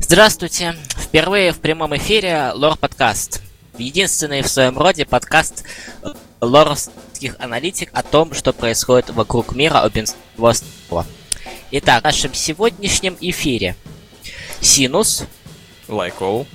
Здравствуйте! Впервые в прямом эфире Лор-подкаст. Единственный в своем роде подкаст лоровских аналитик о том, что происходит вокруг мира обенствовства. Итак, в нашем сегодняшнем эфире Синус, Лайкоу,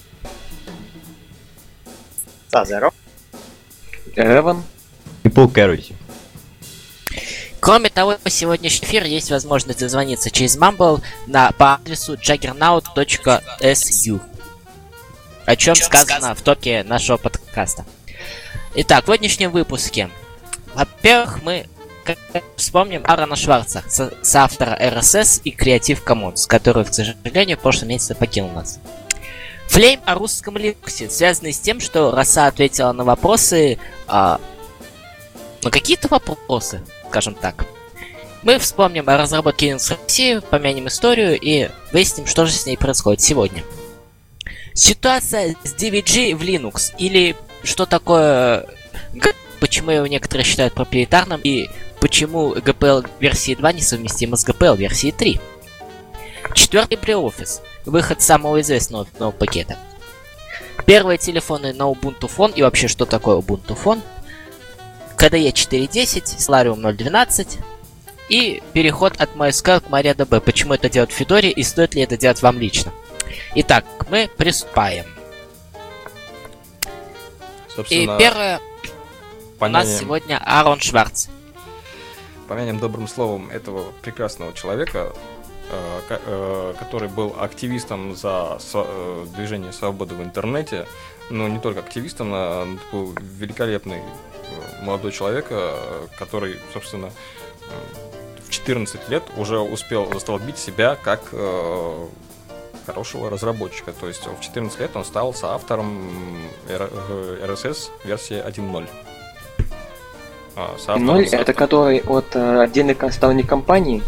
Сазеро, Эван и Пол Кэрроти. Кроме того, в сегодняшний эфир есть возможность дозвониться через Mumble по адресу juggernaut.su, о чем сказано в топе нашего подкаста. Итак, в сегодняшнем выпуске, во-первых, мы вспомним Аарона Шварца, соавтора RSS и Creative Commons, который, к сожалению, в прошлом месяце покинул нас. Флейм о русском Linux, связанный с тем, что Роса ответила на вопросы, на какие-то вопросы, скажем так. Мы вспомним о разработке Linux в России, помянем историю и выясним, что же с ней происходит сегодня. Ситуация с DVG в Linux, или что такое, почему его некоторые считают проприетарным, и почему GPL версии 2 несовместима с GPL версии 3. Четвертый LibreOffice, выход самого известного нового пакета. Первые телефоны на Ubuntu Phone и вообще что такое Ubuntu Phone. KDE 4.10, Solarium 0.12 и переход от MySQL к MariaDB. Почему это делать в Федоре и стоит ли это делать вам лично? Итак, мы приступаем. Собственно, и первое у нас сегодня Аарон Шварц. Помянем добрым словом этого прекрасного человека, который был активистом за движение свободы в интернете. Но не только активистом, а был великолепный молодой человек, который, собственно, в 14 лет уже успел застолбить себя как хорошего разработчика. То есть в 14 лет он стал соавтором RSS версии 1.0. 1.0 это который от отдельных сторонних компаний?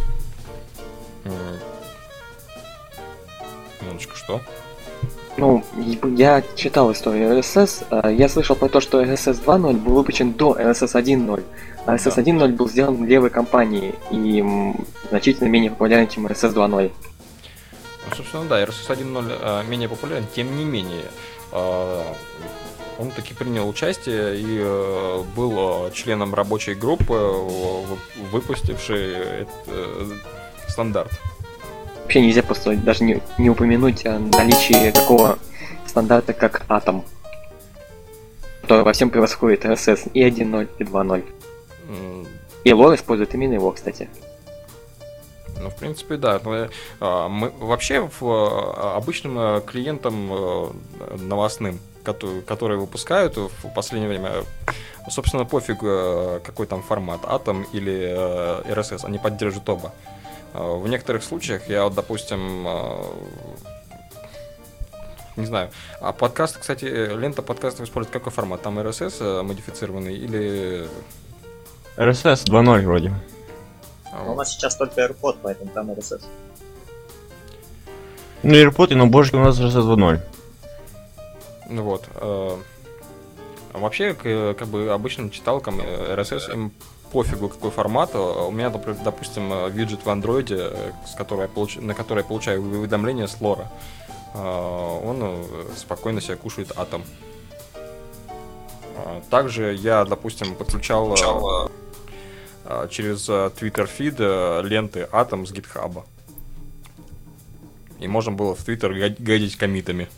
Минуточку, что? Ну, я читал историю RSS, я слышал про то, что RSS 2.0 был выпущен до RSS 1.0, а RSS 1.0 был сделан левой компанией и значительно менее популярен, чем RSS 2.0. Ну, собственно, да, RSS 1.0 менее популярен, тем не менее. Он таки принял участие и был членом рабочей группы, выпустившей этот стандарт. Вообще нельзя просто даже не упомянуть о наличии такого стандарта, как Atom, который во всем превосходит RSS и 1.0, и 2.0. И Lore использует именно его, кстати. Ну, в принципе, да. Мы вообще обычным клиентам новостным, которые выпускают в последнее время, собственно, пофиг, какой там формат, Atom или RSS, они поддерживают оба. В некоторых случаях я, вот, допустим, не знаю, а подкаст, кстати, лента подкастов использует какой формат? Там RSS модифицированный или... RSS 2.0 вроде. У нас сейчас только AirPod, поэтому там RSS. Ну, AirPod, но божки у нас RSS 2.0. Ну вот. Вообще, как бы обычным читалкам RSS им пофигу какой формат. У меня, допустим, виджет в андроиде, на который я получаю уведомления с лора. Он спокойно себя кушает Atom. Также я, допустим, подключал через Twitter feed ленты Atom с GitHub. И можно было в Twitter гадить коммитами.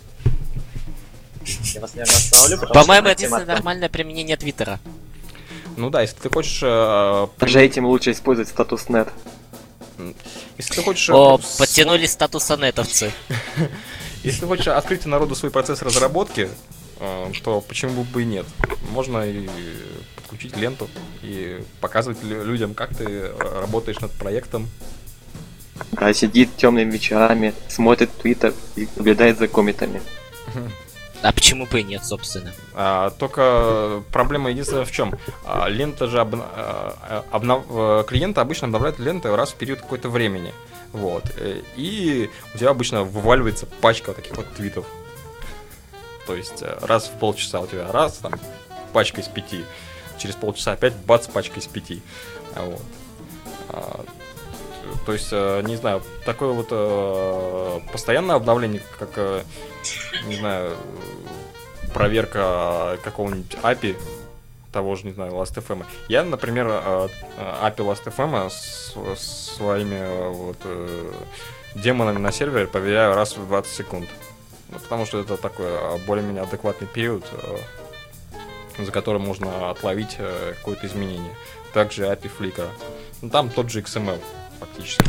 Я вас, наверное, остановлю, потому По-моему, что... это единственное нормальное применение Твиттера. Ну да, если ты хочешь... Даже этим лучше использовать статус .NET. Если ты хочешь... Подтянули статус анетовцы. Если ты хочешь открыть народу свой процесс разработки, то почему бы и нет? Можно и подключить ленту и показывать людям, как ты работаешь над проектом. Да, сидит темными вечерами, смотрит Twitter и наблюдает за комментами. А почему бы и нет, собственно? Только проблема единственная в чем? Лента же клиенты обычно обновляют ленты раз в период какой-то времени. Вот. И у тебя обычно вываливается пачка таких вот твитов. То есть раз в полчаса у тебя там пачка из 5. Через полчаса опять бац, пачка из 5. Вот. То есть, не знаю, такое вот постоянное обновление, как, не знаю, проверка какого-нибудь API, того же, не знаю, Last.fm. Я, например, API Last.fm с своими вот демонами на сервере проверяю раз в 20 секунд. Ну, потому что это такой более-менее адекватный период, за которым можно отловить какое-то изменение. Также API Flickr. Ну, там тот же XML, фактически.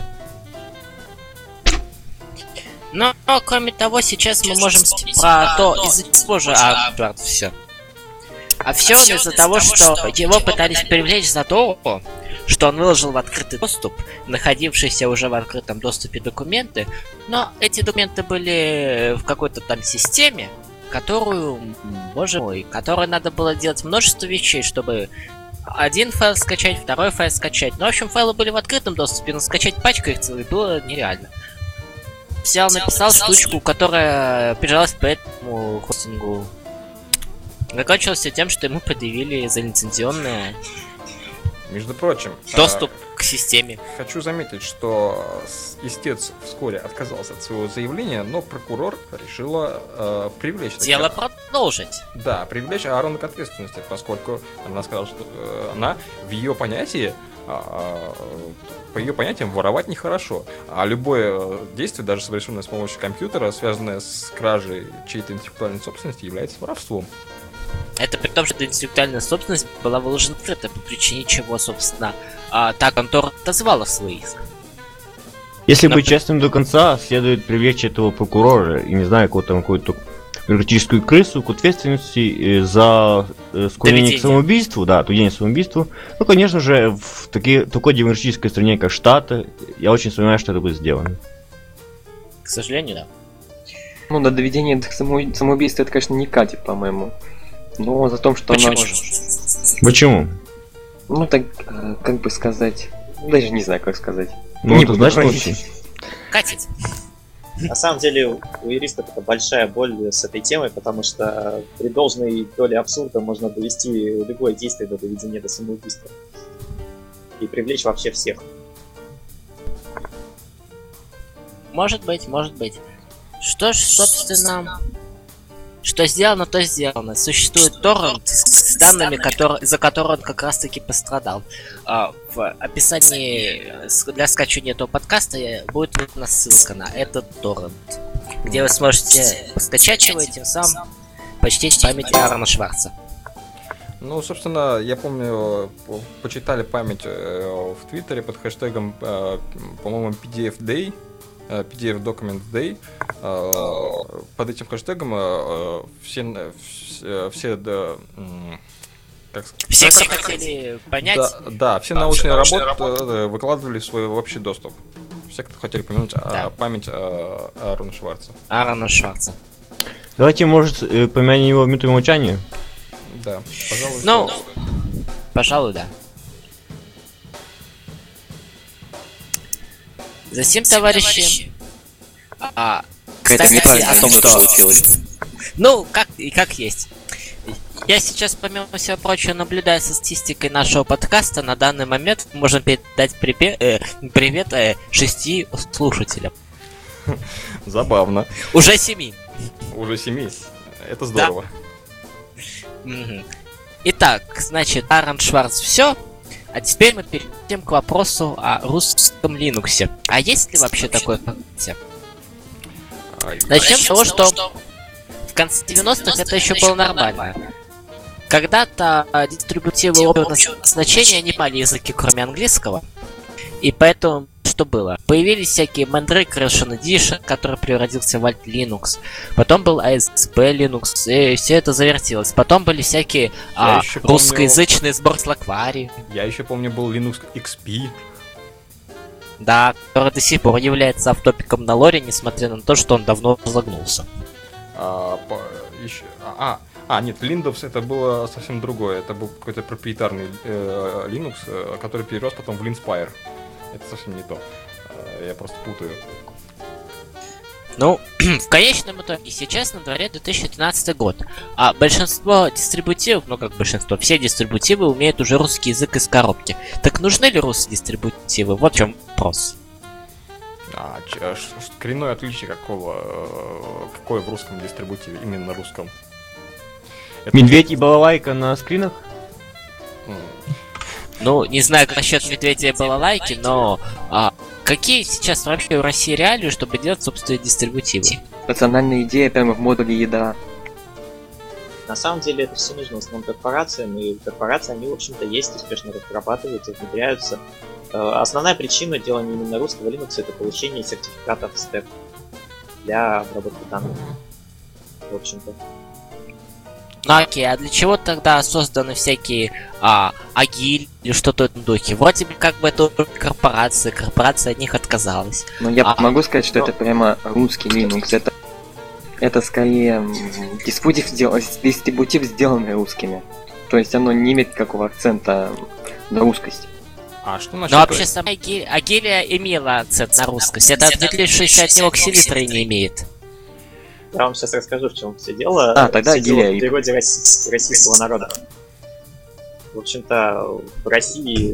Но, кроме того, сейчас мы можем про то, из-за чего же все. А все из-за того, что его пытались привлечь за то, что он выложил в открытый доступ, находившиеся уже в открытом доступе документы, но эти документы были в какой-то там системе, которую, боже мой, которой надо было делать множество вещей, чтобы один файл скачать, второй файл скачать. Ну, в общем, файлы были в открытом доступе, но скачать пачку их целый было нереально. Взял, написал штучку, которая прижалась по этому хостингу. Закончилось все тем, что ему предъявили за лицензионное Между прочим, доступ к системе. хочу заметить, что истец вскоре отказался от своего заявления, но прокурор решила привлечь... Дело продолжить. Да, привлечь Аарона к ответственности, поскольку она сказала, что она в ее понятии, по ее понятиям, воровать нехорошо. А любое действие, даже совершенное с помощью компьютера, связанное с кражей чьей-то интеллектуальной собственности, является воровством. Это при том, что интеллектуальная собственность была выложена открыто, по причине чего, собственно, та контора отозвала свой иск. Если быть честным до конца, следует привлечь этого прокурора, и не знаю, какую-то бюрократическую крысу к ответственности за склонение к самоубийству, да, отведение к самоубийству. Ну, конечно же, в такой демократической стране, как Штаты, я очень сомневаюсь, что это будет сделано. К сожалению, да. Ну, до доведения до самоубийства это, конечно, не катит, по-моему. Но за то, что Почему? она... Почему? Ну, так, как бы сказать... Даже не знаю, как сказать. Ну, Не это буду значит говорить. очень. Катить. На самом деле у юристов это большая боль с этой темой, потому что при должной доле абсурда можно довести любое действие до доведения до самоубийства. И привлечь вообще всех. Может быть, может быть. Что ж, собственно, что сделано, то сделано. Существует торрент с данными, за которые он как раз-таки пострадал. В описании для скачивания этого подкаста будет выложена ссылка на этот торрент, где вы сможете скачать его и тем самым почтить память Аарона Шварца. Ну, собственно, я помню, почитали память в Твиттере под хэштегом, по-моему, PDF Day, PDF Document Day. Под этим хэштегом все Все, кто хотели понять... Да, все научные работы выкладывали в свой общий доступ. Все, кто хотели помянуть память Аарона Шварца. Аарона Шварца. Давайте, может, помянем его в минуту молчания? Да, пожалуй. Ну, пожалуй, да. Затем, товарищи... Какая-то кстати, метафора о том, что случилось. Ну, как есть. Я сейчас, помимо всего прочего, наблюдаю со статистикой нашего подкаста. На данный момент можно передать привет 6 слушателям. Забавно. Уже 7. Уже 7. Это здорово. Угу. Итак, значит, Аарон Шварц все. А теперь мы перейдем к вопросу о русском Linux. А есть ли вообще такое понятие? Начнем с того, что в конце 90-х это еще было нормально. Когда-то дистрибутивы общего назначения не понимали языки, кроме английского. И поэтому что было? Появились всякие Mandrake Ration Edition, который превратился в Alt Linux. Потом был ASP Linux, и все это завертелось. Потом были всякие русскоязычные сбор с Лаквари. Я еще помню, был Linux XP. Да, который до сих пор является автопиком на лоре, несмотря на то, что он давно загнулся. Нет, Windows это было совсем другое. Это был какой-то проприетарный Linux, который перерос потом в Linspire. Это совсем не то. Я просто путаю. Ну, в конечном итоге, сейчас на дворе 2013 год. А большинство дистрибутивов, ну как большинство, все дистрибутивы умеют уже русский язык из коробки. Так нужны ли русские дистрибутивы? Вот в чем вопрос. Коренное отличие какое в русском дистрибутиве, именно русском? Это- Медведь и балалайка на скринах? Ну, не знаю, как насчет медведя и балалайки, но какие сейчас вообще в России реалии, чтобы делать собственные дистрибутивы? Национальная идея прямо в модуле еда. На самом деле это все нужно в основном корпорациям, и корпорации, они, в общем-то, есть, успешно разрабатываются, внедряются. Основная причина делания именно русского Linux — это получение сертификатов STEP для обработки данных. В общем-то. Ну окей, а для чего тогда созданы всякие агиль или что-то в этом духе? Вроде бы как бы это корпорация от них отказалась. Но я могу сказать, что это прямо русский Linux. Это скорее дистрибутив, сделанный русскими. То есть оно не имеет никакого акцента на русскость. А что Но насчет... вообще сама агилия имела акцент на русскость. Это отличающее от него ксилитра не имеет. Я вам сейчас расскажу, в чем все дело. Тогда Всё дело Агилия. в переводе российского народа. В общем-то, в России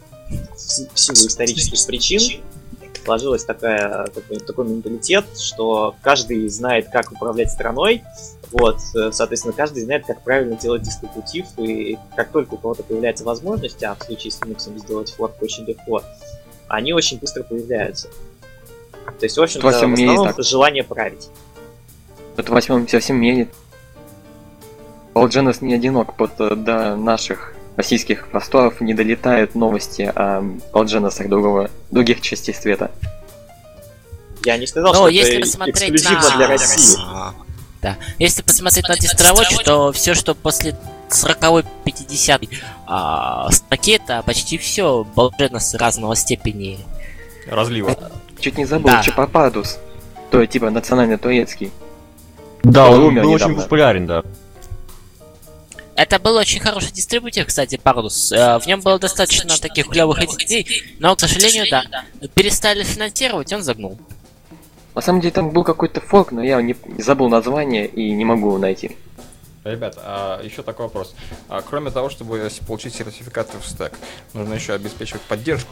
в силу исторических причин сложилась такой менталитет, что каждый знает, как управлять страной. Вот, соответственно, каждый знает, как правильно делать дистрибутив, и как только у кого-то появляется возможность, а в случае с Linux сделать форк очень легко, они очень быстро появляются. То есть, в общем-то, в основном это желание править. Это в 8 совсем мире. Балдженос не одинок, до наших российских просторов не долетают новости о Балдженосах других частей света. Я не сказал, что если это посмотреть эксклюзивно для России. Да. Если посмотреть на Distrawatch, то все, что после 40-й, 50-й строки, это почти все Балдженосы разного степени разлива. Чуть не забыл, Чапападус. То типа национальный турецкий. Да, он был очень популярен, да. Это был очень хороший дистрибутив, кстати, Пардус. В нем было достаточно таких клевых идей, но, к сожалению, перестали финансировать, он загнул. На самом деле там был какой-то форк, но я не забыл название и не могу его найти. Ребят, еще такой вопрос. Кроме того, чтобы получить сертификаты в стек, нужно еще обеспечивать поддержку.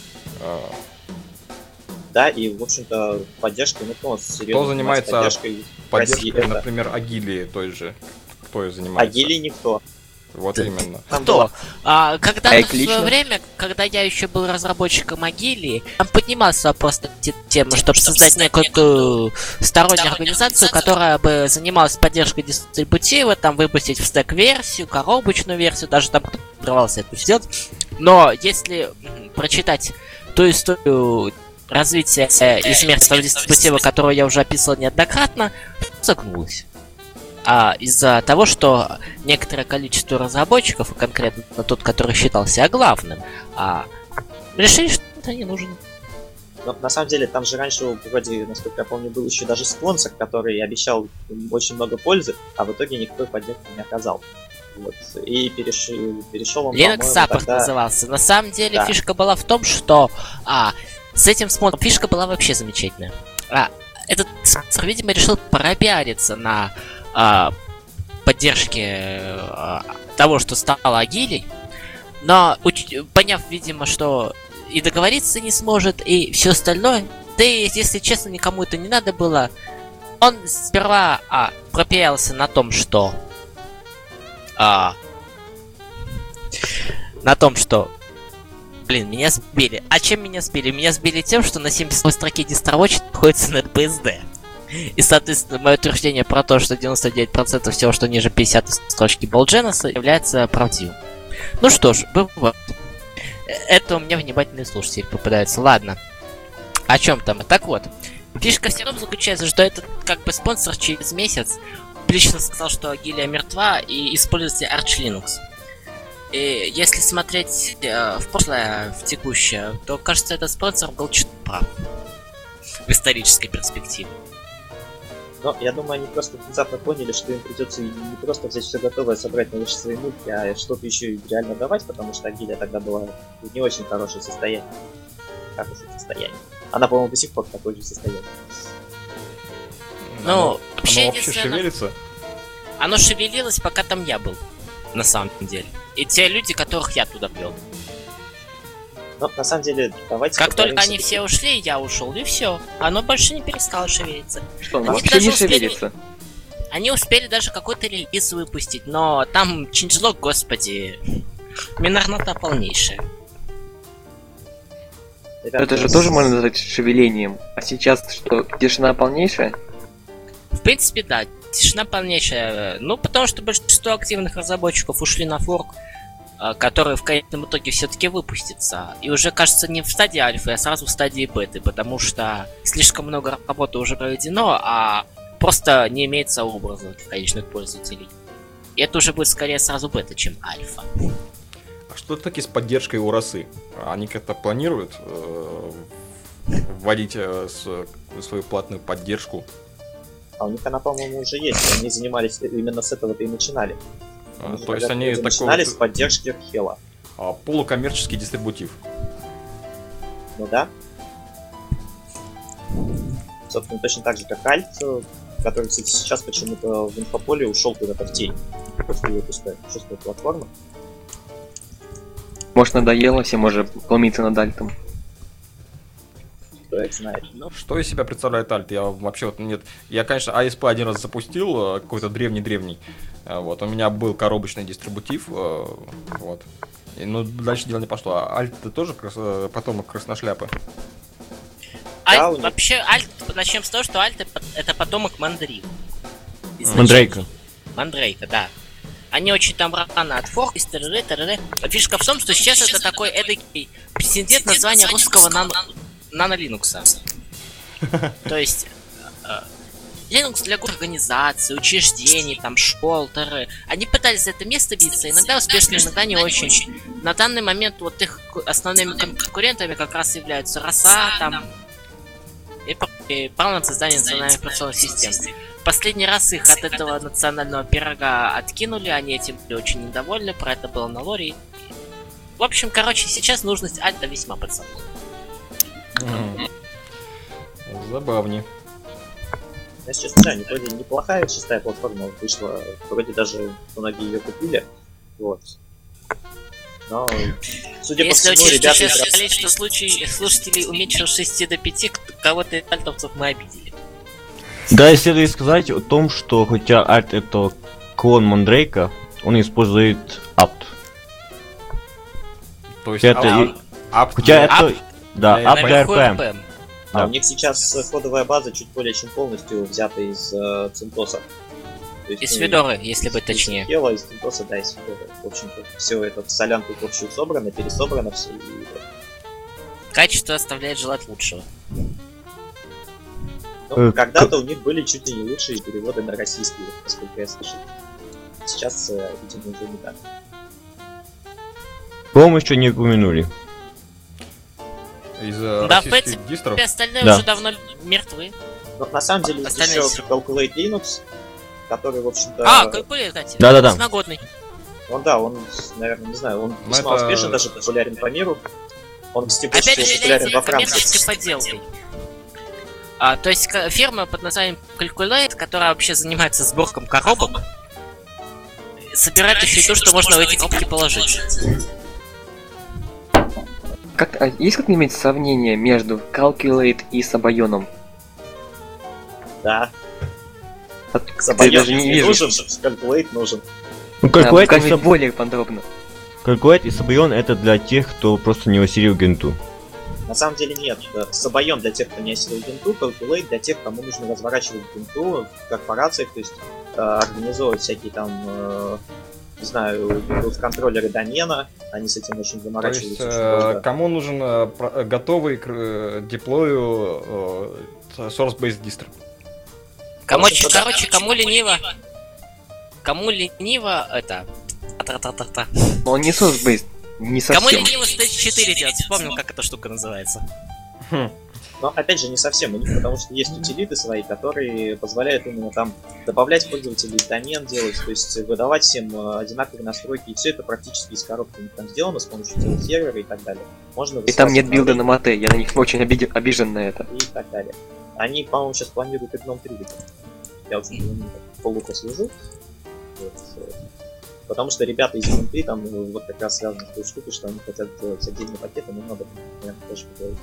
Да, и, в общем-то, поддержкой, серьезно. Кто занимается поддержкой, это... например, Агилии той же? Кто ее занимается? Агилии никто. Вот именно. Кто? Когда-то в свое время, когда я еще был разработчиком Агилии, там поднимался вопрос на тему, чтобы создать некую стороннюю организацию, которая бы занималась поддержкой дистрибутива, там выпустить в стек версию, коробочную версию, даже там кто-то отрывался это сделать. Но если прочитать ту историю развития и смерти того дистрибутива, которую я уже описывал неоднократно, загнулась. Из-за того, что некоторое количество разработчиков, конкретно тот, который считал себя главным, решили, что это не нужно. Но на самом деле там же раньше, вроде, насколько я помню, был еще даже спонсор, который обещал очень много пользы, а в итоге никакой поддержки не оказал. Вот. И перешел он, Linux Support назывался. На самом деле фишка была в том, что с этим спонсором фишка была вообще замечательная. Этот спонсор, видимо, решил пропиариться на поддержки того, что стало Агилей, но поняв, видимо, что и договориться не сможет, и все остальное, да и, если честно, никому это не надо было, он сперва пропиарился на том, что меня сбили. А чем меня сбили? Меня сбили тем, что на 70 строке Distrawatch находится на BSD. И, соответственно, мое утверждение про то, что 99% всего, что ниже 50 строчки Балдженоса, является правдивым. Ну что ж, бывает. Это у меня внимательные слушатели попадаются. Ладно. О чем там? Так вот. Фишка все равно заключается, что этот как бы спонсор через месяц лично сказал, что Агилия мертва и используется Arch Linux. И если смотреть в прошлое, в текущее, то, кажется, этот спонсор был чуть прав. В исторической перспективе. Но я думаю, они просто внезапно поняли, что им придется не просто взять все готовое, собрать на свои мульти, а что-то еще и реально давать, потому что Агилия тогда была в не очень хорошее состояние. Хорошее состояние. Она, по-моему, до сих пор в такое же состояние. Оно вообще шевелится? Оно шевелилось, пока там я был. На самом деле. И те люди, которых я туда ввел. Но на самом деле, давайте Как только поговорим они всё-таки. все ушли, я ушел, и все. Оно больше не перестало шевелиться. Что, он Они вообще даже не успели- шевелится? Они успели даже какой-то релиз выпустить, но там ченджлог, господи, минорнота полнейшая. Ребята, Это же тоже можно назвать шевелением. А сейчас что, тишина полнейшая? В принципе, да, тишина полнейшая. Ну, потому что большинство активных разработчиков ушли на форк, который в конечном итоге все-таки выпустится. И уже, кажется, не в стадии альфы, а сразу в стадии беты, потому что слишком много работы уже проведено, а просто не имеется образа для конечных пользователей. И это уже будет скорее сразу бета, чем альфа. А что таки с поддержкой у росы? Они как-то планируют вводить свою платную поддержку? А у них она, по-моему, уже есть. Они занимались именно с этого-то и начинали. Они же То есть когда-то они такой начинали вот, с поддержки Хела. полукоммерческий дистрибутив. Ну да. Собственно, точно так же, как Альт, который, кстати, сейчас почему-то в инфополе ушел куда-то в тень. После выпуска 6-й платформы. Может, надоело всем уже ломиться над альтом? Кто их знает. Что из себя представляет Альт? Я вообще вот нет. Я, конечно, ASP один раз запустил, какой-то древний-древний. Вот, у меня был коробочный дистрибутив. Вот. Но дальше дело не пошло. А Альт это тоже потомок Красношляпы. Да, у них- Вообще, Альт, начнем с того, что Альт это потомок Мандрика. Мандрейка. Мандрейка, да. Они очень там рано отфоркались, т.д. Фишка в том, что сейчас это такой эдакий претендент названия русского нано-линукса. То есть Linux для организаций, учреждений, там, школ, т.д. Они пытались за это место биться, иногда успешно, иногда не очень. На данный момент вот их основными конкурентами как раз являются Роса, там, и право на создание национальных операционных систем. Последний раз их от этого национального пирога откинули, они этим были очень недовольны, про это было на лоре. В общем, короче, сейчас нужность альта весьма подсадна. Забавнее. Я сейчас не знаю, вроде неплохая 6-я платформа вышла, вроде даже многие ее купили. Вот. Но, судя по Если всему, учесть, что ребята... сейчас количество слушателей уменьшилось с 6 до 5, кого-то из альтовцев мы обидели. Да, и следует сказать о том, что хотя Альт это клон Мандрейка, он использует апт. То есть Это ап Хотя для- это... Да, для апт для Наверху РПМ. РПМ. А Да. у них сейчас кодовая база чуть более чем полностью взята из Центоса. То есть, Из ну, Федоры, если быть из точнее. Хела, из Центоса, да, из Федоры. В общем-то, все это в солянку общую собрано, пересобрано все. И... Качество оставляет желать лучшего. Ну, когда-то у них были чуть ли не лучшие переводы на российский, насколько я слышал. Сейчас, видимо, уже не так. По-моему, еще не упомянули. из Да, в российских принципе, дистров. Остальные Да. уже давно мертвы. Но на самом деле есть Остальные еще всё. Calculate Linux, который, в общем-то... Калькулятор, кстати. Да-да-да. Нагодный. Он, да, он, наверное, не знаю, он Ну, весьма это- успешен, даже популярен по миру. Он, кстати, больше Опять же, всего популярен является во Франции. коммерческой подделкой. То есть фирма под названием Calculate, которая вообще занимается сборком коробок, собирает еще и то, что можно в эти коробки положить. Есть как-нибудь сравнение между Calculate и Сабайоном? Да. Ты Сабайон даже не не вижу. нужен, Calculate нужен. Ну, Да, Calculate покажи и более подробно. Сабайон это для тех, кто просто не осилил генту. На самом деле нет. Сабайон для тех, кто не осилил генту, Calculate для тех, кому нужно разворачивать генту в корпорациях, то есть организовывать всякие там, не знаю, контроллеры домена. Они с этим очень То есть, заморачиваются. очень долго. кому нужен готовый к деплою source-based дистро? Короче, кому лениво, это... Та-та-та-та. Но он не source-based. Не Кому совсем. лениво Stage 4 делать? Вспомнил, как эта штука называется. Но опять же не совсем у них, потому что есть утилиты свои, которые позволяют именно там добавлять пользователей в домен, делать, то есть выдавать всем одинаковые настройки, и все это практически из коробки у них там сделано с помощью сервера и так далее. Можно И там высылать нет билда обновления на мате, я на них очень обижен на это. и так далее. Они, по-моему, сейчас планируют и Гном 3 выпустить. Я очень полуко слежу. Вот. Потому что ребята из внутри там вот как раз связаны с той штукой, что они хотят делать отдельные пакеты, но надо, наверное, тоже поговорить.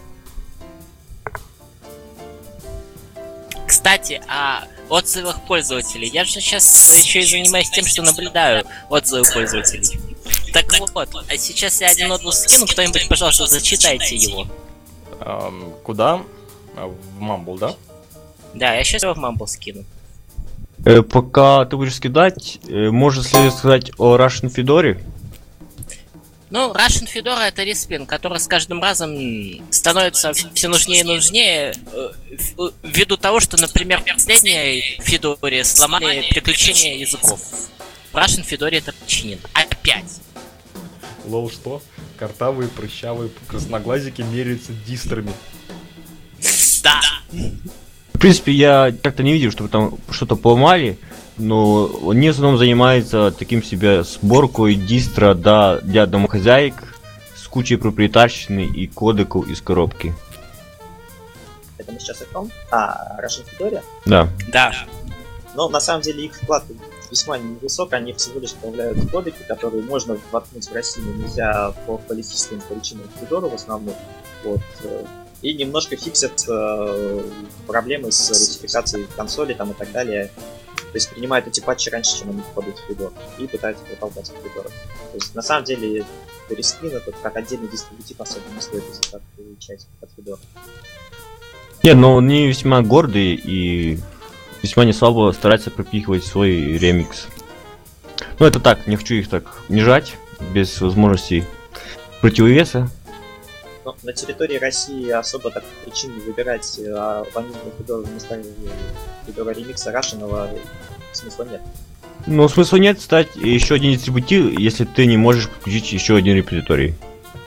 Кстати, о отзывах пользователей. Я же сейчас еще и занимаюсь тем, что наблюдаю отзывы пользователей. Так вот, а сейчас я один отзыв скину, кто-нибудь, пожалуйста, зачитайте его. Куда? В Mumble, да? Да, я сейчас его в Mumble скину. Пока ты будешь скидать, может ли сказать о Russian Fedora? Ну, Russian Fedora это респин, который с каждым разом становится все нужнее и нужнее, ввиду того, что, например, в последней Федоре сломали переключение языков. В Russian Fedora это починено. Опять. Лол, что? Картавые, прыщавые, красноглазики меряются дистрами. Да. В принципе, я как-то не видел, чтобы там что-то поломали, но они в основном занимаются таким себе сборкой дистро для домохозяек с кучей проприетарщины и кодеков из коробки. Это мы сейчас о том? Russian Fedora? Да. Да. Но на самом деле их вклад весьма невысок, они всего лишь добавляют кодеки, которые можно воткнуть в России, но нельзя по политическим причинам Fedora в основном. Вот. И немножко фиксят проблемы с ретификацией консоли там, и так далее. То есть принимают эти патчи раньше, чем они входят в Fedora, и пытаются протолкать в Fedora. То есть на самом деле Reспin это как отдельный дистрибутив особо не стоит так часть от Fedora. Нет, но они весьма гордые и весьма не слабо стараются пропихивать свой ремикс. Ну это так, не хочу их так унижать, без возможности противовеса. Но на территории России особо так причин выбирать ванильный Fedora вместо Fedora ремикса Russian'ного смысла нет. Ну смысла нет стать еще один дистрибутив, если ты не можешь подключить еще один репозиторий.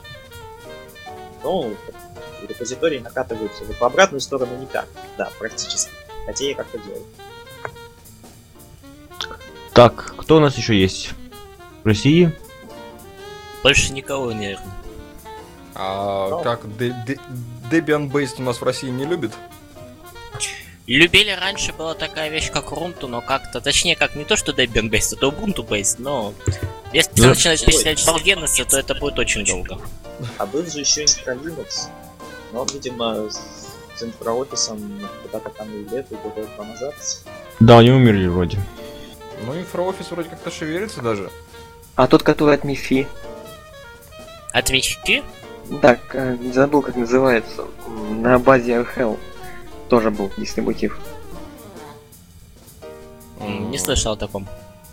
Ну, репозитории накатываются в обратную сторону никак. Да, практически. Хотя я как-то делаю. Так, кто у нас еще есть? В России? Больше никого, наверное. Как Debian Based у нас в России не любит? Любили раньше, была такая вещь, как Ubuntu, но как-то, точнее, как не то, что Debian Based, это Ubuntu Based, но если Да. начинать перечислять Balgenus, то это будет очень долго. А был же еще Intra-Linux. Но он, видимо, с инфраофисом куда-то там и лет, и года 2 назад. Да, они умерли вроде. Ну, инфраофис вроде как-то шевелится даже. А тот, который от Мифи, От Вичи? да, забыл как называется, на базе RHEL тоже был дистрибутив. Не слышал о таком.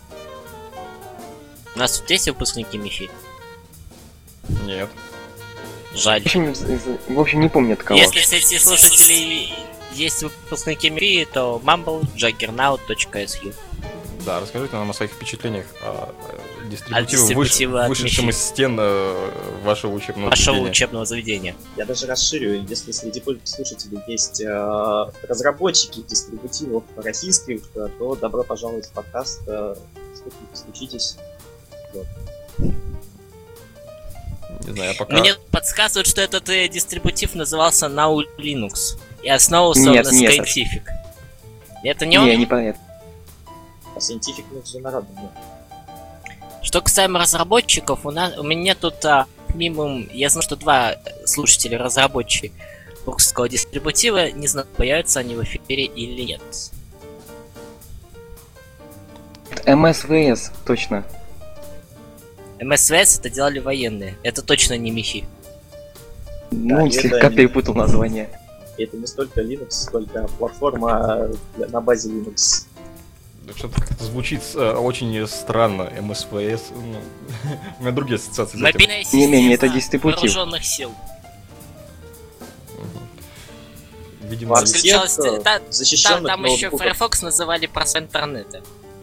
У нас тут есть выпускники МИФИ? Нет. Жаль. В общем, не помню от кого. Если среди слушателей есть выпускники МИФИ, то mumble.juggernaut.su. Да, расскажите нам о своих впечатлениях о дистрибутиве от вышедшем Мифи. из стен вашего учебного Вашего заведения. учебного заведения. Я даже расширю, если среди слушателей есть разработчики дистрибутивов российских, то добро пожаловать в подкаст, стучитесь. Вот. Не знаю, я пока... Мне подсказывают, что этот дистрибутив назывался Now Linux и основывался Нет, на нет. Scientific. Это не он? Не, не понятно. А Scientific международный. Нет. Что касаемо разработчиков, у меня тут минимум, я знаю, что 2 слушателя разработчики русского дистрибутива, не знаю, появятся они в эфире или нет. МСВС, точно. МСВС это делали военные, это точно не МИФИ. Ну, это слегка не- перепутал название. И это не столько Linux, сколько платформа на базе Linux. Что-то как-то звучит очень странно. МСВС. Ну, у меня другие ассоциации. с этим. Мобильная Не менее, это система дистрибутив. вооруженных сил. Видимо, Во ли- всех Включалось- защищенных Там еще ноутбуках. Firefox называли просто интернета.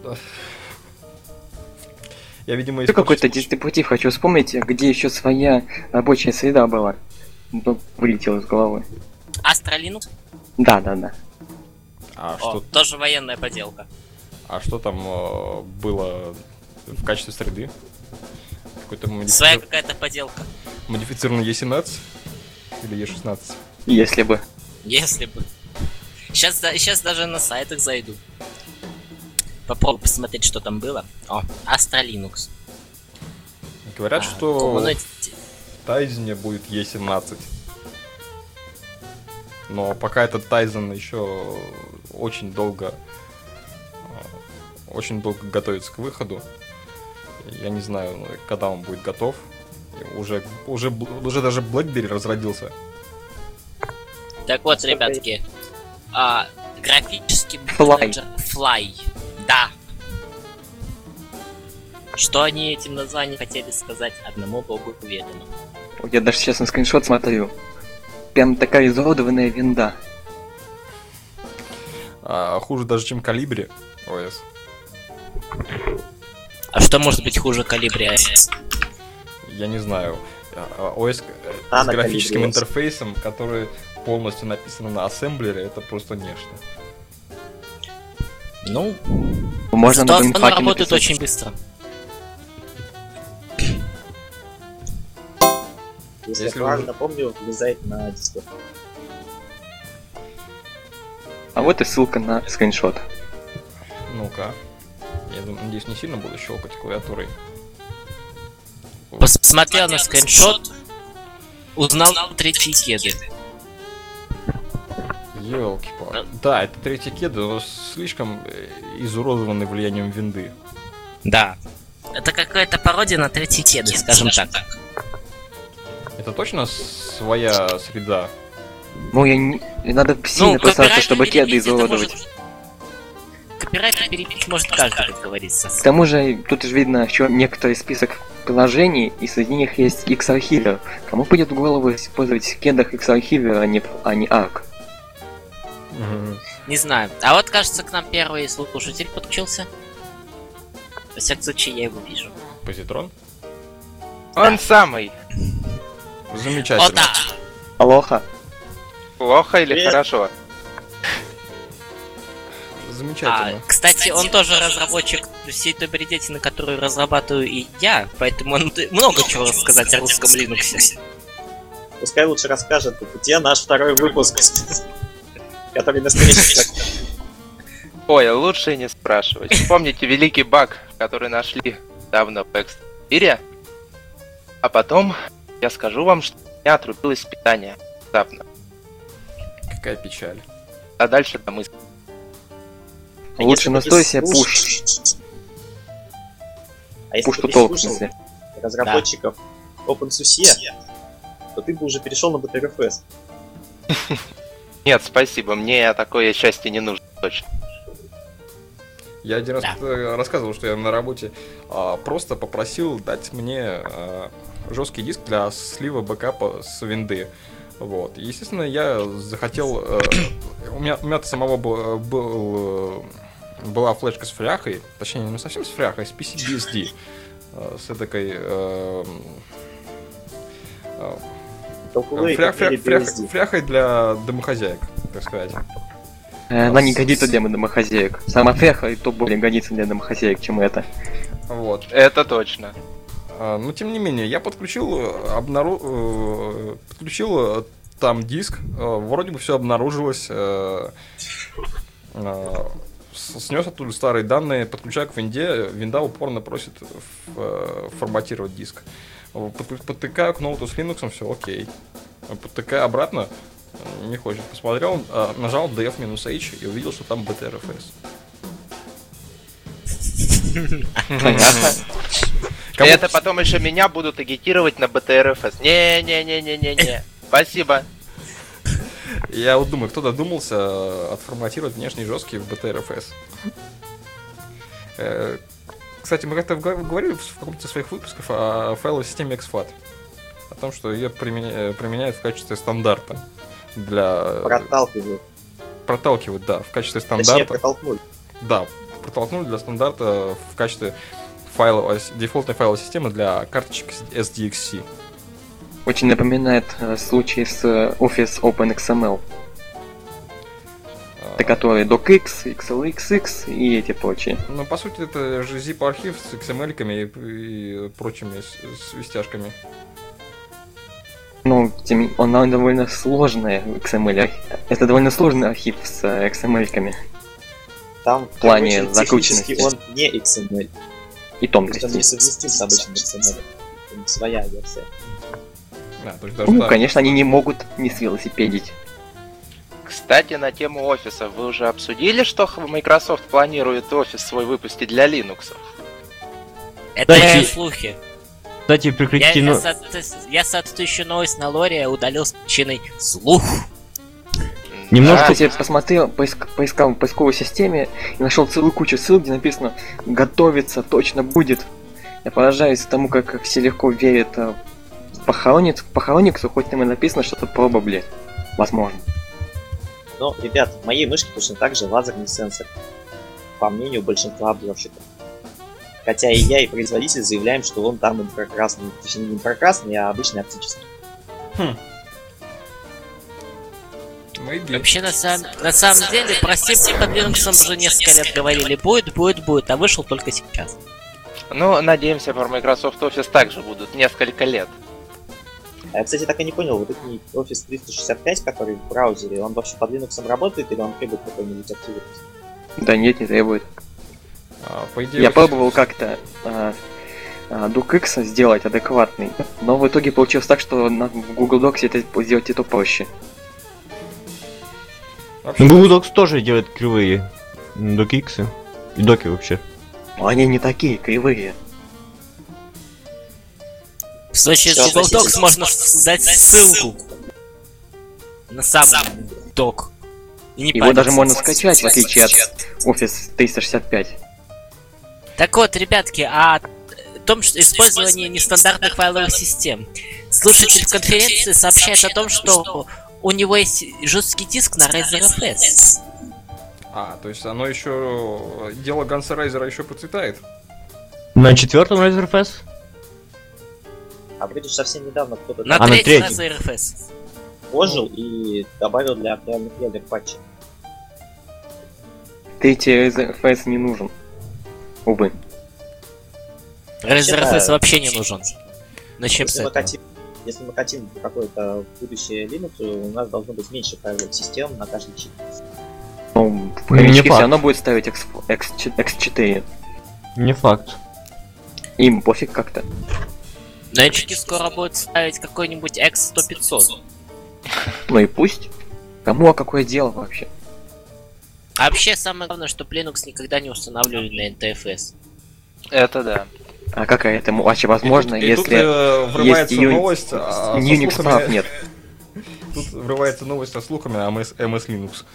я, видимо, Еще какой-то испорчу- дистрибутив хочу вспомнить, где еще своя рабочая среда была. Ну, вылетело из головы. Astra Linux? Да, да, да. А О, что, тоже военная поделка. там было в качестве среды? Какой-то Своя какая-то поделка. модифицированный E17 или E16? Если бы. Если бы. Сейчас даже на сайтах зайду. Попробуй посмотреть, что там было. О, Astra Linux. Говорят, что Коммунити. в Тайзене будет E17. Но пока этот Тайзен еще очень долго готовится к выходу. Я не знаю, когда он будет готов. Уже даже BlackBerry разродился. Так вот, ребятки, графический Fly. менеджер Fly. Да. Что они этим названием хотели сказать, одному богу ведомо. Я даже сейчас на скриншот смотрю. Прям такая изуродованная винда. Хуже даже, чем Калибри OS. А что может быть хуже Калибри OS? Я не знаю. OS А, с на графическим Калибри OS. интерфейсом, который полностью написан на ассемблере, это просто нечто. Ну, Можно зато на оно бимфаке работает написать. очень быстро. Если Если я правильно помню, влезает на диск. А вот и ссылка на скриншот. Ну-ка. Я надеюсь, не сильно буду щелкать клавиатурой. Посмотрел на скриншот, узнал третьи кеды. Ёлки-палки. Да, это третий кед, но слишком изуродованный влиянием винды. Да. Это какая-то пародия на третьи кеды, скажем так. Это точно своя среда? Ну, надо сильно постараться, чтобы кеды изуродовать. Копирайт перепить может каждый, как говорится. К тому же, тут же видно еще некоторый список приложений, и среди них есть X-Archiver. Кому придет в голову использовать в кедах X-Archiver, а не ARC? Не знаю. А вот, кажется, к нам первый слушатель подключился. Во всяком случае, я его вижу. Позитрон? Он самый. Замечательно. О, да! Алоха. Плохо или Привет. хорошо? Замечательно. Кстати, он тоже разработчик всей той бредятины, которую разрабатываю и я, поэтому он много чего рассказать о русском Linux. Пускай лучше расскажет, где наш второй выпуск, который на встрече. Ой, лучше не спрашивать. Помните великий баг, который нашли давно в Экс-мире? А потом я скажу вам, что у меня отрубилось питание. Внезапно. Какая печаль. А дальше домысль. Лучше настрой себе пуш. А если Пуш бы то ты толк, в слушал смысле. разработчиков OpenSUSE, то ты бы уже перешел на BTRFS. Нет, спасибо, мне такое счастье не нужно, точно. Я один раз Да. рассказывал, что я на работе просто попросил дать мне жесткий диск для слива бэкапа с винды. Вот. И, естественно, я захотел... у меня-то самого была флешка с фряхой, точнее, не совсем с фряхой, а с PCBSD. С этой... Толковые, как BSD. фряхой для домохозяек, так сказать. Она не годится для домохозяек. Сама феха и то более годится для домохозяек, чем это. Вот. Это точно. Но тем не менее, я подключил, подключил там диск, вроде бы все обнаружилось, снес оттуда старые данные, подключаю к винде, винда упорно просит форматировать диск. Подтыкаю к ноуту с Linux, все окей. Подтыкаю обратно, не хочет. Посмотрел, нажал df-h и увидел, что там BTRFS. Понятно. Кому- Это потом еще меня будут агитировать на БТРФС. Не-не-не-не-не-не. Спасибо. Я вот думаю, кто додумался отформатировать внешний жесткий в BTRFS. Кстати, мы как-то говорили в каком-то из своих выпусков о файловой системе exFAT. О том, что ее применяют в качестве стандарта для... Проталкивают, да, в качестве Точнее, стандарта. протолкнули. Да, протолкнули для стандарта в качестве дефолтной файловой системы для карточек SDXC. Очень напоминает случай с Office OpenXML. Это которые DocX, XLXX и эти прочие. Ну, по сути, это же zip-архив с XML-ками и прочими свистяшками. Ну, он довольно сложный XML. Это довольно сложный архив с XML-ками. Там В плане короче, технически закрученности. он не XML. И То есть он тонкости. несовместим с обычным XML. Там своя версия. То есть даже Ну, так. конечно, они не могут не свелосипедить. Кстати, на тему офиса. Вы уже обсудили, что Microsoft планирует офис свой выпустить для Linux? Это Кстати, слухи. Кстати, прекратите... Я соответствующую новость на лоре удалил с причиной слух. Немножко- Я, кстати, посмотрел, поискал в поисковой системе и нашел целую кучу ссылок, где написано «Готовится, точно будет». Я поражаюсь тому, как все легко верят по Хрониксу, хоть там и написано что-то probably. Возможно. Но, ребят, в моей мышке точно так же лазерный сенсор. По мнению большинства обзорщиков. Хотя и я, и производитель заявляем, что он там инфракрасный. Точнее, не инфракрасный, а обычный оптический. Maybe. Вообще, на самом деле, про Steam под Linux уже несколько лет говорили, будет, а вышел только сейчас. Ну, надеемся, про Microsoft Office также будут несколько лет. А я, кстати, так и не понял, вот этот Office 365, который в браузере, он вообще под Linux работает или он требует какой-нибудь активности? Да нет, не требует. По идее, Я вот- пробовал как-то DuckX сделать адекватный, но в итоге получилось так, что в Google Docs это сделать это проще. вообще, Ну, Google Docs тоже делает кривые докиксы. И доки вообще. Но они не такие кривые. В случае с Всё Google Docs относительно. можно дать ссылку на сам док. И не Его даже париться. можно скачать, в отличие от Office 365. Так вот, ребятки, о том, что использование нестандартных файловых систем. Слушатель конференции сообщает о том, что у него есть жесткий диск на Razer FS. то есть оно еще... Дело Ганса Райзера еще процветает. На 4-м Razer FS? А вроде ж совсем недавно кто-то На А на третьем третьем? Razer FS. ожил и добавил для актуальных ядер патчи. Третий RFS не нужен. Увы. Razer Вообще-то, FS вообще не нужен. Начнем с Если мы, этого. если мы хотим какое-то будущее Linux, у нас должно быть меньше файловых систем на каждый чип. Ну, в Не хомячки факт. все равно будет ставить X4. Не факт. Им пофиг как-то. На HT скоро будет ставить какой-нибудь X100-500. Ну и пусть. Кому какое дело вообще? А вообще, самое главное, что Linux никогда не устанавливали на NTFS. Это да. А как это вообще возможно, И тут, если врывается есть новость, со Unix слухами- прав нет? Тут врывается новость со слухами о MS Linux.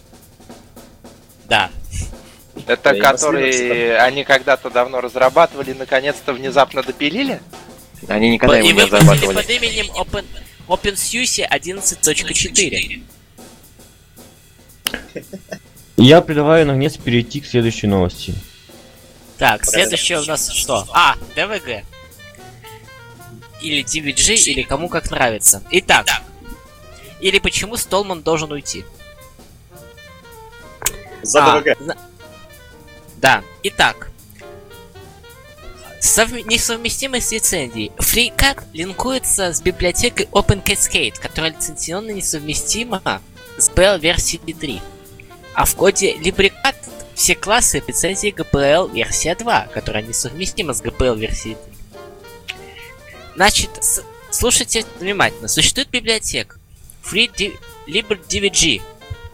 Да. Это Да, и которые они когда-то давно разрабатывали, наконец-то внезапно допилили? Они никогда его И не выпустили разрабатывали. под именем OpenSUSE 11.4. Я предлагаю наконец перейти к следующей новости. Так, следующее у нас что? DVG. Или DVG, или кому как нравится. Итак. Или почему Столман должен уйти? За ДВГ. Да. Итак. Несовместимость с лицензией. FreeCAD линкуется с библиотекой OpenCascade, которая лицензионно несовместима с BL версии 3. А в коде LibreCAD все классы лицензии GPL версия 2, которая несовместима с GPL версией 3. Значит, слушайте внимательно. Существует библиотека FreeLibreDVG,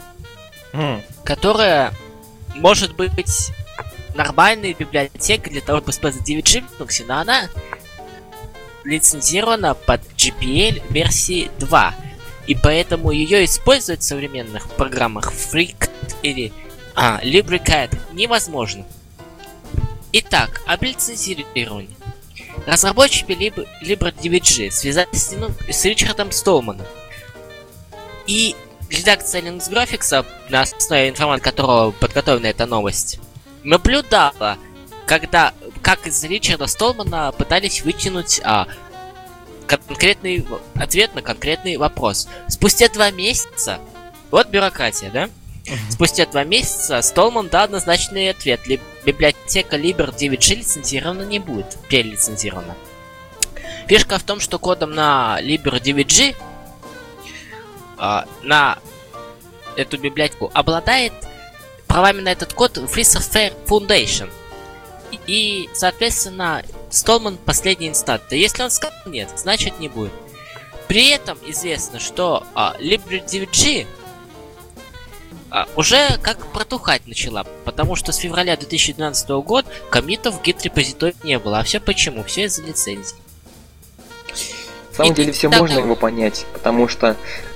которая может быть нормальной библиотекой для того, чтобы использовать DVG в Linux, но она лицензирована под GPL версии 2. И поэтому ее использовать в современных программах FreeCAD или LibreCAD невозможно. Итак, об лицензировании. Разработчики LibreDVG связались с Ричардом Столманом. И редакция Linux Graphics, на основе информации которого подготовлена эта новость, наблюдала, как из Ричарда Столмана пытались вытянуть конкретный ответ на конкретный вопрос. Спустя 2 месяца, вот бюрократия, да? Спустя 2 месяца Столман дал однозначный ответ. Библиотека LibreDVG лицензирована не будет, перелицензирована. Фишка в том, что кодом на LibreDVG на эту библиотеку обладает правами на этот код Free Software Foundation. И, соответственно, Stallman последний инстант. Если он сказал нет, значит не будет. При этом известно, что LibreDVG уже как протухать начала, потому что с февраля 2012 года коммитов в гид-репозитории не было. А все почему? Все из-за лицензий. На самом деле все можно его понять, потому что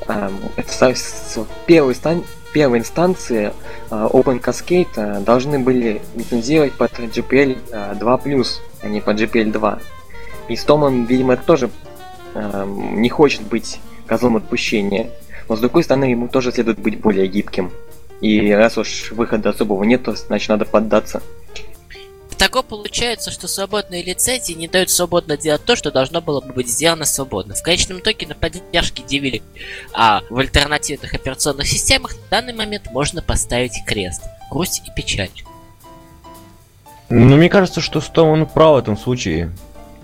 с первой инстанции Open Cascade должны были лицензировать под GPL 2+, а не под GPL 2. И Stallman, видимо, тоже не хочет быть козлом отпущения. Но с другой стороны, ему тоже следует быть более гибким. И раз уж выхода особого нет, то значит надо поддаться. Так получается, что свободные лицензии не дают свободно делать то, что должно было бы быть сделано свободно. В конечном итоге на поддержке DVL в альтернативных операционных системах в данный момент можно поставить крест. Грусть и печаль. Ну, мне кажется, что Stallman прав в этом случае.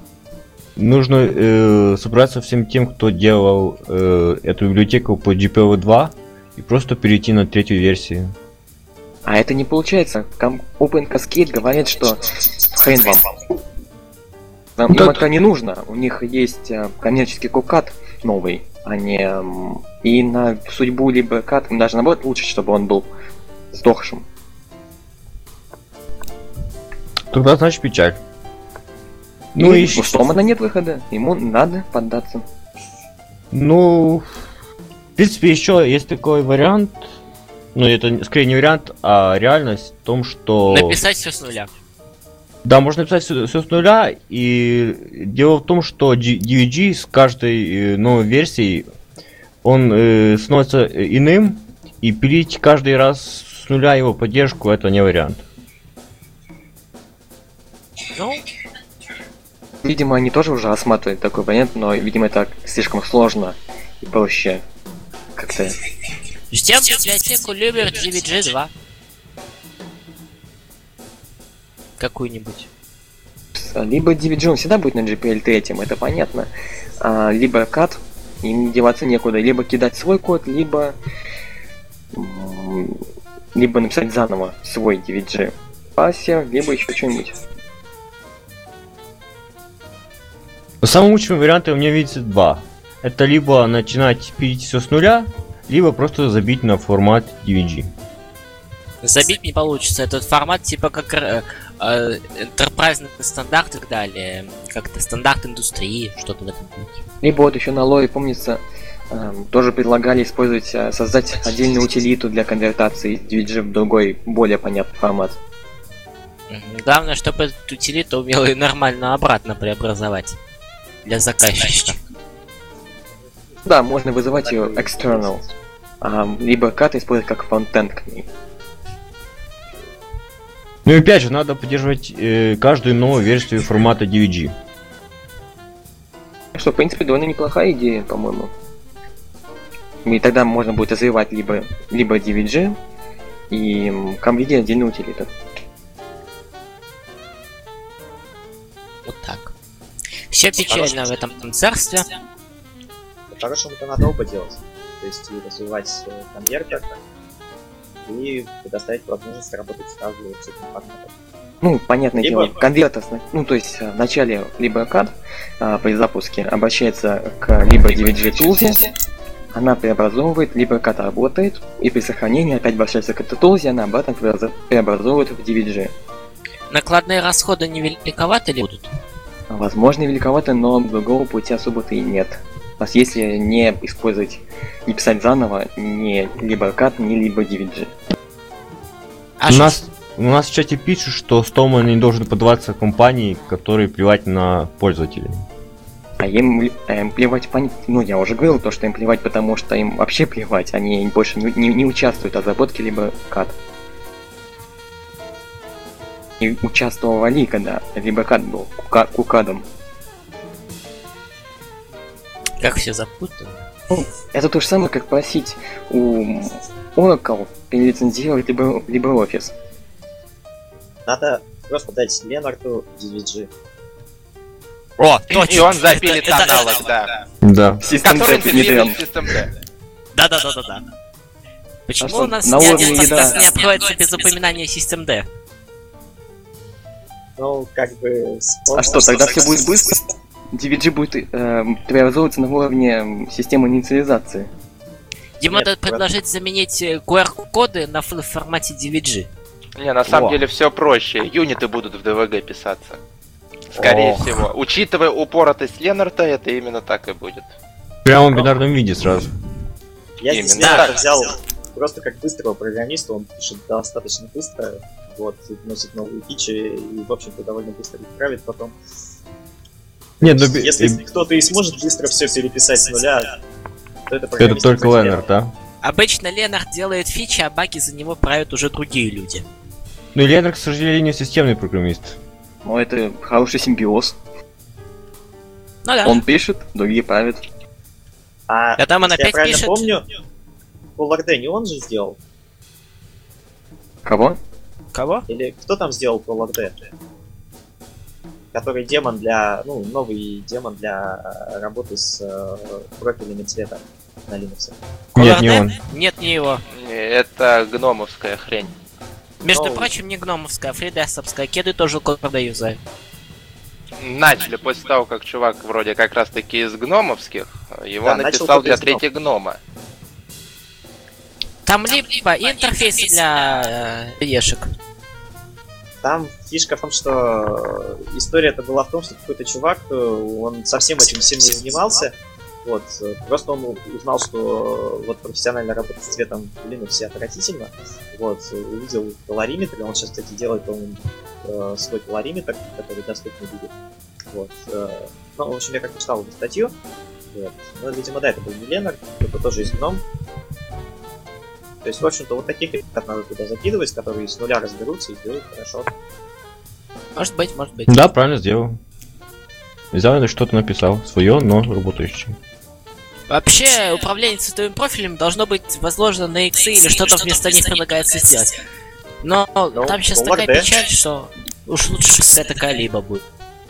Нужно собраться всем тем, кто делал эту библиотеку по GPL 2 и просто перейти на третью версию. А это не получается. Open Cascade говорит, что хрен вам. Им это не нужно. У них есть коммерческий кукат новый, а не... И на судьбу либо кат им даже наоборот лучше, чтобы он был сдохшим. Тогда значит печаль. Ну и у Stallman нет выхода, ему надо поддаться. Ну, в принципе, еще есть такой вариант. Ну, это скорее не вариант, а реальность в том, что... Написать все с нуля. Да, можно написать все с нуля, и дело в том, что DVG с каждой новой версией, он становится иным, и пилить каждый раз с нуля его поддержку, это не вариант. Ну... Видимо, они тоже уже рассматривают такой вариант, но, видимо, это слишком сложно и проще как-то... Ждем библиотеку LibreDVG 2. Какую-нибудь. Либо DVG он всегда будет на GPL 3, это понятно. Либо CAT, им деваться некуда. Либо кидать свой код, либо написать заново свой DVG пассер, либо еще что-нибудь. Самым лучшим вариантом у меня видится два. Это либо начинать пилить все с нуля, либо просто забить на формат DVG. Забить не получится. Этот формат типа как enterprise стандарт и так далее. Как-то стандарт индустрии, что-то в этом духе. Либо вот еще на лоре, помнится, тоже предлагали использовать, создать отдельную утилиту для конвертации DVG в другой, более понятный формат. Главное, чтобы эту утилиту умела и нормально обратно преобразовать. Для заказчика. Да, можно вызывать ее external, либо CAT использовать как фронтенд к ней. Ну и опять же, надо поддерживать каждую новую версию формата DVG. Что, в принципе, довольно неплохая идея, по-моему. И тогда можно будет развивать либо DVG и комбиди отдельную утилиту. Вот так. Все печально в этом царстве. По-хорошему это надо оба делать. То есть и развивать конвертер, и предоставить возможность работать сразу с этим форматом. Ну, понятное дело, конвертер, ну то есть в начале LibreCAD при запуске обращается к LibreDVG Tools, она преобразовывает, LibreCAD работает, и при сохранении опять обращается к этой Tools, она обратно преобразовывает в DVG. Накладные расходы не великоваты ли будут? Возможно, великовато, но другого пути особо-то и нет. У нас если не использовать, не писать заново ни LibreCAD, ни LibreDVG. У нас в чате пишут, что Stallman не должен поддаваться компании, которые плевать на пользователей. А им плевать, ну я уже говорил то, что им плевать, потому что им вообще плевать, они больше не участвуют в разработке LibreCAD. И участвовали, когда LibreCAD был кукадом. Как все запутано. Это то же самое, как просить у Oracle перелицензировать LibreOffice. Надо просто дать Ленарту DVG. О, точно! И он запилит аналог, да. Да. Который внедрен в System D. Да. Почему что, у нас на ни уровне один подкаст еда? не обходится без упоминания System D? Ну, как бы... А что, тогда все будет быстро? DVG будет преобразовываться на уровне системы инициализации. Дима Нет, надо предложить заменить QR-коды на формате DVG. Не, на самом О. деле все проще. Юниты будут в DVG писаться. Скорее Ох. всего. Учитывая упоротость Ленарта, это именно так и будет. Прямо в бинарном виде сразу. Я здесь Именно Ленарда так. взял просто как быстрого программиста, он пишет достаточно быстро, вот, и вносит новые фичи, и, в общем-то, довольно быстро их правит потом. Нет, ну Если кто-то и сможет быстро все переписать с нуля, то это это программист только не сделает. Ленард, да? Обычно Ленард делает фичи, а баги за него правят уже другие люди. Ну и Ленард, к сожалению, системный программист. Но это хороший симбиоз. Ну да. Он пишет, другие правят. А А там он если я опять правильно пишет. помню, Поларде не он же сделал? Кого? Кого? Или кто там сделал Поларде? Который демон для... Ну, новый демон для работы с профилями цвета на Linux. Нет, не Color он. D? Нет, не его. Это гномовская хрень. Между Ну. прочим, не гномовская, а фридесовская. Кеды тоже Color юзают. Начали после того, как чувак вроде как раз таки из гномовских, его Да, начал написал только для из гном. третьего гнома. Там либо интерфейсы для ешек. Там фишка в том, что история-то была в том, что какой-то чувак, он совсем этим всем не занимался. Вот, просто он узнал, что вот профессиональная работа с цветом в Linux отвратительно. Вот, увидел колориметр, он сейчас, кстати, делает, по-моему, свой колориметр, который доступный будет. Вот, ну, в общем, я как-то читал эту статью. Вот. Ну, видимо, да, это был не Ленард, это тоже из гном. То есть, в общем-то, вот таких ребят надо туда закидывать, которые с нуля разберутся и сделают хорошо. Может быть, может быть. Да, правильно сделал. Взял и что-то написал. Свое, но работающее. Вообще, управление цветовым профилем должно быть возложено на иксы или что-то вместо них предлагается сделать. Но там сейчас Color такая D. печаль, что уж лучше это Калиба будет.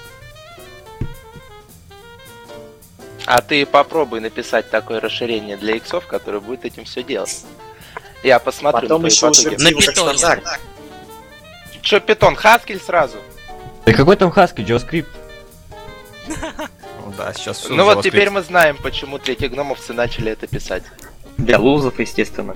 А ты попробуй написать такое расширение для иксов, которое будет этим все делать. Я посмотрю Потом на еще твои уже потуги. На его как питоне. стандарт. Чё, питон, хаскель сразу? Да какой там Haskell, JavaScript? Ну да, сейчас все. Ну вот теперь мы знаем, почему третьи гномовцы начали это писать. Для лузов, естественно.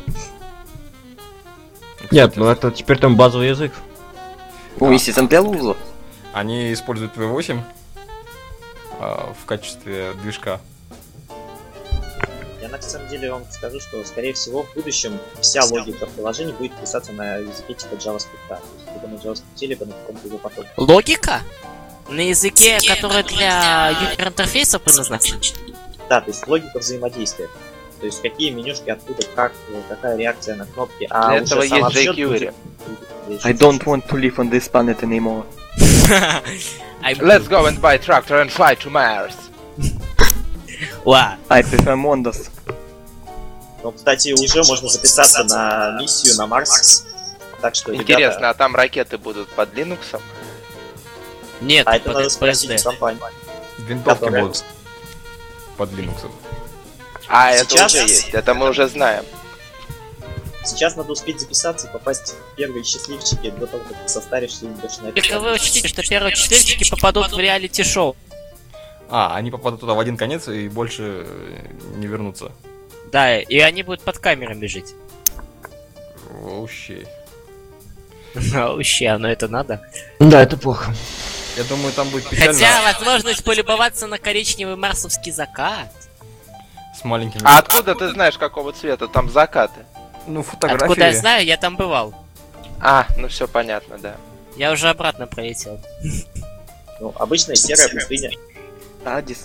Нет, ну это теперь там базовый язык. Ну, естественно, для лузов. Они используют V8 в качестве движка. Я на самом деле вам скажу, что, скорее всего, в будущем вся логика приложений будет писаться на языке типа JavaScript. То есть либо на JavaScript, либо на каком-то его потоке. Логика? На языке, который для юзер-интерфейсов предназначен? Да, то есть логика взаимодействия. То есть какие менюшки, откуда, как, какая реакция на кнопки. А Для уже этого сам есть обзор jQuery. будет- I don't want to live on this planet anymore. Let's go and buy tractor and fly to Mars. Ладно. I prefer Mondos. Ну, кстати, уже можно записаться на миссию на Марс. Так что, Интересно, ребята, а там ракеты будут под Linux? Нет, а это под надо спросить XPSD. у компании. Винтовки Которая- будут под Linux. А, это Сейчас- уже есть, это мы уже знаем. Сейчас надо успеть записаться и попасть в первые счастливчики до того, как ты состаришься и идешь на Только вы учтите, что первые четыречки попадут в реалити-шоу. А, они попадут туда в один конец и больше не вернутся. Да, и они будут под камерами жить. Вообще. Вообще, но это надо. Да, это плохо. Я думаю, там будет печально Хотя возможность полюбоваться на коричневый марсовский закат. с маленькими... А откуда ты знаешь, какого цвета там закаты? Ну, фотографии. Откуда я знаю, я там бывал. А, ну все понятно, да. Я уже обратно пролетел. Ну, обычная серая пустыня. Адис.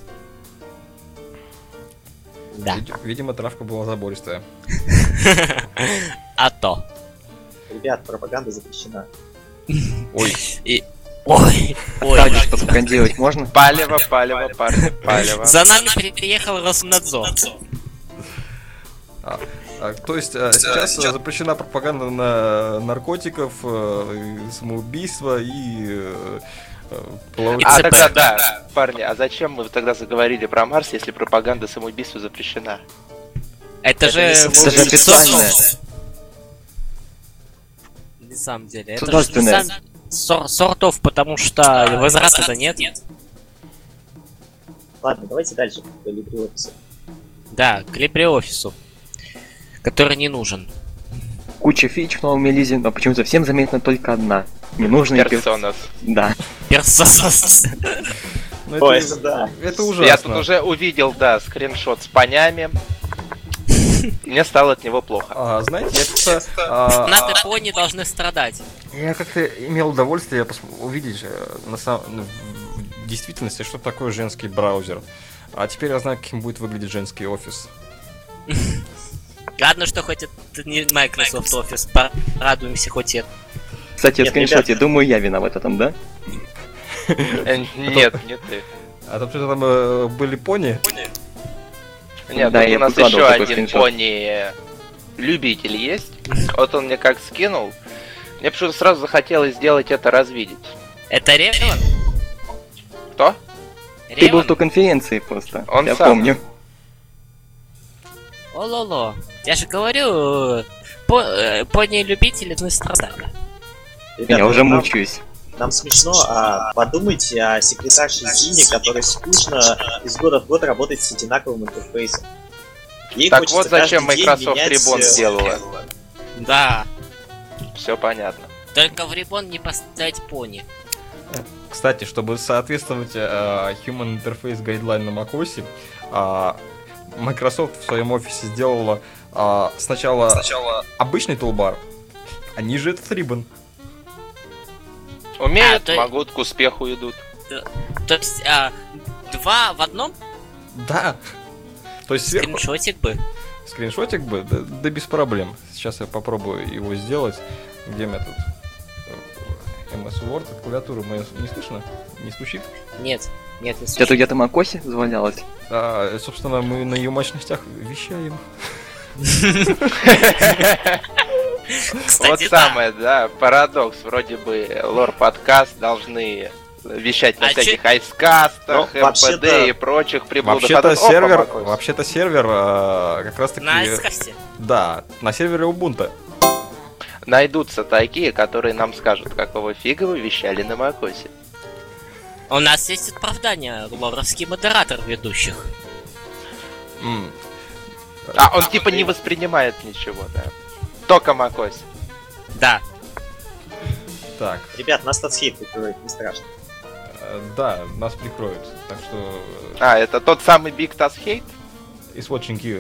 Да. Видимо, травка была забористая. А то. Ребят, пропаганда запрещена. Ой, Ой, ой. Адис пропагандировать можно? Палево, палево, парни, палево. За нами приехал Роснадзор. то есть сейчас запрещена пропаганда на наркотиков, самоубийство и А тогда да, парни, а зачем мы тогда заговорили про Марс, если пропаганда самоубийства запрещена? Это же Это же официальное. самом деле. Это же Художественное. сортов, потому что возврата-то нет. Ладно, давайте дальше к LibreOffice. Да, к LibreOffice, который не нужен. Куча фич в новом релизе, но почему-то всем заметна только одна. Ненужный Персонас. Да. Персонаж. Ну, Ой, это да. это ужасно. Я тут уже увидел, да, скриншот с понями. Мне стало от него плохо. Знаете, я как-то... Фанаты пони должны страдать. Я как-то имел удовольствие увидеть в действительности, что такое женский браузер. А теперь я знаю, каким будет выглядеть женский офис. Ладно, что хоть это не Microsoft Office, порадуемся хоть это. Кстати, о Нет, скриншоте, ребята. думаю, я виноват в этом, да? Нет, не ты. А там что-то там были пони? Нет, Да, тут я у нас выкладывал еще такой один скриншот. пони-любитель есть. Вот он мне как скинул. Мне почему-то сразу захотелось сделать это развидеть. Это Реван? Кто? Ты был в той Реван? конференции просто, Он я сам. помню. О-ло-ло. Я же говорю, пони-любители не страдали. Ребята, Я уже нам- мучаюсь. Нам смешно, а подумайте о секретарше Зине, которая скучно из года в год работает с одинаковым интерфейсом. Ей Так хочется вот зачем каждый день Microsoft менять, Ribbon сделала. Да. Все понятно. Только в Рибон не поставить пони. Кстати, чтобы соответствовать Human Interface Guideline на macOS, Microsoft в своем офисе сделала сначала обычный тулбар, а ниже этот ribbon. Умеют, то- могут, к успеху идут. То есть, два в одном? Да. То есть сверху Скриншотик бы. скриншотик бы, да без проблем. Сейчас я попробую его сделать. Где у меня тут MS Word, клавиатуру мою не слышно? Не стучит? Нет, не Это слышу. где-то Макоси завалялось? Собственно, мы на ее мощностях вещаем. Вот Кстати, да. самое, да, парадокс. Вроде бы лор-подкаст должны вещать на А всяких айскастах, Ну, вообще-то- МПД и прочих приблудах. А Вообще-то тут опа, сервер, Macos. вообще-то сервер как раз таки... На айскасте. Да, на сервере Ubuntu. Найдутся такие, которые нам скажут, какого фига вы вещали на Макосе. У нас есть оправдание, лоровский модератор ведущих. М, А, он типа не воспринимает ничего, да. Только Макос. Да. Так, Ребят, нас статсхейт прикроет, не страшно. да, нас прикроют. Так что А, это тот самый Big Task Hate? is watching you.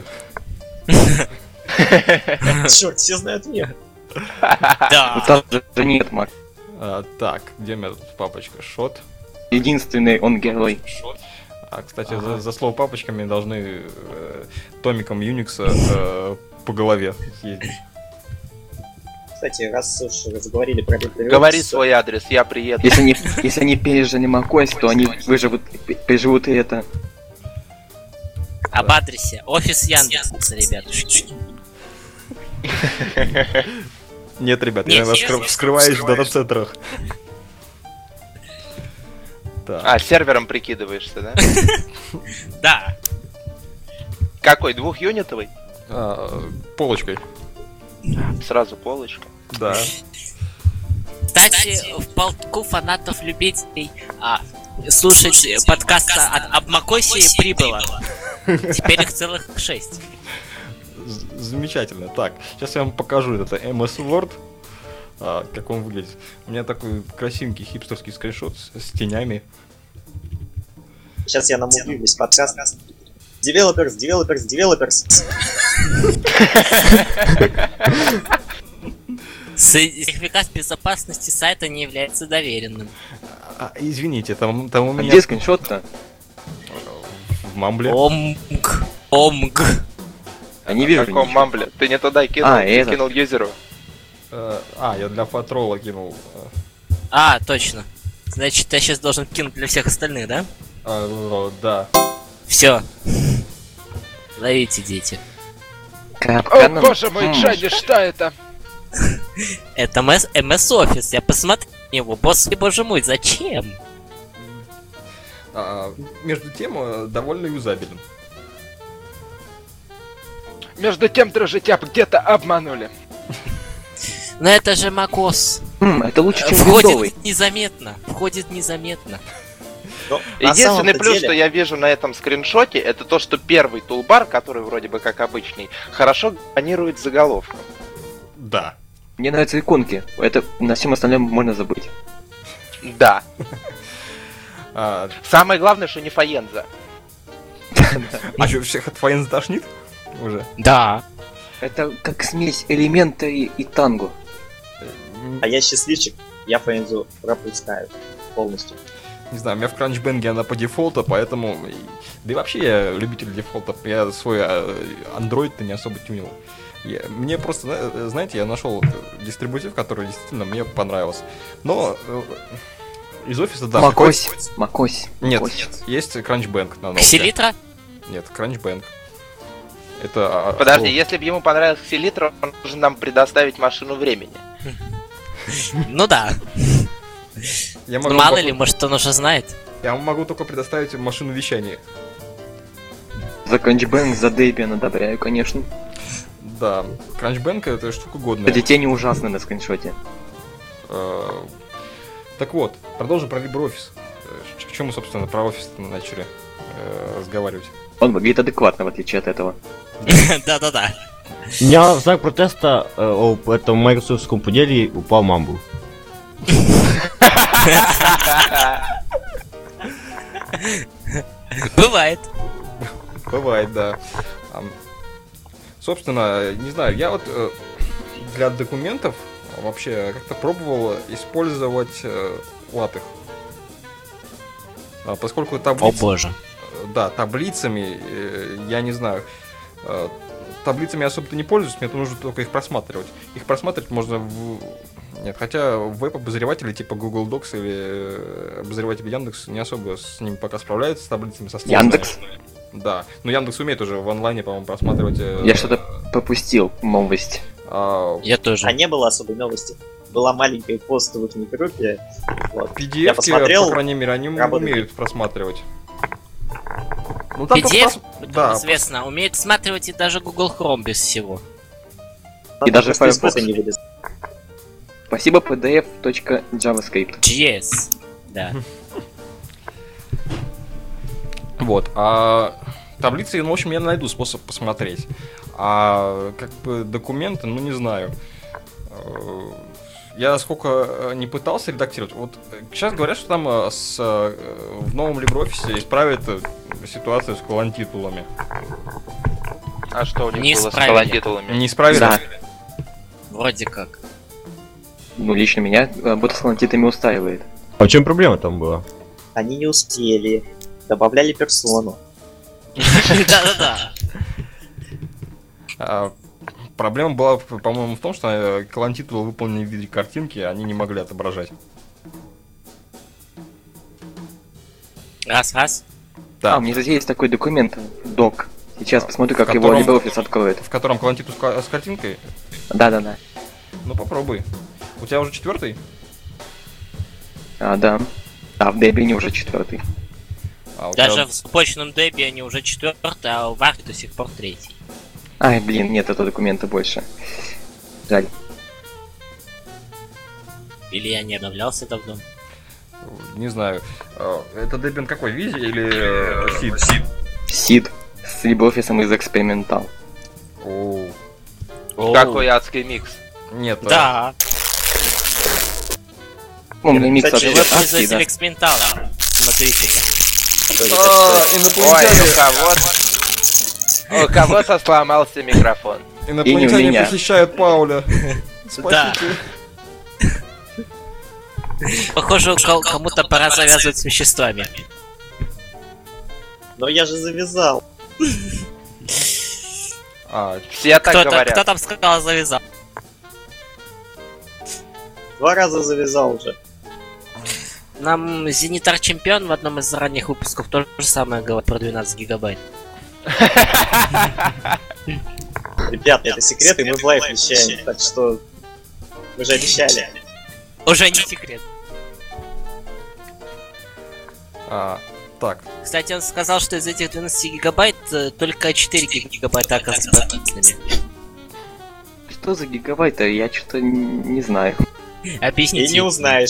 Черт, все знают меня. Ну Да. там же нет, Мак. Так, где у меня тут папочка? Шот. Единственный он герой. Кстати, за слово папочками должны томиком Unix по голове ездить. Кстати, раз уж заговорили про LibreOffice, Говори свой адрес, я приеду. Если они пережили Макось, то они переживут и это. Об адресе. Офис Яндекса, ребятушки. Нет, ребят, Нет, я серьезно? скрываюсь в дата-центрах. Так, А, сервером прикидываешься, да? Да. Какой, двухюнитовый? полочкой. Сразу полочка. Да. Кстати, в полку фанатов-любителей слушать подкаст об Макосе прибыло. Теперь их целых 6. Замечательно. Так, сейчас я вам покажу этот MS Word. Как он выглядит. У меня такой красивенький хипстерский скриншот с тенями. Сейчас я намудрю весь подкаст. Developers. Сертификат безопасности сайта не является доверенным. Извините, там у А меня где скриншот-то? в мамбле. Омг. Я не В вижу каком ничего. мамбле? Ты не туда кинул, А, ты этот. кинул юзеру. Я для патрола кинул. Точно. Значит, я сейчас должен кинуть для всех остальных, да? Да. Все. Ловите, дети. Капканом? Джади, что это? Это MS Office. Я посмотрел на него. Господи, боже мой, зачем? Между тем, довольно юзабелен. Между тем, дружитя, где-то обманули. Но это же macOS. Это лучше, чем виндовый. Входит незаметно. Но на Единственный самом-то плюс, деле- что я вижу на этом скриншоте, это то, что первый тулбар, который вроде бы как обычный, хорошо гармонирует с заголовком. Да. Мне нравятся иконки. Это на всем остальном можно забыть. Да. А Самое главное, что не Фаенза. что, всех от Фаенза тошнит? Уже. Да. Это как смесь элемента и танго. А я счастливчик, я Фаензу пропускаю полностью. Не знаю, у меня в Кранчбэнге она по дефолту, поэтому... Да и вообще я любитель дефолтов. Я свой Android-то не особо тюнил. Мне просто, знаете, я нашел дистрибутив, который действительно мне понравился. Но из офиса, да... Макось. Нет, есть Crunchbang на ноуте. Ксилитра? Нет, Crunchbang. Это... Подожди, если бы ему понравился Селитра, он должен нам предоставить машину времени. Ну да. Я Ну, могу, мало ли, может он уже знает. Я могу только предоставить машину вещания. За Crunchbang, за Debian одобряю, конечно. Да, Crunchbang это штука годная. Кстати, тени ужасные на скриншоте. Так вот, продолжим про LibreOffice. К чему, собственно, про офис начали разговаривать? Он выглядит адекватно, в отличие от этого. Да-да-да. У меня в знак протеста об этом майкрософтском поделе упал мамбл. Бывает. Бывает, да. Собственно, не знаю, я вот для документов вообще как-то пробовал использовать LaTeX. Поскольку О таблицы... боже. Да, таблицами, я не знаю, таблицами я особо-то не пользуюсь, мне нужно только их просматривать. Их просматривать можно в... Нет, хотя веб-обозреватели типа Google Docs или обозреватели Яндекс не особо с ними пока справляются, с таблицами, со сложными. Яндекс? Да, но Яндекс умеет уже в онлайне, по-моему, просматривать... Я что-то пропустил, новость. Я тоже. А не было особой новости. Была маленькая пост в их группе. Вот. Я PDF, посмотрел, по крайней мере, они работает. умеют просматривать. Ну, там PDF, да, известно, умеет всматривать и даже Google Chrome без всего. И даже просто из Firefox. кода не вылез. Спасибо pdf.javascript. JS. Да. Вот, а таблицы, ну, в общем, я найду способ посмотреть. А как бы документы, ну, не знаю. Я сколько не пытался редактировать. Вот сейчас говорят, что там в новом LibreOffice исправят ситуацию с колонтитулами. А что у них Не было с исправили. колонтитулами? Не исправили? Да. Вроде как. Ну, лично меня работа с колонтитами устраивает. А в чем проблема там была? Они не успели. Добавляли персону. Да-да-да. Проблема была, по-моему, в том, что колонтитулы, выполненные в виде картинки, они не могли отображать. Раз. Да. А, мне здесь есть такой документ, док. Сейчас посмотрю, В как его котором- LibreOffice откроет. В котором колонтитул с картинкой? Да-да-да. Ну, попробуй. У тебя уже 4-й? Да. А в Debian уже 4. А, у тебя- Даже в цепочном Debian уже 4-й, а в Arc до сих пор 3-й. Ай, блин, нет этого документа больше. Жаль. Или я не обновлялся давно. Не знаю. Это Debian какой? Визи или Seed? Сид с LibreOffice из экспериментал. Оу. Какой адский микс. Нет. Да. Ну, у меня микс Кстати, от Вы ASCII, да. производитель экспериментала. Смотрите-ка. Ой, у кого-то сломался микрофон. И не у Инопланетяне меня. похищают Пауля. Да. Спасите. Похоже, кому-то пора завязывать с веществами. Но я же завязал. Все так Кто говорят. там сказал завязал? 2 раза завязал уже. Нам Зенитар Чемпион в одном из ранних выпусков то же самое говорит про 12 гигабайт. Ребята, это секрет, и мы в лайв вещаем. Так что мы же обещали. Уже не секрет. Так. Кстати, он сказал, что из этих 12 гигабайт только 4 гигабайта оказывается полезными. что за гигабайт? Я что-то не знаю. И Объясните. не узнаешь.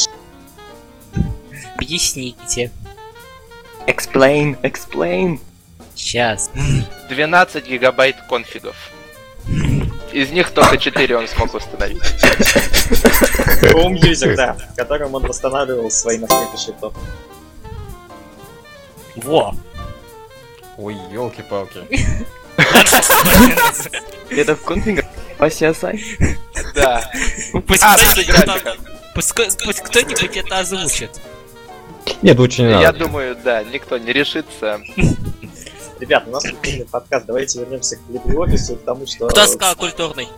Объясните. Explain. Сейчас. 12 гигабайт конфигов. Из них только 4 он смог установить. Home user, да, в котором он восстанавливал свои настройки шрифтов. Во. Ой, елки-палки. Это в конфигах? CSI? Да. Пусть А, кто-нибудь сыграть это- как. пусть кто-нибудь это озвучит. Нет, лучше не Я надо. думаю, да, никто не решится. Ребят, у нас культурный подкаст, давайте вернемся к LibreOffice и к тому, что... Кто сказал культурный?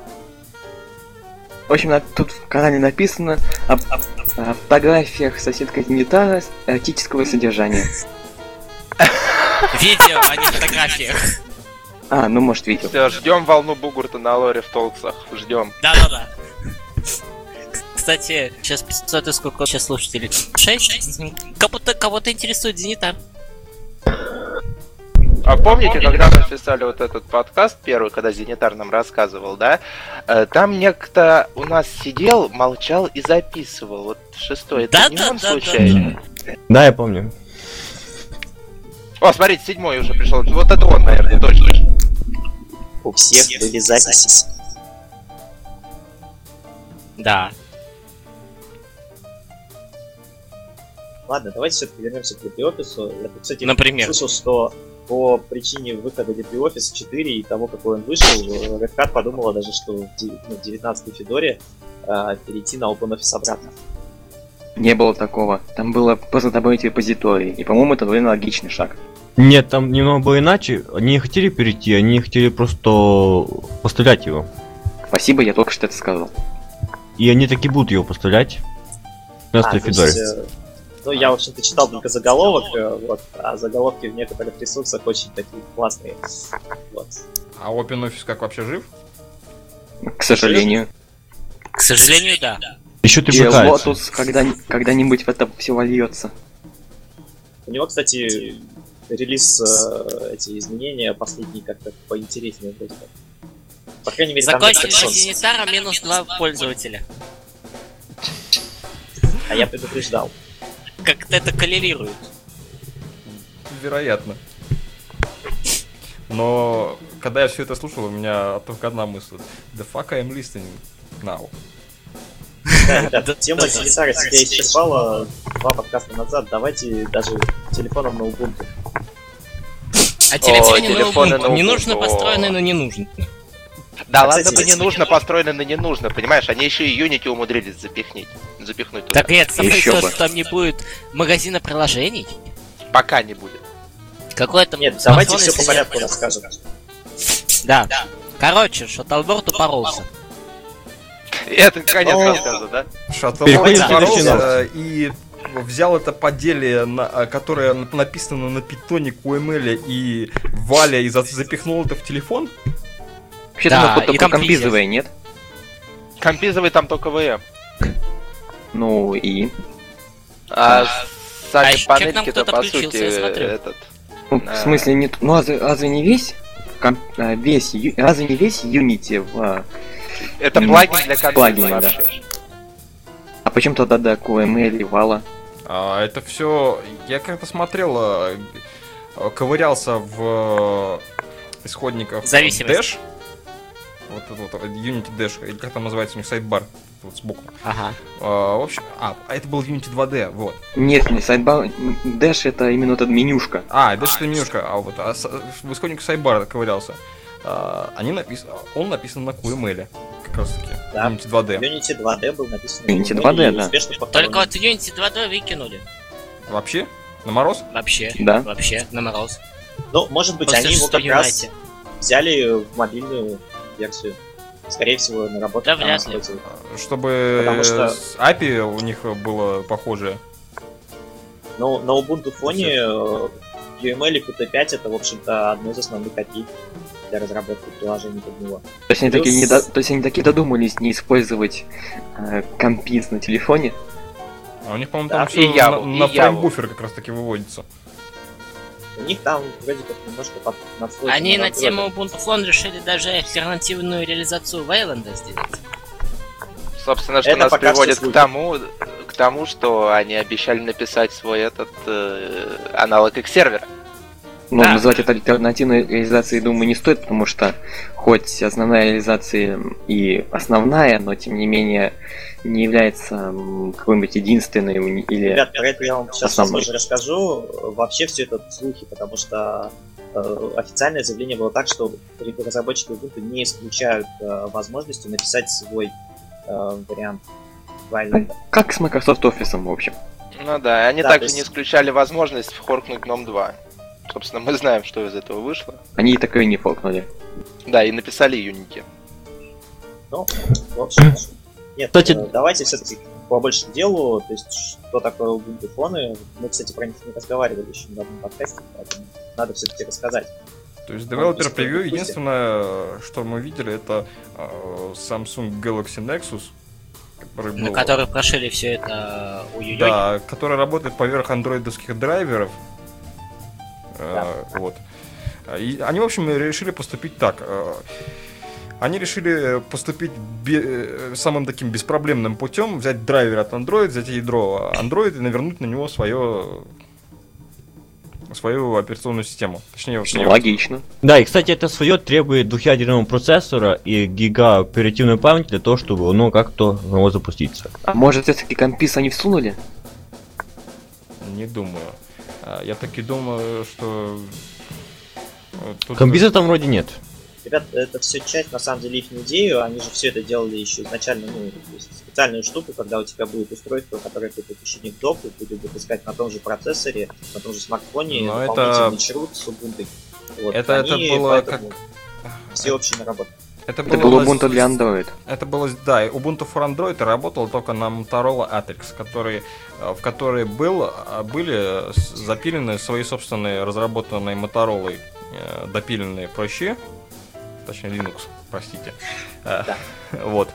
В общем, тут в канале написано о фотографиях соседка Зенитара эротического содержания. Видео, а не фотографиях. Ну может видео. Все, ждем волну Бугурта на лоре в толксах. Ждем. Да. Кстати, сейчас 500 и сколько сейчас слушателей? 6? Кого-то интересует Зенитар. А помните, когда мы писали вот этот подкаст первый, когда Зенитар нам рассказывал, да? Там некто у нас сидел, молчал и записывал. Вот шестой, это не он случайно? Да, я помню. О, смотрите, седьмой уже пришел. Вот это он, наверное, точно. У всех были записи. Да. Ладно, давайте все-таки вернемся к LibreOffice. Я, кстати, Например. слышал, что по причине выхода LibreOffice 4 и того, какой он вышел, Red Hat подумала даже, что в 19-й Федоре перейти на OpenOffice обратно. Не было такого. Там было просто добавить репозиторий. И, по-моему, это довольно логичный шаг. Нет, там немного было иначе. Они не хотели перейти, они хотели просто поставлять его. Спасибо, я только что это сказал. И они таки будут его поставлять. На то Федоре. есть, ну, я, в общем-то, читал только заголовок, вот, а заголовки в некоторых ресурсах очень такие классные. Вот. А OpenOffice как вообще жив? К сожалению. К сожалению, да. Еще И приближается. Lotus когда-нибудь в это все вольется. У него, кстати, релиз, эти изменения последние как-то поинтереснее вроде как. По крайней мере, там нет Закончили секшонс. Зенитара минус 2 пользователя. А я предупреждал. Как-то это коллерирует. Вероятно. Но когда я все это слушал, у меня только одна мысль. The fuck I'm listening now. Да, ребят, тема Зенитара себя исчерпала 2 подкаста назад. Давайте даже телефоном на Ubuntu. А телефоне телефоны на не Ubuntu. нужно построенный, но не нужно. Да, А, ладно кстати, бы не нужно, построено, но не нужно, понимаешь? Они еще и Unity умудрились запихнуть туда. Так это самое Ещё то, бы. что там не будет магазина приложений. Пока не будет. Какой там Нет, давайте смартфон, все по если порядку нет? расскажем. Да. Короче, Шаттлборд упоролся. Это конец О. рассказа, да? Переходим Шаттлборд к следующей боролся и взял это поделие, которое написано на питоне, QML и Валя и запихнул это в телефон. Вообще-то Да, оно и только там компизовое, нет? Компизовый там только VM. Ну и... А сами ещё к нам панельки-то, кто-то по включился, сути, я смотрю. этот... Ну, в смысле, не... Ну, разве не весь? Разве не весь Unity в... Это Ну, плагин для компьютера плагин, да. вообще. А почему тогда до QML и Вала? Это все. Я как-то смотрел, ковырялся в исходниках Зависимость. Dash. Вот этот вот Unity Dash, или как там называется у них сайдбар, вот сбоку. Ага. В общем, это был Unity 2D, вот. Нет, не сайдбар. Dash это именно эта менюшка. Dash это менюшка, в исходнике сайдбара ковырялся. Он написан на QML, как раз таки. Да. Unity 2D. Unity 2D был написан. Unity на 2D, и да. успешно похоронен. Только вот Unity 2D выкинули. Вообще? На мороз? Вообще. Да. Вообще, на мороз. Ну, может быть, После они его как 6 раз Unity. взяли в мобильную версию. Скорее всего, наработку Да, там вряд ли. использовали. Чтобы Потому что- с API у них было похожее. Но на Ubuntu фоне UML и Qt5 это, в общем-то, одно из основных API для разработки приложений под него. То есть они, Плюс- такие таки додумались не использовать компиз на телефоне. А у них, по-моему, Да, там и все Яву, на и Яву. фреймбуфер как раз таки выводится. У них там вроде как немножко надслойка. Они на тему Ubuntu Phone решили даже альтернативную реализацию Вейланда сделать. Собственно, что Это нас пока приводит что к тому, что они обещали написать свой этот аналог их сервера. Но Да. называть это альтернативной реализацией, думаю, не стоит, потому что хоть основная реализация и основная, но тем не менее не является какой-нибудь единственной или... Ребят, про это я вам сейчас основной. тоже расскажу. Вообще все это слухи, потому что официальное заявление было так, что разработчики Ubuntu не исключают возможности написать свой вариант Вайланда. Как с Microsoft Office, в общем. Ну да, они Да, также то есть- не исключали возможность вхоркнуть GNOME 2. Собственно, мы знаем, что из этого вышло. Они и такое не фолкнули. Да, и написали Unity. Ну, в общем, нет, Кстати- давайте все-таки побольше к делу. То есть, что такое Ubuntu фоны? Мы, кстати, про них не разговаривали еще на одном подкасте, поэтому надо все-таки рассказать. То есть Developer Пусть Preview, пусть. единственное, что мы видели, это Samsung Galaxy Nexus, который На был, которые прошили все это ой-ой-ой. да, который работает поверх андроидовских драйверов. Вот. И они, в общем, решили поступить так. Они решили поступить самым таким беспроблемным путем, взять драйвер от Android, взять ядро Android и навернуть на него свою операционную систему. Точнее, Логично. Да, и кстати, это свое требует двухъядерного процессора и гига оперативной памяти для того, чтобы оно как-то могло запуститься. А может, все-таки компис они всунули? не думаю. Я таки думаю, что... тут- Компьютера там вроде нет. Ребят, это все часть, на самом деле, их идею. Они же все это делали еще изначально, ну, то есть специальную штуку, когда у тебя будет устройство, которое ты подключишь в док, и будет выпускать на том же процессоре, на том же смартфоне, Но дополнительный это- шрут с Ubuntu. Вот, Это они было поэтому как... всеобщая наработка. Это был Ubuntu для Android. Это было, да, Ubuntu for Android работал только на Motorola Atrix, в которой были запилены свои собственные разработанные Motorola допиленные прощи, точнее Linux, простите. Вот.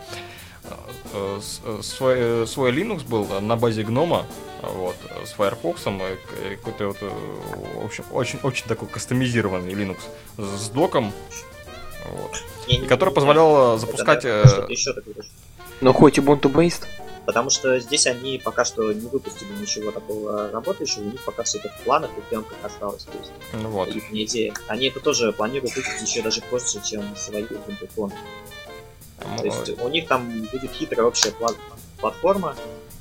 Свой Linux был на базе гнома, вот, с Firefox, какой-то вот, в общем, очень такой кастомизированный Linux с доком, вот, и который позволял запускать... Что-то еще такое. Но хоть Ubuntu-based, Потому что здесь они пока что не выпустили ничего такого работающего, у них пока все это в планах и в пленках осталось. То есть, вот. их идея. Они это тоже планируют выпустить еще даже позже, чем свои Ubuntu. То есть у них там будет хитрая общая платформа.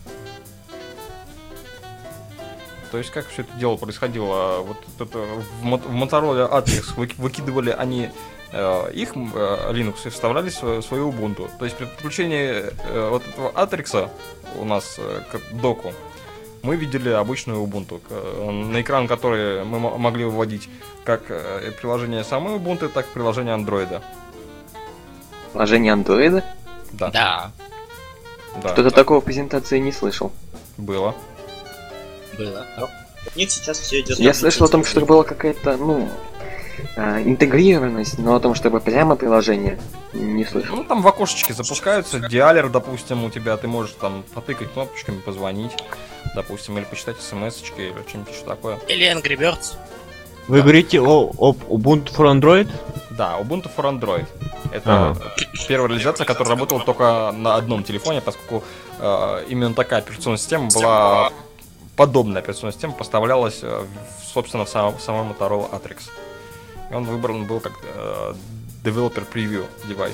То есть как все это дело происходило? Вот это в Motorola Atrix выкидывали они их Linux и вставляли свою Ubuntu. То есть при подключении вот этого Atrix у нас к доку мы видели обычную Ubuntu, на экран которой мы могли выводить как приложение самой Ubuntu, так и приложение Android. приложение Android. Да. Да, Что-то такого в презентации не слышал. Было. было. У них сейчас все идет. Я слышал о том, что была какая-то, интегрированность, но о том, чтобы прямо приложение, не слышал. Ну, там в окошечке запускаются, диалер, допустим, у тебя, ты можешь там потыкать кнопочками, позвонить, допустим, или почитать смс-очки, или что-нибудь еще такое. Или Angry Birds. Вы говорите об Ubuntu for Android? Да, Ubuntu for Android. Это первая реализация, которая работала только на одном телефоне, поскольку именно такая операционная система была, подобная операционная система поставлялась, собственно, в самой Motorola Atrix. И он выбран был как Developer Preview девайс.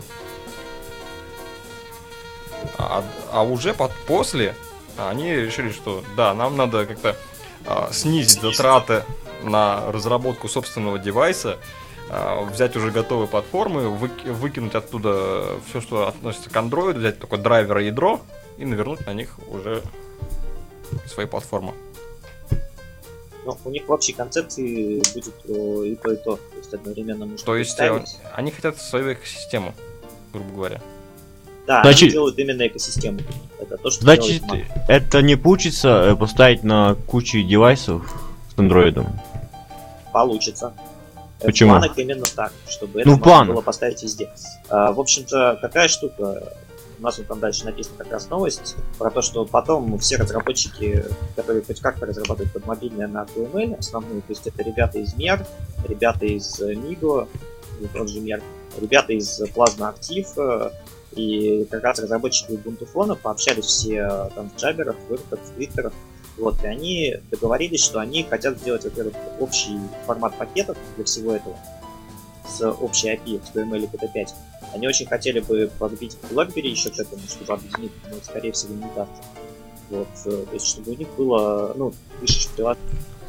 А уже после они решили, что да, нам надо как-то снизить затраты на разработку собственного девайса, взять уже готовые платформы, выкинуть оттуда все, что относится к Android, взять только драйвер и ядро и навернуть на них уже свои платформы. Но у них в общей концепции будет и то, и то. То есть одновременно можно То есть представить. они хотят свою экосистему, грубо говора. Да, Значит- они делают именно экосистему. Это то, что Значит, делает Mac. это не получится поставить на кучу девайсов с андроидом. Получится. Почему? В планах именно так, чтобы это Ну, можно план. было поставить везде. В общем-то, какая штука? у нас вот там дальше написана как раз новость про то, что потом все разработчики, которые хоть как-то разрабатывают под мобильное на QML, основные, то есть это ребята из Mer, ребята из Migo, тот же Mer, ребята из Plasma Active, и как раз разработчики Ubuntu Phone пообщались все там в джаберах, в Wordах, в твиттерах, вот, и они договорились, что они хотят сделать, во-первых, общий формат пакетов для всего этого, с общей API, с QML и PT5. Они очень хотели бы подбить BlackBerry еще к этому, чтобы объединить, но, скорее всего, не так. Вот, то есть, чтобы у них было, ну, пишешь приложение.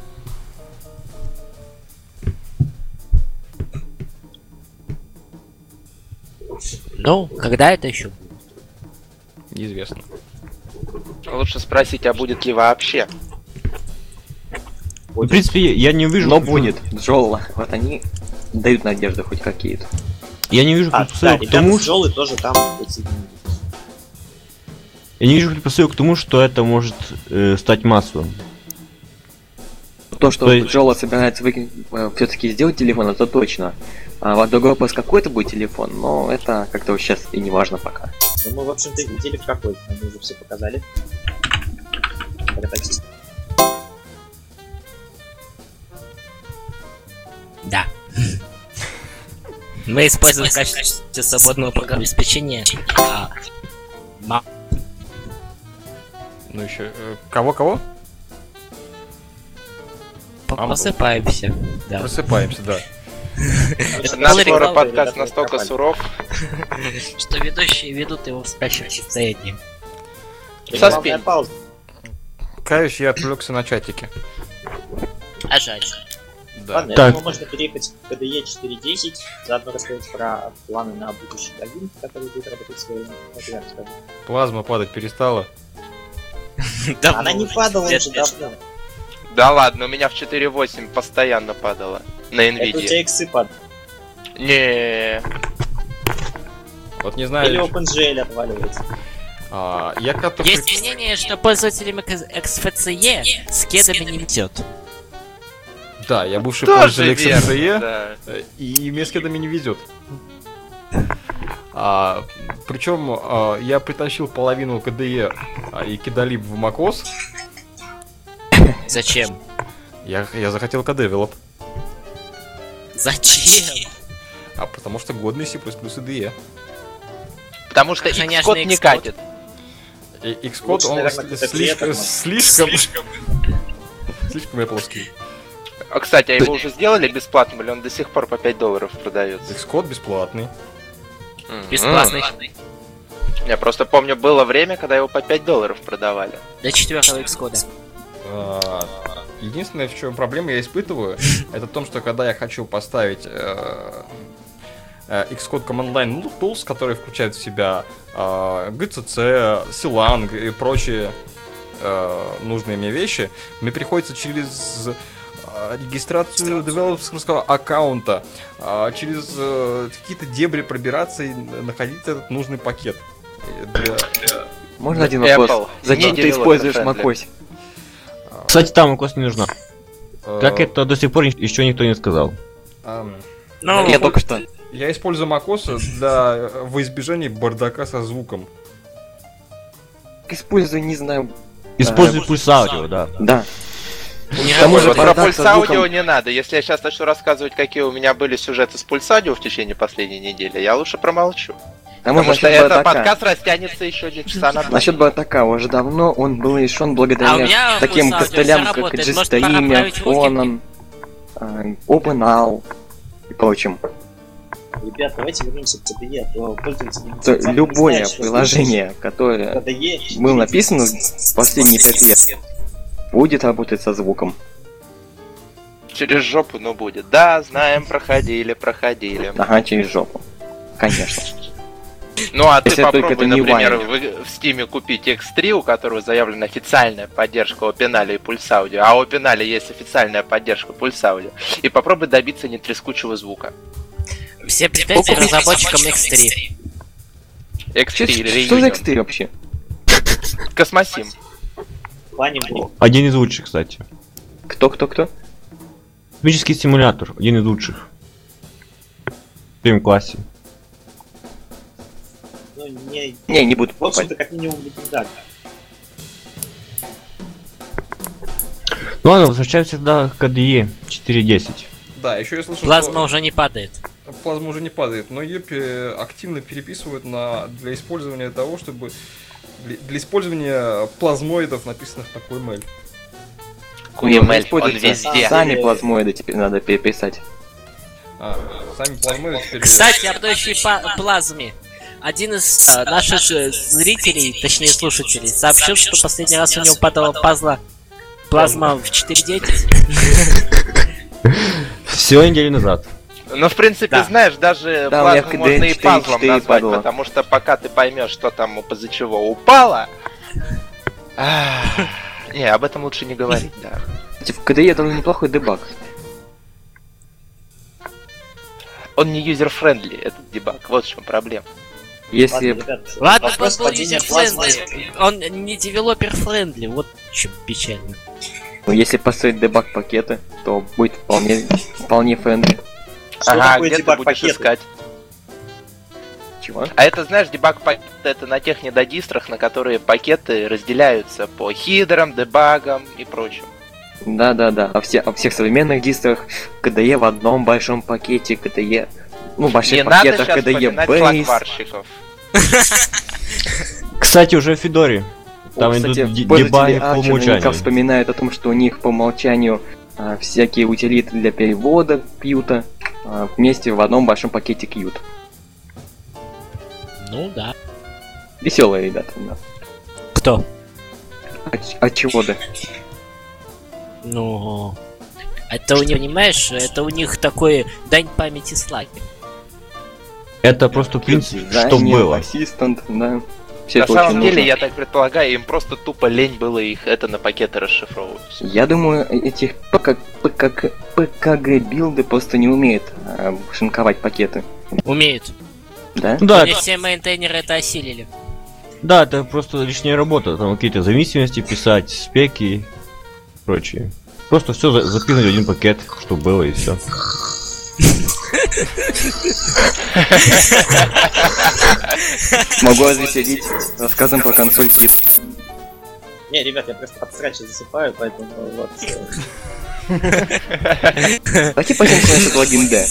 Ну, когда это еще будет? Неизвестно. Лучше спросить, а будет ли вообще. В принципе, я не вижу... Но будет, Джола. Вот они дают надежды хоть какие-то. Я не вижу Да, предпосылок к ребята тому, с Жолы тоже там подсоединились. Я не вижу предпосылок к тому, что это может стать массовым. То, что То есть- Джола собирается все-таки сделать телефон, это точно. А вот другой вопрос, какой это будет телефон, но это как-то вот сейчас и не важно пока. Ну, мы, в общем-то, видели в какой. Они уже все показали. Прототип. Да. Мы используем в качестве свободного программного обеспечения Ну еще... Кого-кого? просыпаемся. Да. Просыпаемся, да. Наш Рекламы, скоро подкаст ребята, настолько пропали. суров. Что ведущие ведут его в спящем состоянии. Рекламная Саспенс. пауза. Каюсь, я отвлекся на чатике. А жаль. Да. Ладно, я Так. думаю, можно переехать к KDE 4.10, заодно рассказать про планы на будущий один, который будет работать с своим. Вот я расскажу. Плазма падать перестала. Она не падала уже давно. Да ладно, у меня в 4.8 постоянно падало. На Это у тебя Nvidia. иксы падают. Не. Вот не Или знаю... OpenGL отваливается. Я как-то... Есть мнение, что пользователям XFCE с кедами не идет. Да, я бывший Тоже пользователь верно, XFCE, да. и мне с кедами не везет. Причем я притащил половину KDE и кидалиб в macOS. Зачем? Я захотел KDevelop. Зачем? Потому что годный C++ и DE. Потому что Конечно, Xcode не Xcode. катит. И Xcode, Лучше, он наверное, какой-то слишком клеток, слишком Apple-ский. А, кстати, а его уже сделали бесплатным, или он до сих пор по $5 продается? Xcode бесплатный. Бесплатный. Я просто помню, было время, когда его по $5 продавали. До 4-го Xcode. Единственное, в чем проблема я испытываю, это в том, что когда я хочу поставить Xcode Command Line Tools, которые включают в себя GCC, Silang и прочие нужные мне вещи, мне приходится через регистрацию девелоперского аккаунта, через какие-то дебри пробираться и находить этот нужный пакет. Можно один Apple. вопрос? Зачем Не ты используешь developer-friendly. macOS? Кстати, там macOS не нужна. Э, Как это до сих пор еще никто не сказал. Ну, Я только что. Я использую macOS во избежание бардака со звуком. Использую, не знаю. Используй пульс аудио, да. Да. не К тому же Вот про бардак пульс со звуком. аудио не надо. Если я сейчас начну рассказывать, какие у меня были сюжеты с пульс аудио в течение последней недели, я лучше промолчу. Потому Потому что насчет этот бардака. подкаст растянется еще часа на 2. Насчет бардака, уже давно он был решен А у благодаря меня таким пульс аудио костылям, всё как работает. Может, G-Stream, пора править Phonon, OpenAL и прочим. Ребят, давайте вернемся к KDE, а то пользователи не То знают, любое что приложение, которое KDE было написано в последние 5 лет, будет работать со звуком. Через жопу, но будет. Да, знаем, проходили. Ага, через жопу. Конечно. Ну а ты Если только попробуй, это не например, Wine. в Steam купить X3, у которого заявлена официальная поддержка OpenAL и Pulse Audio, а у OpenAL есть официальная поддержка Pulse Audio, и попробуй добиться нетрескучего звука. все претензии разработчикам X3. X3 или Что за Reunion. X3 вообще? Космосим. Плане был. Один из лучших, кстати. Кто? Космический симулятор, один из лучших. В первом классе. Ну, Не буду в покупать. общем-то, как минимум легендарно. Ну ладно, возвращаемся тогда к KDE 4.10. Да, еще я слышал, Плазма что уже не падает. плазма уже не падает, но ее активно переписывают для использования того, чтобы для использования плазмоидов, написанных на QML. QML, он Используется. везде. Сами плазмоиды теперь надо переписать. Сами плазмоиды теперь... Кстати, об той плазме. Один из наших зрителей, точнее слушателей, сообщил, что последний раз у него падала плазма в 4.9. Все неделю назад. Ну, в принципе, Да. знаешь, даже Да, у меня плазму можно и 4 пазлом назвать, падало. потому что пока ты поймешь, что там из-за чего упало... Не, об этом лучше не говорить, да. В KDE довольно неплохой дебаг. Он не юзер-френдли, этот дебаг, вот в чем проблема. Если ребят, Ладно, вопрос он был падения плазмы. юзер-френдли. Он не девелопер-френдли, вот что печально. если построить дебаг пакеты, то будет вполне френдли. Что Ага, такое где ты будешь дебаг-пакеты? искать? Чего? А это, знаешь, дебаг пакеты это на тех недодистрах, на которые пакеты разделяются по хидрам, дебагам и прочему. Да. О всех современных дистрах KDE в одном большом пакете, KDE... Ну, больших Не надо пакетах сейчас KDE вспоминать Base. флагварщиков. Кстати, уже в Федоре. Там Кстати, идут пользователи дебаги по Arch наверняка умолчанию. вспоминают о том, что у них по умолчанию всякие утилиты для перевода Qt вместе в одном большом пакете Qt. Ну да. Веселые ребята, да. Кто? От чего да? Ну... Это у них, понимаешь, это у них такой дань памяти слаги. Это просто принцип, что Дизайнер, было. ассистент, да. Все На это очень самом деле, нужно. я так предполагаю, им просто тупо лень было их это на пакеты расшифровывать. Я думаю, этих ПКГ-билды просто не умеют шинковать пакеты. Умеют. Да? Да, У них все мейнтейнеры это осилили. да, это просто лишняя работа. Там какие-то зависимости писать, спеки и прочее. Просто все запихнуть в один пакет, что было, и все. Могу развеселить рассказом про консоль Kit. Не, ребят, я просто под срач засыпаю, поэтому вот... Давайте пойдем насчет логин D.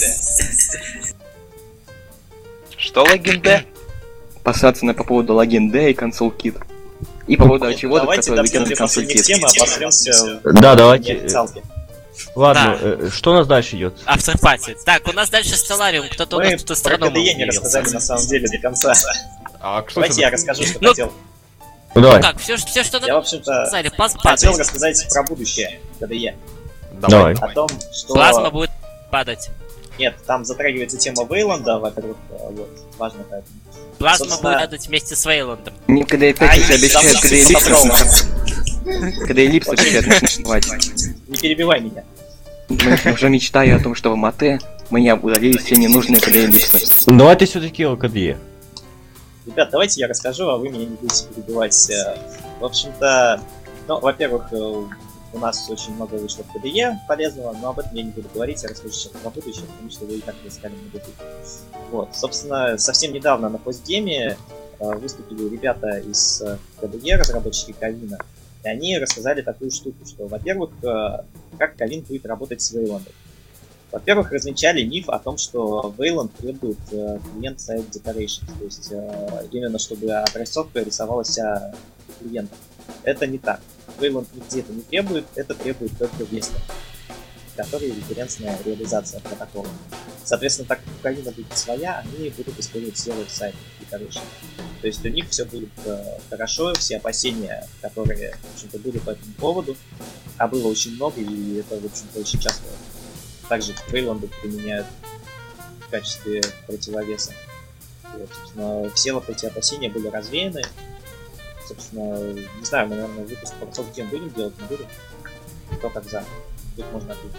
Что логин D? Посраться по поводу логин D и консоль Kit. И по поводу чего-то, Давайте который до выкинут консоль последних Kit. тем, а посремся Да, в давайте. неофициалке. Ладно, что у нас дальше идет? Авторпати. Так, у нас дальше Stellaриum. Кто-то у Мы нас тут про астрономом KDE не явился. рассказали на самом деле до конца. А кто Давайте это? я расскажу, что Ну, хотел. Ну давай. Так, все, что Я, в общем-то, сказали, плазма хотел падает. рассказать про будущее KDE. Давай. О том, что... Плазма будет падать. Нет, там затрагивается тема Вейланда, во-первых, вот, важно поэтому. Плазма Собственно- будет падать вместе с Вейландом. Мне когда опять Ай, обещают, там когда всё эллипс когда эллипс обещают начинать. Не перебивай меня. Уже мечтаю о том, что в Мате мне удалили все ненужные когда эллипсы. Ну, давай ты все-таки ЛКДЕ. Ребят, давайте я расскажу, а вы меня не будете перебивать. В общем-то, ну, во-первых, у нас очень много вышло в KDE полезного, но об этом я не буду говорить, я расскажу сейчас про будущее, потому что вы и так искали на YouTube. Вот, собственно, совсем недавно на постгеме выступили ребята из KDE, разработчики Кавина, и они рассказали такую штуку, что, во-первых, как Кавин будет работать с Вейландом. Во-первых, развенчали миф о том, что Wayland требует клиент-сайт decorations, то есть именно чтобы образцовка рисовалась клиентом. Это не так. Wayland нигде это не требует, это требует только Vesta, который референсная реализация протокола. Соответственно, так как у Кавина будет своя, они будут использовать сервер сайт decoration. То есть у них все будет хорошо, все опасения, которые, в общем-то, были по этому поводу, а было очень много, и это, в общем-то, очень часто также Вейланды применяют в качестве противовеса. Вот, собственно, все вот эти опасения были развеяны. Собственно, не знаю, мы, наверное, выпуск порцов тем будем делать, не будем. Кто как за. Тут можно ответить.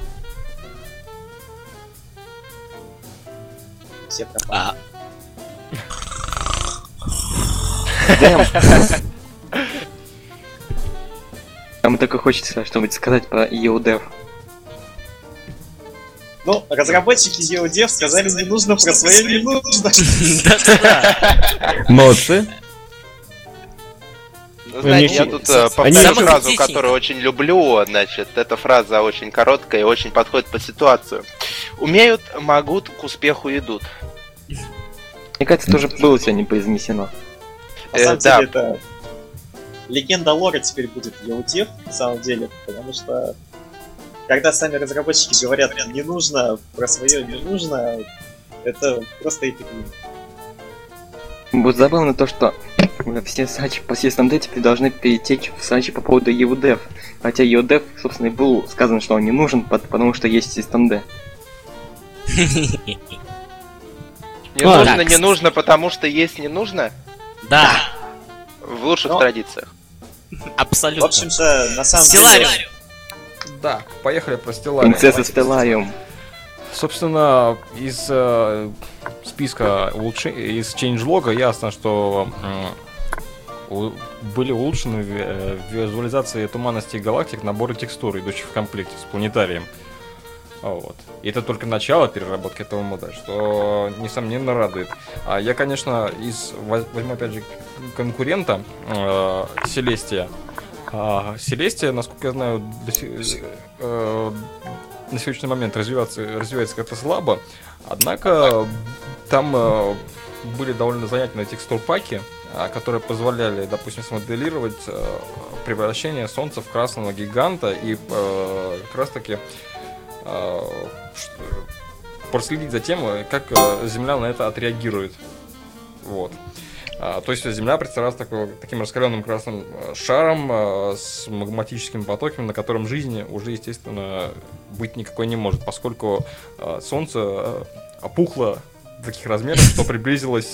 Все пропали. Нам только хочется что-нибудь сказать про EODev. Ну, разработчики EODev сказали, не нужно, про свое не нужно. Да-да-да. Молодцы. Ну, знаете, я Они тут Они- повторю фразу, Самокритичненько. которую очень люблю, значит, эта фраза очень короткая и очень подходит по ситуацию. Умеют, могут, к успеху идут. Мне кажется, тоже было сегодня произнесено. На самом да. деле, это легенда лора теперь будет EODev, на самом деле, потому что когда сами разработчики говорят, не нужно, про свое не нужно, это просто эпик. Вот забавно то, что все сачи по SystemD теперь должны перетечь в сачи по поводу EODev. Хотя EODev, собственно, и был сказано, что он не нужен, потому что есть SystemD. Не Ладно. нужно, не нужно, потому что есть не нужно. Да, В лучших Но- традициях. В абсолютно. общем-то, на самом Стеллариум. деле... Да, поехали про Stellaриum. Принцесса Stellarium. Собственно, из списка из чейнджлога ясно, что были улучшены визуализации туманности галактик, наборы текстур, идущих в комплекте с планетарием. Вот. И это только начало переработки этого мода, что несомненно радует. А я, конечно, возьму опять же конкурента Селестия. Селестия, насколько я знаю, на сегодняшний момент развивается как-то слабо. Однако там были довольно занятные текстур-паки, которые позволяли, допустим, смоделировать превращение Солнца в красного гиганта и как раз таки проследить за тем, как Земля на это отреагирует. Вот. То есть Земля представлялась таким раскаленным красным шаром с магматическими потоками, на котором жизни уже, естественно, быть никакой не может, поскольку Солнце опухло до таких размеров, что приблизилось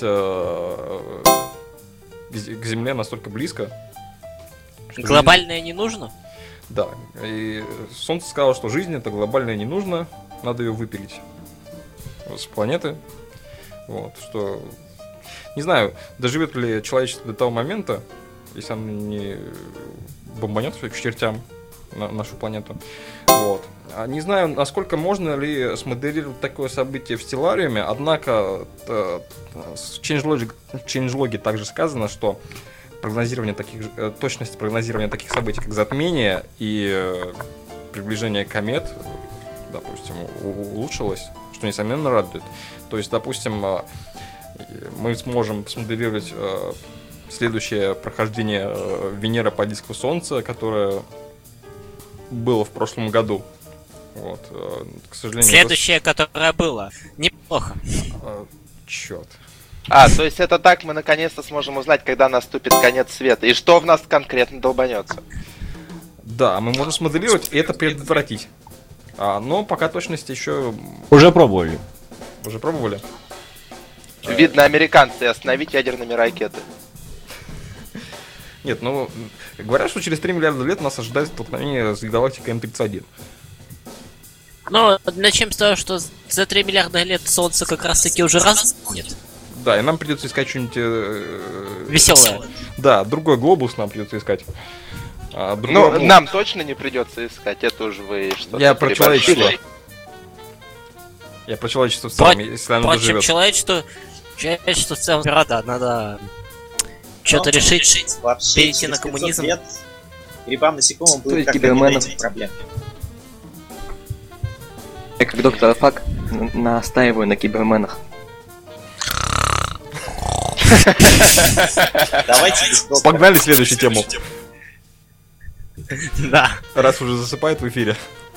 к Земле настолько близко. Что Глобальное не нужно? Да, и Солнце сказало, что жизнь это глобальное не нужно, надо ее выпилить с планеты. Вот, что... Не знаю, доживет ли человечество до того момента, если оно не бомбанет к чертям на нашу планету. Вот. Не знаю, насколько можно ли смоделировать такое событие в Stellarium, однако в чейнджлоге также сказано, что точность прогнозирования таких событий, как затмение и приближение комет, допустим, улучшилась, что несомненно радует. То есть, допустим, мы сможем смоделировать следующее прохождение Венеры по диску Солнца, которое было в прошлом году. Вот, к сожалению. Следующее, которое было. Неплохо. Черт. То есть это так мы наконец-то сможем узнать, когда наступит конец света, и что в нас конкретно долбанется. Да, мы можем смоделировать и это предотвратить. Но пока точности еще... Уже пробовали. Уже пробовали? Видно, американцы остановить ядерными ракеты. Нет, ну, говорят, что через 3 миллиарда лет нас ожидает столкновение с галактикой М31. Но начнем с того, что за 3 миллиарда лет Солнце как раз таки уже раз нет. Да, и нам придется искать что-нибудь... Веселое. Да, другой глобус нам придется искать. Ну, нам точно не придется искать, это уже вы что-то Я про переборщили. человечество. Я про человечество в целом, если оно Впрочем, доживет. человечество в целом, да, надо что-то решить. Вообще, перейти через на 500 коммунизм. лет грибам насекомым То будет есть как-то не до киберменов. этих проблем. Я как доктор Фак настаиваю на киберменах. Давайте без доктора. Погнали следующую тему. Да. Раз уже засыпает в эфире.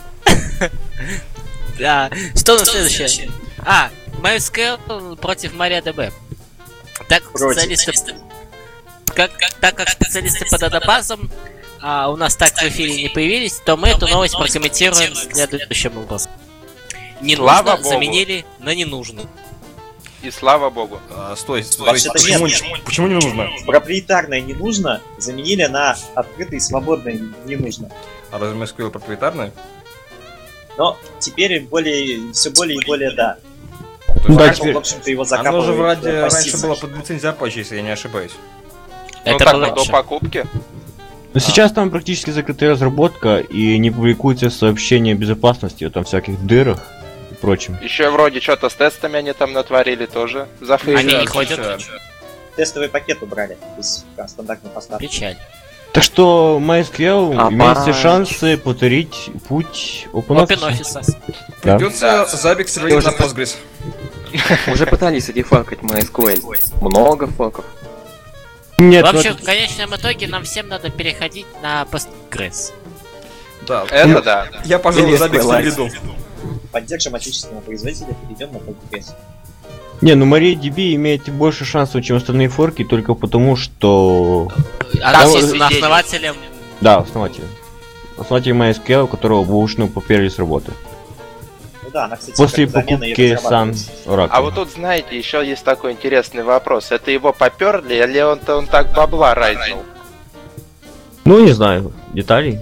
Да. Что на следующее? MySQL против MariaDB. Так Против. специалисты... Так как специалисты по датабазам у нас так в эфире не появились, то мы эту новость прокомментируем следующим образом. Не Слава нужно богу. заменили на не нужно. И слава богу. Стой, Вообще-то почему, нет. почему не нужно? Проприетарное не нужно заменили на открытое и свободное не нужно. А разве MySQL проприетарный? Но теперь все более и более да. То есть Да, Apple, теперь- в общем-то, его Оно закапывает же вроде раньше пассивно. было под лицензией Apache, если я не ошибаюсь. Ну Это так, было до раньше. покупки. Но сейчас там практически закрытая разработка и не публикуется сообщение безопасности о там всяких дырах и прочим. Еще вроде что-то с тестами они там натворили тоже. Зафейли. Они не Сейчас, ходят. сейчас. Тестовый пакет убрали из стандартной поставки. Печаль. Так что MySQL А имеет все по- шансы повторить путь OpenOffice. OpenOffice. Да. Придется забег переводить на Postgres. Уже пытались дефакать MySQL. Много факов. Нет, Вообще, ну, в конечном итоге нам всем надо переходить на Postgres. Да. Это да. Я, пожалуй, Или забег SQLite. переведу. Поддержим отечественного производителя, перейдем на Postgres. не, ну MariaDB имеет больше шансов, чем остальные форки, только потому, что... А Там с есть свидетель. основателем... Да, основатель. Основатель MySQL, у которого бэушную поперли с работы. Ну да, она, кстати, После как замена и покупки Sun разрабатывалась. Oracle. А вот тут, знаете, еще есть такой интересный вопрос. Это его поперли, или он так бабла райзнул? Ну, не знаю, деталей.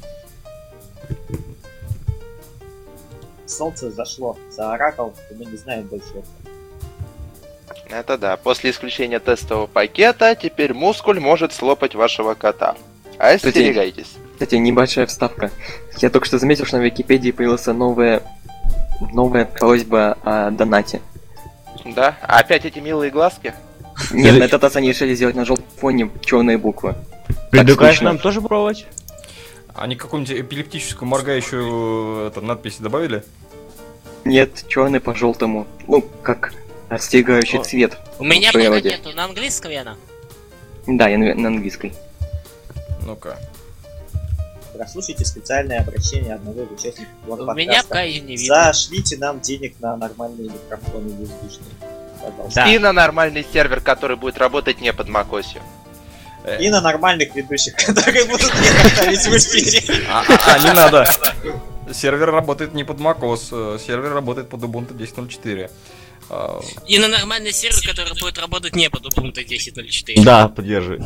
Солнце зашло за Oracle, и мы не знаем больше этого. Это да. После исключения тестового пакета, теперь мускуль может слопать вашего кота. А остерегайтесь. Кстати, небольшая вставка. Я только что заметил, что на Википедии появилась новая просьба о донате. Да? А опять эти милые глазки? Нет, на этот раз они решили сделать на желтом фоне черные буквы. Предлагаешь скучно. нам тоже пробовать? Они какую-нибудь эпилептическую моргающую надпись добавили? Нет, черный по желтому. Ну, как остерегающий О. цвет. У меня в пока природе. нету. На английском я на. Да, я на английской. Ну-ка. Прослушайте специальное обращение одного из участников У подкаста. меня пока ее не видно. Зашлите нам денег на нормальные микрофоны USB-шные. Пожалуйста. Да. И на нормальный сервер, который будет работать не под macOS. И на нормальных ведущих, которые будут мне поставить в эфире. Не надо. Сервер работает не под macOS, сервер работает под Ubuntu 10.04. И на нормальный сервер, который будет работать не под Ubuntu 10.04. Да, поддерживай.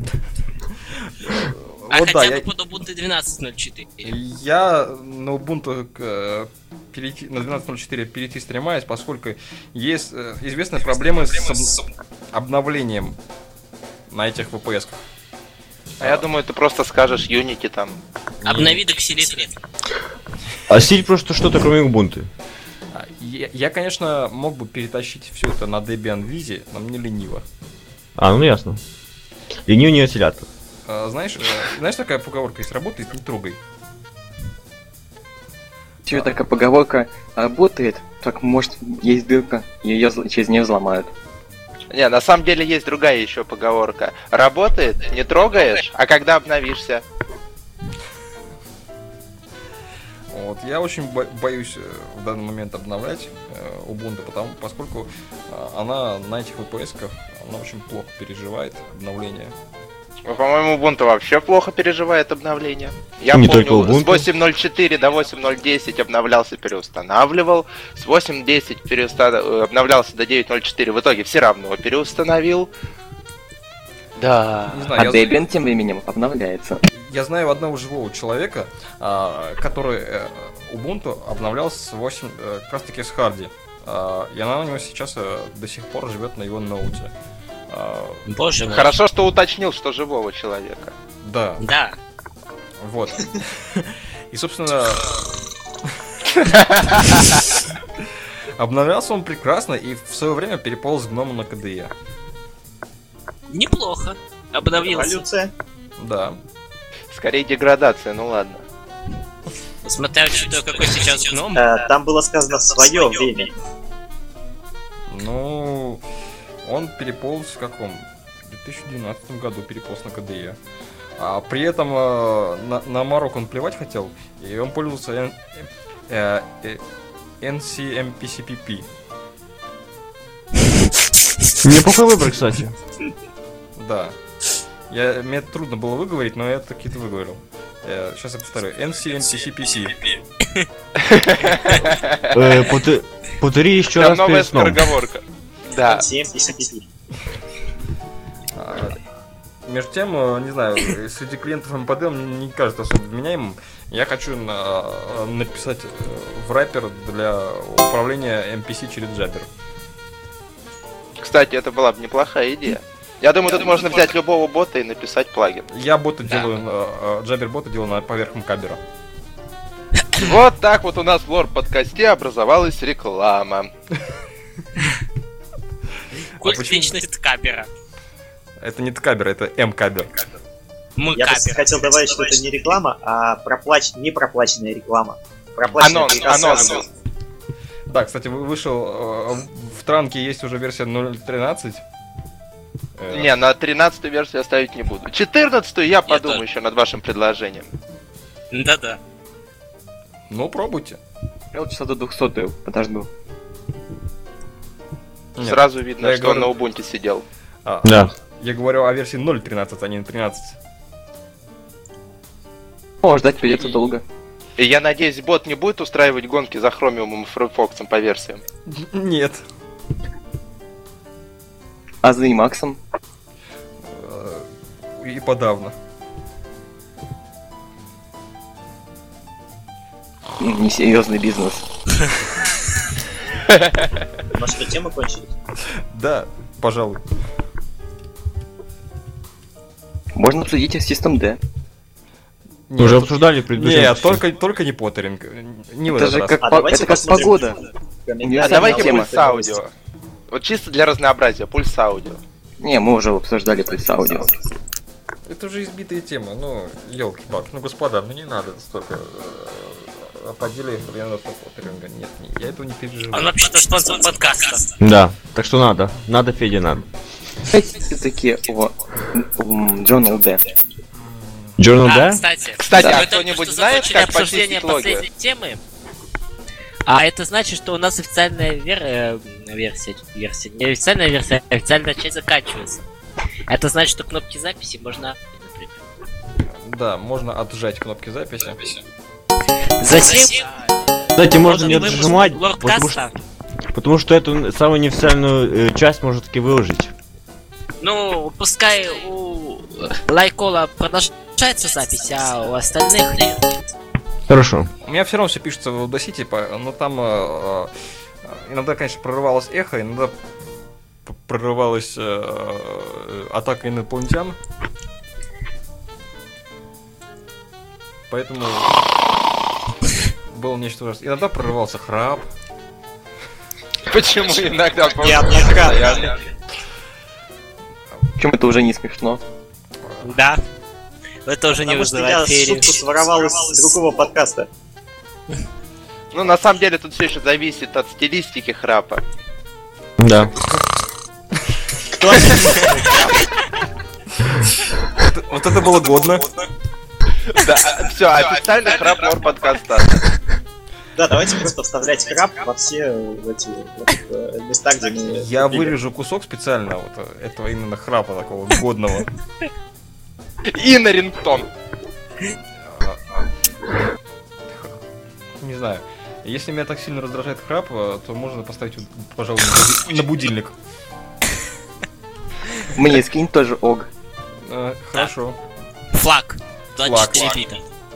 А Вот да, хотя бы я- под Ubuntu 12.04. Я на Ubuntu на 12.04 перейти стремаюсь, поскольку есть известные проблемы с обновлением на этих VPS-ках. А я думаю, ты просто скажешь Unity там. Обнови до ксилитри. А сидеть просто что-то кроме Ubuntu. Я, конечно, мог бы перетащить все это на Debian Vizi, но мне лениво. А, ну ясно. Ленив не осциллятор. Знаешь, такая поговорка, если работает, не трогай. Еще такая поговорка работает, так может есть дырка, и ее через нее взломают. Не, на самом деле есть другая еще поговорка. Работает, не трогаешь, а когда обновишься. Вот, я очень боюсь в данный момент обновлять Ubuntu, поскольку она на этих VPS-ках, она очень плохо переживает обновление. По-моему, Ubuntu вообще плохо переживает обновления. Я Не помню, только Ubuntu. с 8.04 до 8.010 обновлялся, переустанавливал. С 8.10 обновлялся до 9.04. В итоге все равно переустановил. Да. Не А знаю, Debian тем временем обновляется. я знаю одного живого человека, который Ubuntu обновлял с 8, как раз таки с Hardy. И она у него сейчас до сих пор живет на его ноуте. Боже мой. Хорошо, что уточнил, что живого человека. Да, Да. вот. И, собственно, обновлялся он прекрасно и в свое время переполз с гнома на KDE. Неплохо. Обновился. Эволюция. Да. Скорее деградация, ну ладно. Смотря учитывая, какой сейчас гном. Там было сказано в свое время. Ну, он переполз в каком? В 2012 году переполз на KDE. А при этом на Марок он плевать хотел, и он пользовался NCMPCPP. Неплохой выбор, кстати. Да. Мне трудно было выговорить, но я таки-то выговорил. Сейчас я повторю. NCMPCPP. Повтори еще Там раз новая перед сном. скороговорка. Да. CMPCP. Между тем, не знаю, среди клиентов МПД он не кажется особо вменяемым. Я хочу написать враппер для управления MPC через Jabber. Кстати, это была бы неплохая идея. Я думаю, тут можно взять любого бота и написать плагин. Я бота Да. делаю, Jabber бота делаю поверх мкабера. Вот так вот у нас в лор-подкасте образовалась реклама. Культ почему? личности Ткабера. Это не Ткабер, это М-Кабер. Мы Я просто Кабер. хотел добавить, что это не реклама, а не проплаченная реклама. Проплаченная Анонс, трансляция. анонс. Да, кстати, вышел в Транке есть уже версия 0.13. Не, на 13-ю версию оставить не буду. 14-ю я подумаю тоже. еще над вашим предложением. Да-да. Ну, пробуйте. Я вот часа до 200 подожду. Нет, Сразу видно, я что он говорю- на Ubuntu сидел. Да. Я говорю о версии 0.13, а не 13. О, ждать придется долго. И я надеюсь, бот не будет устраивать гонки за Chromium и Firefox по версиям. Нет. А за Emacs? И подавно. Несерьезный бизнес. У нас что, темы кончились? Да, пожалуй. Можно обсудить System D. Мы уже обсуждали в предыдущем Нет, выпуске. только не Поттеринг. Не в Это этот же раз. как, давайте это как посмотрим погода. комментарии. Универсальная Давайте тема. пульс аудио. Вот чисто для разнообразия, пульс аудио. Не, мы уже обсуждали плюс аудио. Это уже избитые темы, ну, елки-палки, ну, господа, ну не надо столько поделей на Поттеринга. Нет, я этого не переживаю. Он вообще-то спонсор подкаста. Да, так что надо. Надо, Феде, надо. Все-таки о Journal D. Journal, да? Кстати, Кстати, мы а только кто-нибудь что знает, закончили как обсуждение почистить логию? последней темы. А это значит, что у нас официальная версия, не официальная версия, а официальная часть заканчивается. Это значит, что кнопки записи можно, например. Да, можно отжать кнопки записи. Затем Кстати, можно не выпуск отжимать, лордкаста. потому что эту самую неофициальную часть может таки выложить. Ну, пускай у Лайкола продолжается запись, а у остальных нет. Хорошо. У меня все равно все пишется в Audacity, но там иногда, конечно, прорывалось эхо, иногда прорывалась атака инопланетян. Поэтому было нечто ужасное. Иногда прорывался храп. Почему иногда Неоднократно. Причем это уже не смешно. Да. Это уже не Потому что я вызывает феерию. шутку своровал из другого подкаста. Ну, на самом деле, тут все еще зависит от стилистики храпа. Да. Кто? Вот это было годно. Да, все, официальный храп лор подкаста. Да, давайте просто вставлять храп во все эти места, где мы... Я вырежу кусок специально вот этого именно храпа такого годного. И на рингтон. Не знаю. Если меня так сильно раздражает храп, то можно поставить, пожалуй, на будильник. Мне скинь тоже ог. Хорошо. Флаг. Флаг. 24 бита.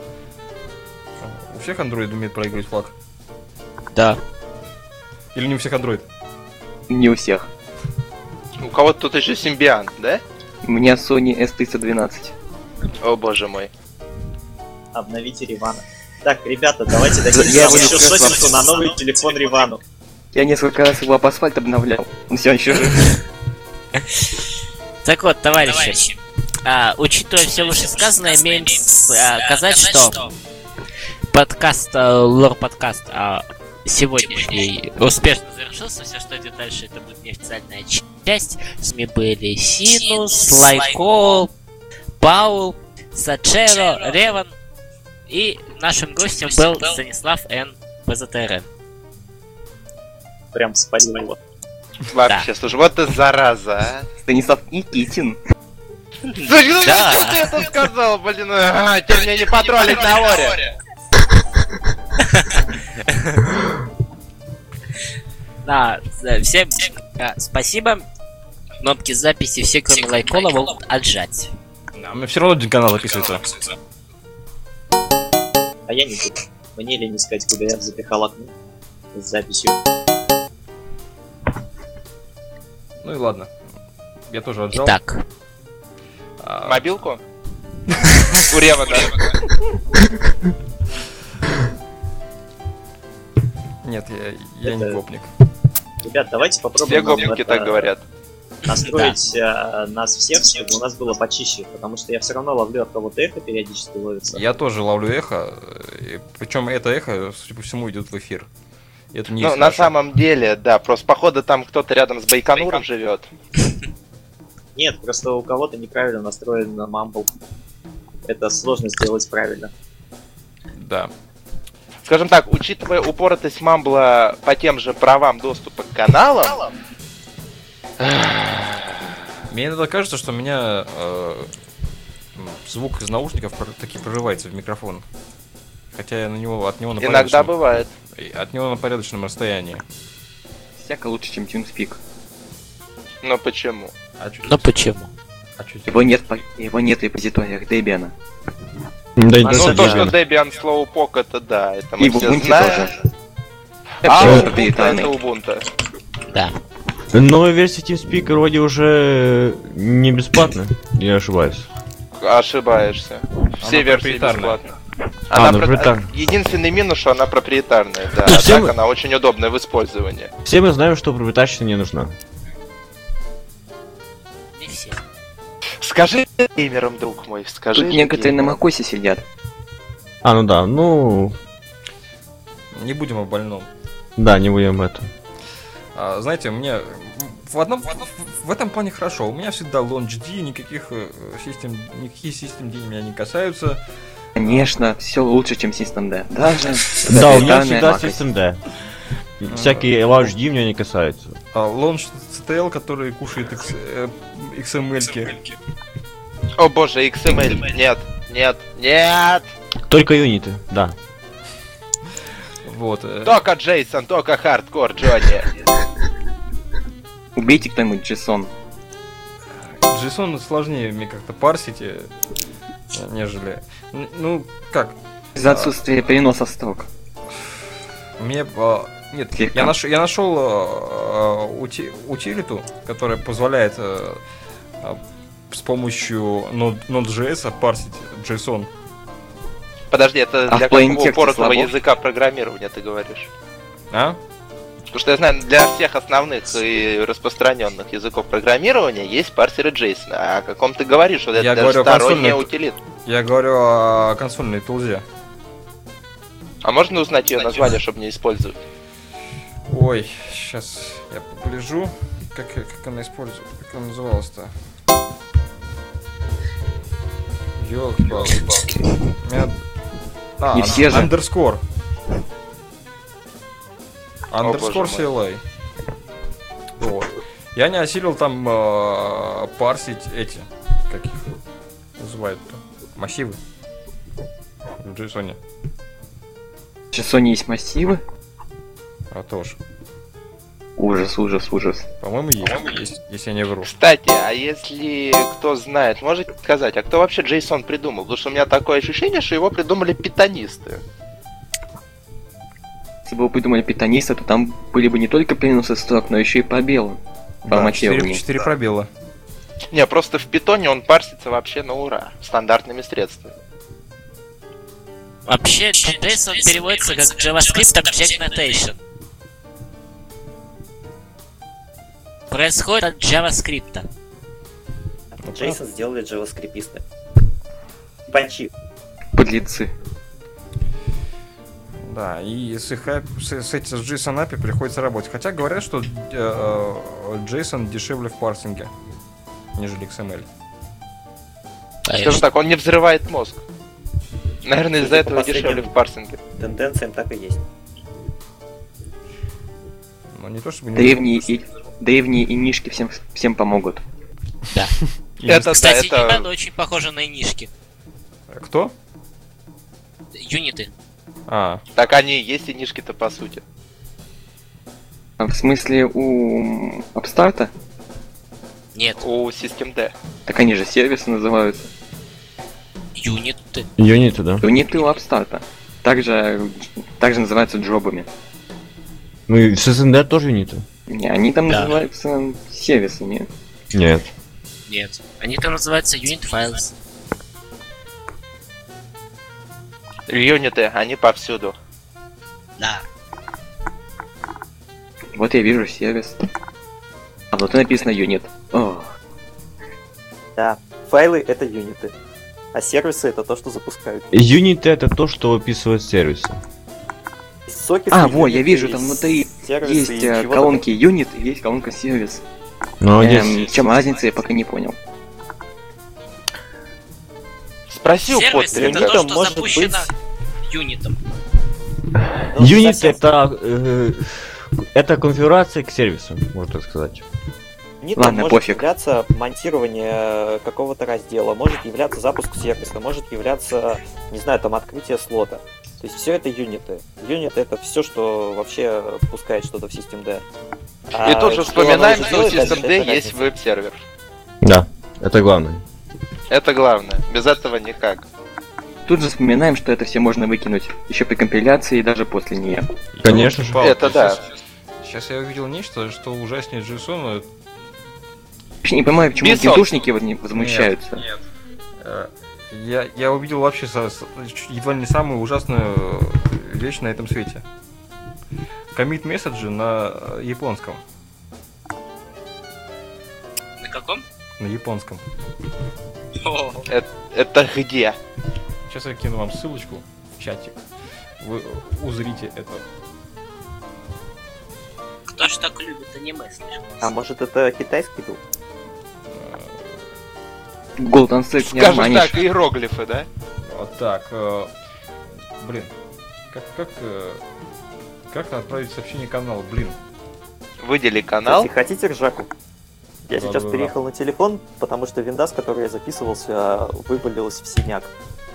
У всех Android умеет проигрывать флаг? Да. Или не у всех Android? Не у всех. У кого-то тут еще симбиан, да? У меня Sony S312. О боже мой. Обновите Ривана. Так, ребята, давайте дадим Я нам его не еще слышал. сотенку на новый телефон Ривану. Я несколько раз его об асфальт обновлял. Но все еще жив. Так вот, товарищи, учитывая все вышесказанное, имеем сказать, что подкаст, лор-подкаст сегодняшний успешно завершился. Все, что идет дальше, это будет неофициальная часть. С нами были Синус, Лайкол, Паул, Сачеро, Реван. И нашим гостем был Станислав Н. ПЗТРН. Прям спалил его. Вообще, слушай, вот ты зараза, а. Станислав Никитин. Слушай, ну Да. что ты это сказал, блин? Ты меня не потроллить на оре. Да, всем спасибо. Кнопки записи все, кроме Лайкола, могут отжать. У меня все равно один канал записывается. А я не буду. Мне лень искать, куда я запихал окно с записью. Ну и ладно. Я тоже отжал. Итак, Мобилку? У Рева, да. Нет, я не Это- гопник. Ребят, давайте Все попробуем гопники так говорят. настроить нас всех, чтобы у нас было почище, потому что я все равно ловлю от кого-то эхо периодически ловится. Я тоже ловлю эхо, причем это эхо, судя по всему, идет в эфир. И это не Ну, есть на хорошо. самом деле, да, просто походу там кто-то рядом с Байконуром живет. Нет, просто у кого-то неправильно настроен Mumble. Это сложно сделать правильно. Да. Скажем так, учитывая упоротость Мамбла по тем же правам доступа к каналам, Мне иногда кажется, что у меня звук из наушников таки прорывается в микрофон. Хотя я от него на иногда порядочном- бывает. от него на порядочном расстоянии. Всяко лучше, чем TeamSpeak. Но почему? Ну почему? Его нет в репозиториях Debian. Да, Ну, Ну, интересно, то, что Debian. Debian Slowpoke, это да, это мы И в все Ubuntu знаем. тоже. А, Всё Ubuntu проприетарный. это Ubuntu. Да. Новая версия TeamSpeak вроде уже не бесплатна, я ошибаюсь. Ошибаешься. Все Она версии проприетарная. бесплатны. ну, проприетарная. Единственный минус, что она проприетарная, да. Ну, А все так мы- она очень удобная в использовании. Все мы знаем, что проприетарщина не нужна. Не все. Скажи геймерам, друг мой, скажи. Тут некоторые на геймерам. Макосе сидят. Ну да, ну... Не будем о больном. Да, не будем это. Знаете, у меня в этом плане хорошо. У меня всегда LaunchD, никакие систем D меня не касаются. Конечно, все лучше, чем Systemd. Даже Да, у меня проприетарная всегда Mac. Systemd. Всякие LHD меня не касаются. LaunchCTL, который кушает XML-ки. О боже, XML. Нет, нет, нет! Только юниты, да. Вот. Только Джейсон, только хардкор, Джонни. Убейте кто-нибудь JSON. JSON сложнее мне как-то парсить, нежели... Ну, как? За отсутствие переноса строк. Мне... Нет, Слегка. я нашел утилиту, которая позволяет с помощью Node.js парсить JSON. Подожди, это А для в плейн какого тексте упоротого слабо? языка программирования ты говоришь? А? Потому что я знаю, для всех основных и распространенных языков программирования есть парсеры JSON. А о каком ты говоришь? Вот это Я даже говорю о сторонняя консольной- утилита. Я говорю о консольной тулзе. А можно узнать ее название, чтобы не использовать? Ой, сейчас я погляжу, как она использует, как она называлась-то. Ёлки-палки. Не все же. Underscore. боже Underscore мой. CLI. Вот. Я не осилил там парсить эти, как их называют-то, массивы в JSON. В JSON есть массивы. А тоже. Ужас, ужас, ужас. По-моему, есть, если я не вру. Кстати, а если кто знает, можете сказать, а кто вообще JSON придумал? Потому что у меня такое ощущение, что его придумали питонисты. Если бы вы придумали питонисты, то там были бы не только переносы строк, но еще и пробелы. Да, Форматирование. 4 пробела. Не, просто в питоне он парсится вообще на ура, стандартными средствами. Вообще, JSON переводится как JavaScript Object Notation. Происходит от JavaScript. Джейсон сделали джаваскриписты. Панчи. Подлецы. Да, и с JSON API приходится работать. Хотя говорят, что JSON дешевле в парсинге, нежели XML. Скажем так, он не взрывает мозг. Наверное, из-за Судя по этого последним- дешевле в парсинге. Тенденциям так и есть. Но не то чтобы... Древние и нишки всем помогут. Да. Это, Кстати, да, это... Юниты очень похожи на инишки. Кто? Юниты. Так они и есть и нишки-то по сути. А в смысле у Upstart? Нет, У Systemd. Так они же сервисы называются. юниты. Юниты, да. Юниты у Upstart. Также называются джобами. Ну и с SND тоже юниты. Не, они там Да. называются сервисами. Нет. Нет. Они там называются Unit Files. Юниты, они повсюду. Да. Вот я вижу сервис. А внутри написано юнит. О, Да, файлы это юниты, а сервисы это то, что запускают. Юниты это то, что описывает сервисы. Сокеты, во, я юниты, вижу, там внутри сервисы есть и чего-то колонки юнит и есть колонка сервис. Но В здесь... чем разница, я пока не понял. Спроси у Сервис это Потринга. то, что может запущено быть- юнитом. Ну, Юнит совсем это конфигурация к сервису, можно так сказать. юнитом Ладно, может пофиг. являться монтирование какого-то раздела, может являться запуск сервиса, может являться, не знаю, там открытие слота. То есть все это юниты. Юнит это все, что вообще пускает что-то в System D. И тут же вспоминаем, что у делает, System это D разница. есть веб-сервер. Да, это главное. Это главное. Без этого никак. Тут же вспоминаем, что это все можно выкинуть. Еще при компиляции и даже после нее. Конечно же. Это да. Сейчас я увидел нечто, что ужаснее JSON. Вообще не понимаю, почему Бессон. гентушники вот не возмущаются. Я увидел вообще едва не самую ужасную вещь на этом свете. Commit месседжи на японском. На каком? На японском. О, Это где? Сейчас я кину вам ссылочку в чатик. Вы узрите это. кто ж так любит аниме, слышишь? А может это китайский был? Golden Six не Скажем обманешь. так, иероглифы, да? Вот так. Блин. Как отправить сообщение каналу? Блин. Выдели канал. Кстати, хотите ржаку? Я сейчас Да-да-да. переехал на телефон, потому что винда, с которой я записывался, вывалилась в синяк.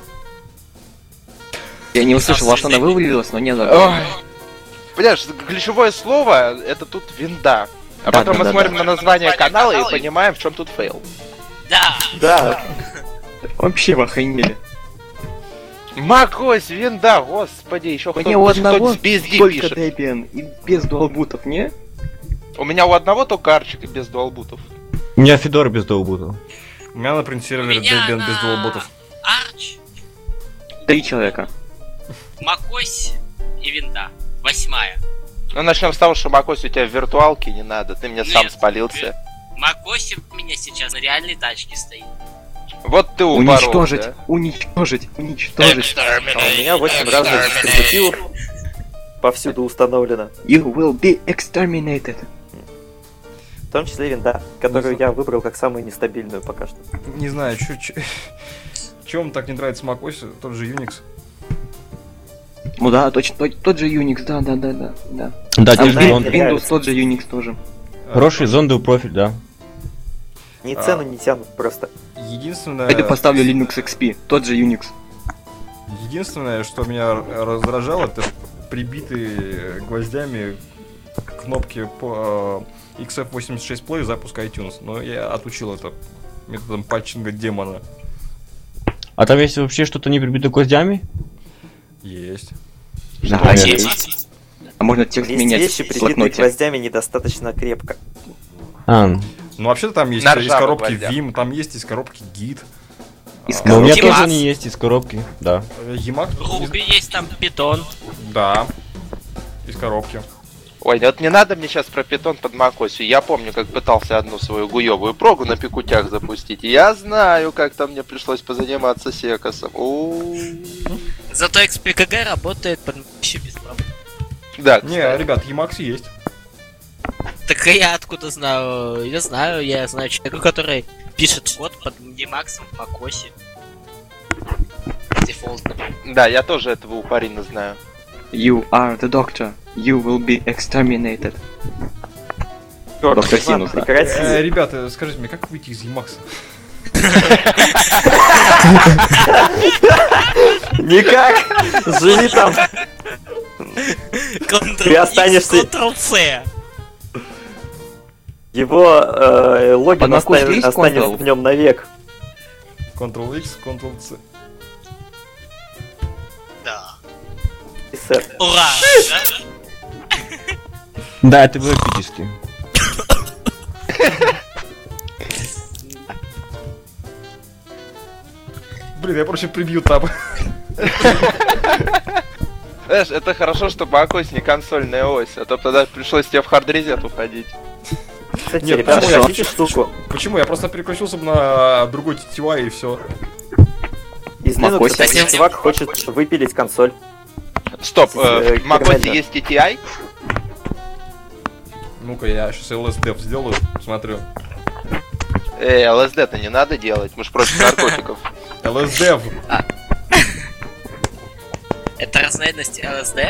Я не услышал, во что она вывалилась, но не Ой. забыл. Понимаешь, ключевое слово это тут винда. А Да, потом да, мы да, смотрим да. на название канала и понимаем, в чем тут фейл. Да! Да, Вообще в охренели. Макось, винда, господи, еще Мне у одного кто-то без D только пишет. Debian и без дуалбутов, не? У меня у одного только арчик и без дуалбутов. У меня Федор без доубута. У меня на принт-сервере У меня Debian на без дуалботов. Арч, 3 человека. Макось и Винда. 8-я. Ну начнем с того, что Макось у тебя в виртуалке не надо, ты мне сам Нет. спалился. Макось у меня сейчас на реальной тачке стоит. Вот ты упорол, Уничтожить, да? уничтожить, уничтожить. а у меня 8 разных дистрибутивов повсюду установлено. You will be exterminated. В том числе винда, которую я выбрал как самую нестабильную пока что. Не знаю, чё вам так не нравится macOS, тот же Unix. Ну да, точно, тот же Unix, да. Да, А те же да, зонды. не Windows нравится. тот же Unix тоже. Хорошие зонды в профиль, да. Ни цену не тянут просто. Единственное, Пойду поставлю Linux XP, тот же Unix. единственное, что меня раздражало, это прибитые гвоздями кнопки по XF86 Play и запуск iTunes. Но я отучил это методом патчинга демона. А там есть вообще что-то не прибито гвоздями? Есть. Да, Что? есть. А можно текст Есть менять вещи, в прибитые блокноте. гвоздями недостаточно крепко. А, Ну вообще-то там есть На из ржавых коробки гвоздях. Vim, там есть из коробки Git. Из но у меня Emacs. тоже они есть из коробки, да. Emacs? Руби есть там питон. Да. Из коробки. Ой, вот не надо мне сейчас про питон под макосью. Я помню, как пытался одну свою гуевую прогу на пикутях запустить. И я знаю, как там мне пришлось позаниматься секосом. Зато XPKG работает под вообще без проблем. Да, Не, ребят, Emacs есть. Так я откуда знаю? Я знаю человека, который пишет код под Emacs в macOS. Дефолтно. да, я тоже этого упорина знаю. You are the doctor. You will be exterminated. Доктор Синус, да. Прекрати. Ребята, скажите мне, как выйти из Emacs? Никак! Живи там! Ты останешься- Ctrl-C. Его логин Под Mac OS есть останется Ctrl? в нем навек. Ctrl-X, Ctrl-C. Да. И сет. Ура! Да, это было эпически. Блин, я проще прибью таб. Знаешь, это хорошо, что macOS не консольная ось, а то тогда пришлось тебе в хард-резет уходить. Кстати, Нет, ребята, почему я- хотите штуку? Почему? Я просто переключился бы на другой TTY и все. Из MacOS. Linux один чувак хочет выпилить консоль. Стоп, в Кстати, macOS Германия. есть TTI? Ну-ка, я сейчас LSDF сделаю, смотрю. LSD-то не надо делать, мы ж против наркотиков. LSDF. Это разновидность ЛСД?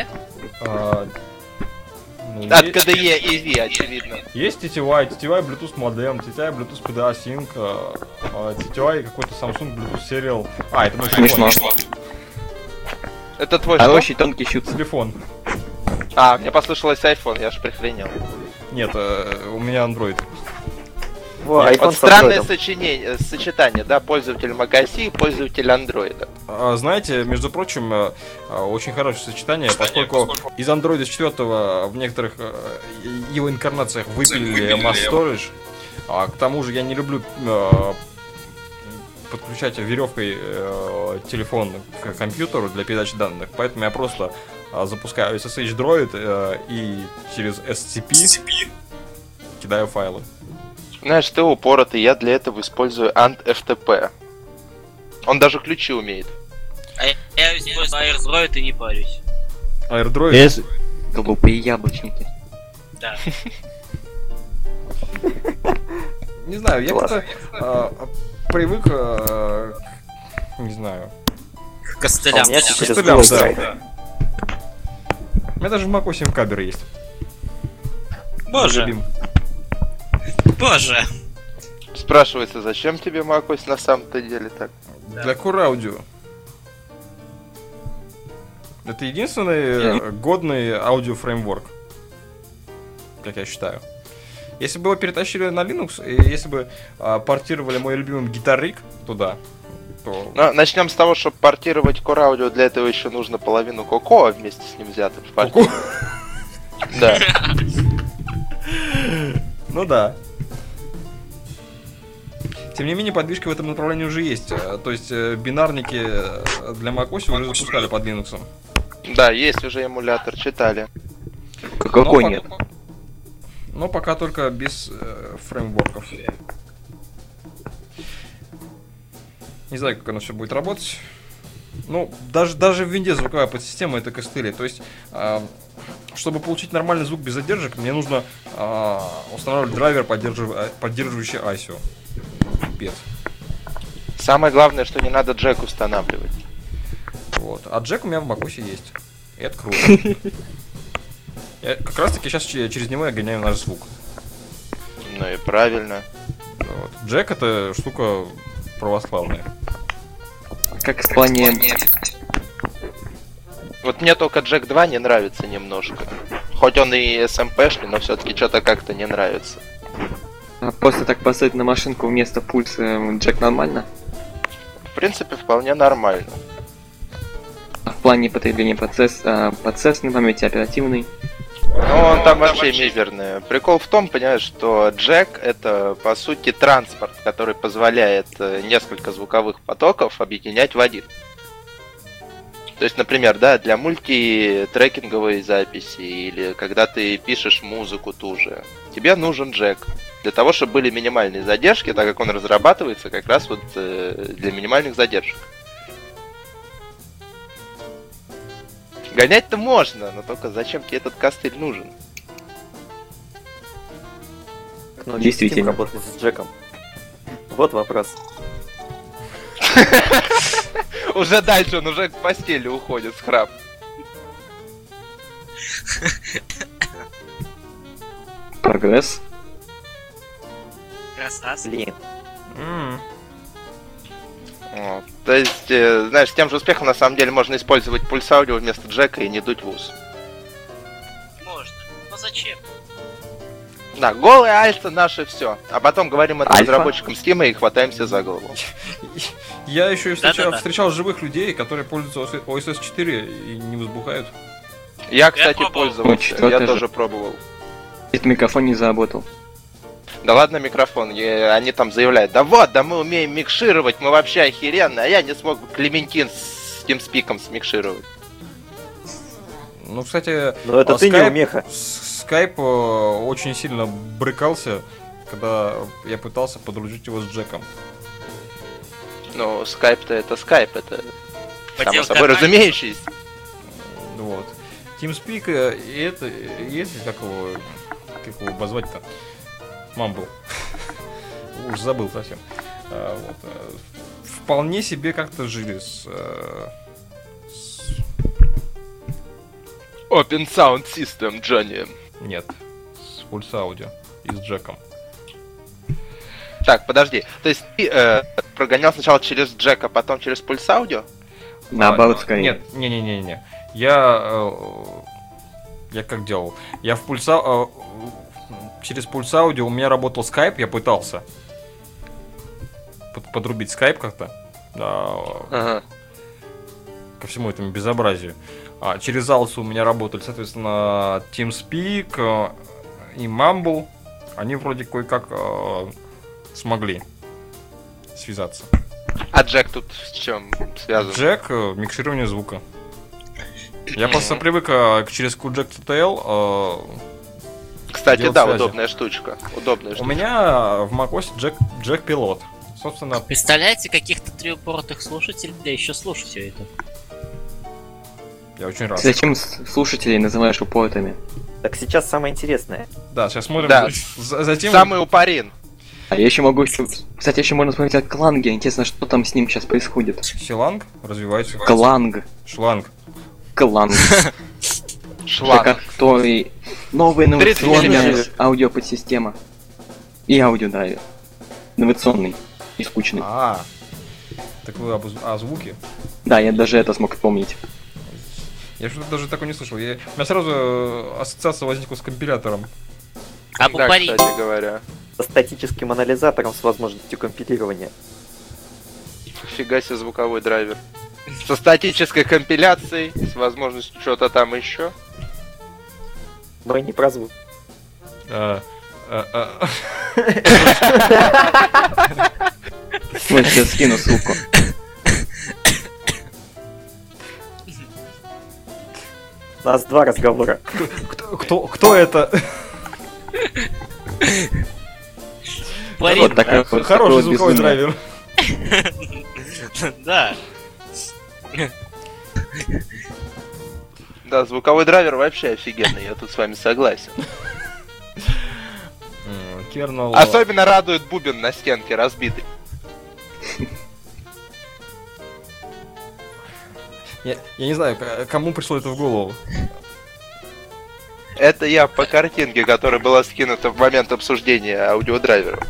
Ну, От есть- KDE EV, очевидно. Есть TTY, TTY Bluetooth модем, TTY Bluetooth PDA Sync, TTY какой-то Samsung Bluetooth Serial. Это мой Смешно. телефон. Это твой А что? очень тонкий щут. Телефон. Мне послышалось iPhone, я ж прихренел. Нет, у меня Android. Во, iPhone Вот с странное Android. сочетание, да, пользователь macOS и пользователь Android. Знаете, между прочим, очень хорошее сочетание, поскольку из Android 4 в некоторых его инкарнациях выпилили Mass Storage, к тому же я не люблю подключать веревкой телефон к компьютеру для передачи данных, поэтому я просто запускаю SSH Droid и через SCP кидаю файлы. Знаешь, ты упоротый, я для этого использую AntFTP. Он даже ключи умеет. А я использую AirDroid и не парюсь. AirDroid. Если- Глупые яблочники. Да. Не знаю, я Класс. как-то привык, не знаю, К костылям. А у меня Да. через костылям, Google да. Drive. У меня даже в macOS каберы есть. Боже, Любим. боже. Спрашивается, зачем тебе macOS на самом-то деле так? Для Core Audio. Это единственный годный аудиофреймворк, как я считаю. Если бы его перетащили на Linux, и если бы портировали мой любимый Guitar Rig туда, то... Но начнем с того, чтобы портировать Core Audio, для этого еще нужно половину Cocoa вместе с ним взятым в партию. Да. Ну да. Тем не менее, подвижки в этом направлении уже есть. То есть бинарники для macOS уже запускали под Linux. Да, есть уже эмулятор, читали. Какой Но нет? Но пока только без фреймворков. Не знаю, как оно все будет работать. Ну, даже в винде звуковая подсистема это костыли. То есть, чтобы получить нормальный звук без задержек, мне нужно устанавливать драйвер, поддерживающий ASIO. Пипец. Самое главное, что не надо джек устанавливать. Вот. А джек у меня в macOS есть. И это круто. Как раз таки сейчас через него я гоняю наш звук. Ну и правильно. Вот. Джек это штука православная. Как в плане... Вот мне только Джек 2 не нравится немножко. Хоть он и SMP-шный, но все-таки что-то как-то не нравится. Просто так поставить на машинку вместо пульса джек нормально? В принципе, вполне нормально. А в плане потребления процессной памяти, оперативной? Ну, он там вообще мизерный. Прикол в том, понимаешь, что джек это, по сути, транспорт, который позволяет несколько звуковых потоков объединять в один. То есть, например, да, для мультитрекинговой записи или когда ты пишешь музыку ту же, тебе нужен джек. Для того, чтобы были минимальные задержки, так как он разрабатывается как раз вот для минимальных задержек. Гонять-то можно, но только зачем тебе этот костыль нужен? Ну, Действительно. работать с Джеком. Вот вопрос. Уже дальше, он уже к постели уходит с храп. Прогресс? Раз. Блин. Вот. То есть, знаешь, с тем же успехом на самом деле можно использовать пульс аудио вместо джека и не дуть в ус. Можно. Но зачем? Да, голые альфа наше все. А потом говорим это Альфа? разработчикам Steam и хватаемся за голову. Я еще и Да-да-да. встречал живых людей, которые пользуются OSS 4 и не возбухают. Я, кстати, пробовал. пользовался, Вот, я тоже. тоже пробовал. Этот микрофон не заработал. Да ладно, микрофон, они там заявляют, да вот, да мы умеем микшировать, мы вообще охеренно, а я не смог бы Клементин с TeamSpeak смикшировать. Ну, кстати, Но это ты не умеха. Скайп очень сильно брыкался, когда я пытался подружить его с Джеком. Ну, скайп-то это скайп, это само Поделка собой online. разумеющийся. Вот. TeamSpeak и это как его обозвать-то? Мамбл. Уж забыл совсем. Вот. Вполне себе как-то жили с Open Sound System, Джонни. Нет, с Pulse Audio и с Джеком. Так, подожди. То есть ты прогонял сначала через Джека, потом через Pulse Audio? Наоборот, скорее. Нет, не. Я как делал? Я в через Pulse Audio у меня работал Skype, я пытался подрубить Skype как-то Ага. ко всему этому безобразию. А через Alsu у меня работали, соответственно, TeamSpeak и Mumble. Они вроде кое-как смогли связаться. А Джек тут с чем связан? Джек микширование звука. Я просто привык через QJack TTL. Кстати, делать да, связи. удобная штучка. Удобная У штучка. меня в macOS Jack Pilot. Собственно, Представляете, каких-то триупоротых слушателей еще слушать все это? я очень рад. Зачем слушателей называешь упоротами? Так сейчас самое интересное. Да, сейчас смотрим. Да. Затем Самый упорин. А я еще могу... Кстати, еще можно смотреть о Кланге. Интересно, что там с ним сейчас происходит. Силанг развивается. Кланг. Шланг. Кланг. Шланг. Который... Новая 30 инновационная миллиметров. аудиоподсистема. И аудио, да. Инновационный. И скучный. Так вы о звуке? Да, я даже это смог вспомнить. Я что-то даже такое не слышал. У меня сразу ассоциация возникла с компилятором. А Да, Бупари, кстати говоря. Со статическим анализатором с возможностью компилирования. Фига себе звуковой драйвер. Со статической компиляцией, с возможностью что-то там еще. Но и не про звук. Вот сейчас скину ссылку. У нас два разговора. Кто это? Бупари, Вот такой вот Хороший такое звуковой безумие. драйвер. да. Да, звуковой драйвер вообще офигенный, я тут с вами согласен. Кернел. Особенно радует бубен на стенке разбитый. Я не знаю, кому пришло это в голову. Это я по картинке, которая была скинута в момент обсуждения аудиодрайвера.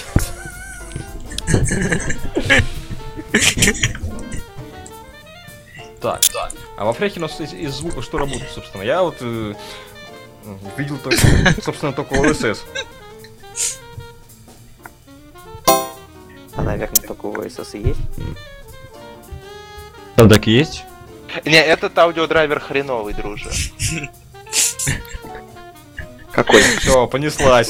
Так. А во фрехе у нас из звука что работает, собственно? Я вот видел только, собственно, только OSS. А, наверное, только у OSS и есть. Там так и есть? Не, этот аудиодрайвер хреновый, друже. Какой? Все, понеслась.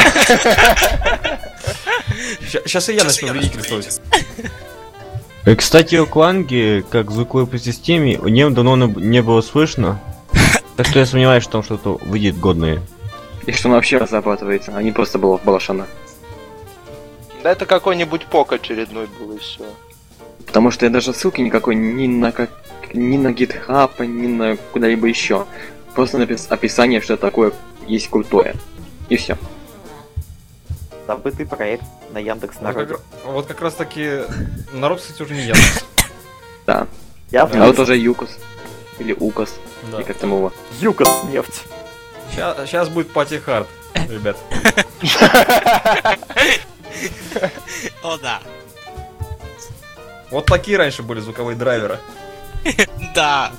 Сейчас и я начну вредительствовать. Кстати, о Кланге, как звуковой по системе, у него давно не было слышно. Так что я сомневаюсь, что там что-то выйдет годное. И что он вообще разрабатывается, а не просто было в балашана. Да это какой-нибудь пок очередной был и все. Потому что я даже ссылки никакой ни на GitHub, ни на куда-либо еще. Просто описание, что такое есть крутое. И все. Забытый проект на Яндекс.Народе. Вот как раз таки народ, кстати, уже не Яндекс. Да. Я А вот уже Юкос. Или Укос. Да. И как там его. Юкос нефть. Сейчас будет пати хард, ребят. О, да. Вот такие раньше были звуковые драйверы. Да.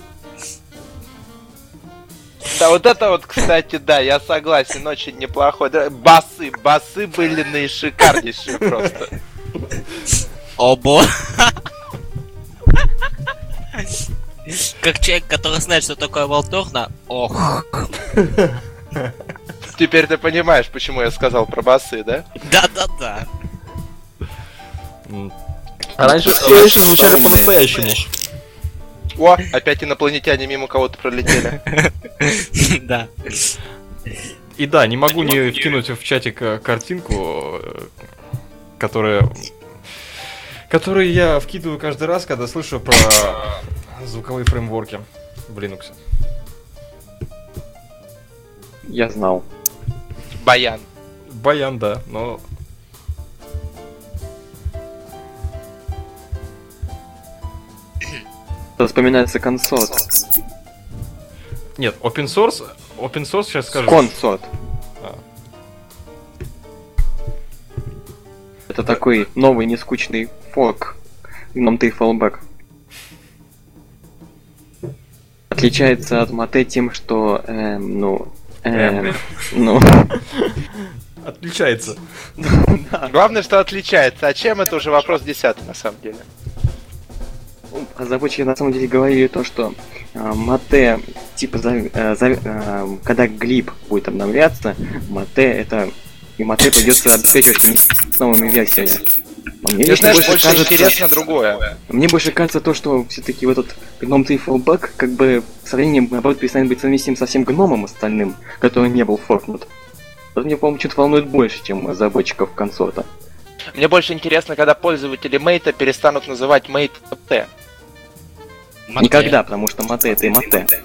Да, вот это вот, кстати, да, я согласен, очень неплохой. Басы были наишикарнейшие просто. Обо. Как человек, который знает, что такое волторна, ох. Теперь ты понимаешь, почему я сказал про басы, да? Да-да-да. А раньше звучали по-настоящему. О, опять инопланетяне мимо кого-то пролетели. Да. И да, не могу не вкинуть в чатик картинку, которую я вкидываю каждый раз, когда слышу про звуковые фреймворки в Linux. Я знал. Баян. Баян, да, но... Вспоминается консорт. Нет, open source сейчас скажу. Консорт. А. Это такой новый нескучный форк GNOME 3 Fallback. Отличается от Mate тем, что, Отличается. Главное, что отличается. А чем это уже вопрос 10 на самом деле. Разработчики на самом деле говорили то, что Mate, типа, когда глип будет обновляться, Mate придется обеспечивать с новыми версиями. Но мне Ты лично знаешь, больше кажется, интересно другое. мне больше кажется то, что все-таки вот этот GNOME 3 Fallback как бы со временем, наоборот, перестанет быть совместим со всем гномом остальным, который не был форкнут. Вот мне, по-моему, что-то волнует больше, чем разработчиков консорта. Мне больше интересно, когда пользователи Mate перестанут называть Mate T. Никогда, потому что Mate это и Mate.